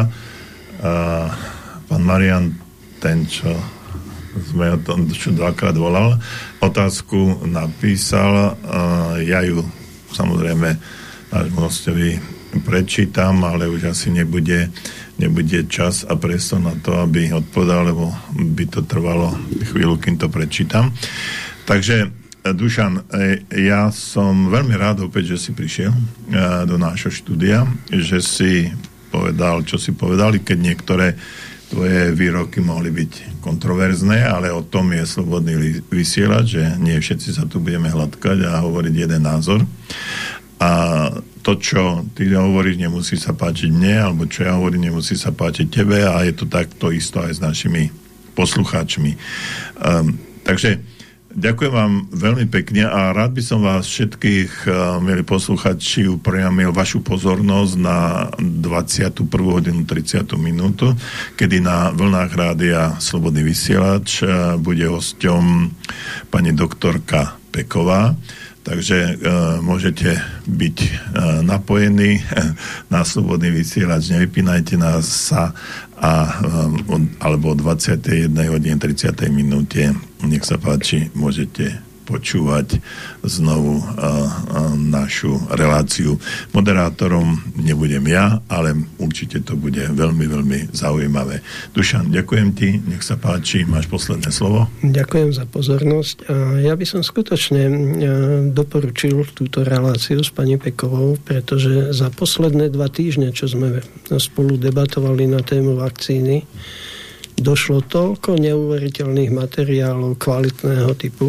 Uh, pán Marian, ten, čo sme o tom čo dvakrát volal, otázku napísal. Uh, ja ju samozrejme nášmu hostovi prečítam, ale už asi nebude, nebude čas a priestor na to, aby odpovedal, lebo by to trvalo chvíľu, kým to prečítam. Takže, Dušan, ja som veľmi rád opäť, že si prišiel do nášho štúdia, že si povedal, čo si povedali, keď niektoré tvoje výroky mohli byť kontroverzné, ale o tom je slobodný vysielač, že nie všetci sa tu budeme hladkať a hovoriť jeden názor. A to, čo ty hovoríš, nemusí sa páčiť mne, alebo čo ja hovorím, nemusí sa páčiť tebe a je to takto isto aj s našimi poslucháčmi. Um, takže ďakujem vám veľmi pekne a rád by som vás všetkých, uh, milí poslucháči, upriamil vašu pozornosť na dvadsiatu prvú hodinu tridsiatu minútu, kedy na vlnách rádia Slobodný vysielač uh, bude hosťom pani doktorka Peková. Takže uh, môžete byť uh, napojení na Slobodný vysielač, nevypínajte nás sa a, um, alebo o dvadsiatej jednej hodine tridsiatej minúte nech sa páči, môžete počúvať znovu uh, uh, našu reláciu. Moderátorom nebudem ja, ale určite to bude veľmi, veľmi zaujímavé. Dušan, ďakujem ti, nech sa páči, máš posledné slovo. Ďakujem za pozornosť. A ja by som skutočne doporučil túto reláciu s pani Pekovou, pretože za posledné dva týždne, čo sme spolu debatovali na tému vakcíny, došlo toľko neuveriteľných materiálov kvalitného typu,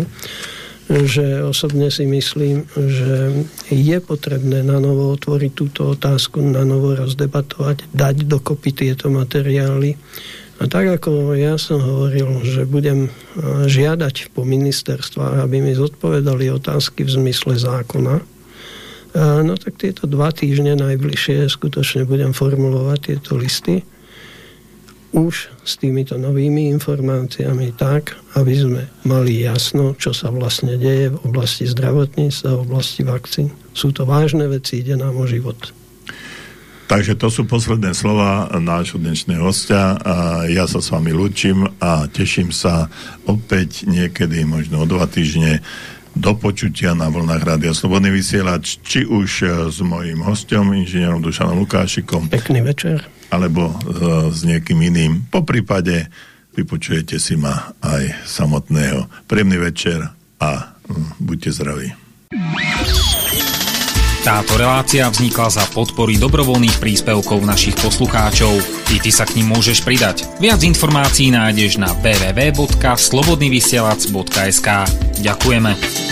že osobne si myslím, že je potrebné na novo otvoriť túto otázku, na novo rozdebatovať, dať dokopy tieto materiály. A tak ako ja som hovoril, že budem žiadať po ministerstvách, aby mi zodpovedali otázky v zmysle zákona, no tak tieto dva týždne najbližšie skutočne budem formulovať tieto listy už s týmito novými informáciami tak, aby sme mali jasno, čo sa vlastne deje v oblasti zdravotníctva, v oblasti vakcín. Sú to vážne veci, ide nám o život. Takže to sú posledné slova nášho dnešného hostia. Ja sa s vami lúčim a teším sa opäť niekedy, možno o dva týždne, do počutia na vlnách Rádia Slobodný vysielač, či už s mojím hosťom, inžinierom Dušanom Lukášikom. Pekný večer. Alebo uh, s niekým iným. Po prípade vypočujete si ma aj samotného. Príjemný večer a um, buďte zdraví. Táto relácia vznikla za podpory dobrovoľných príspevkov našich poslucháčov. I ty sa k nim môžeš pridať. Viac informácií nájdeš na w w w bodka slobodnyvysielac bodka es ka. Ďakujeme.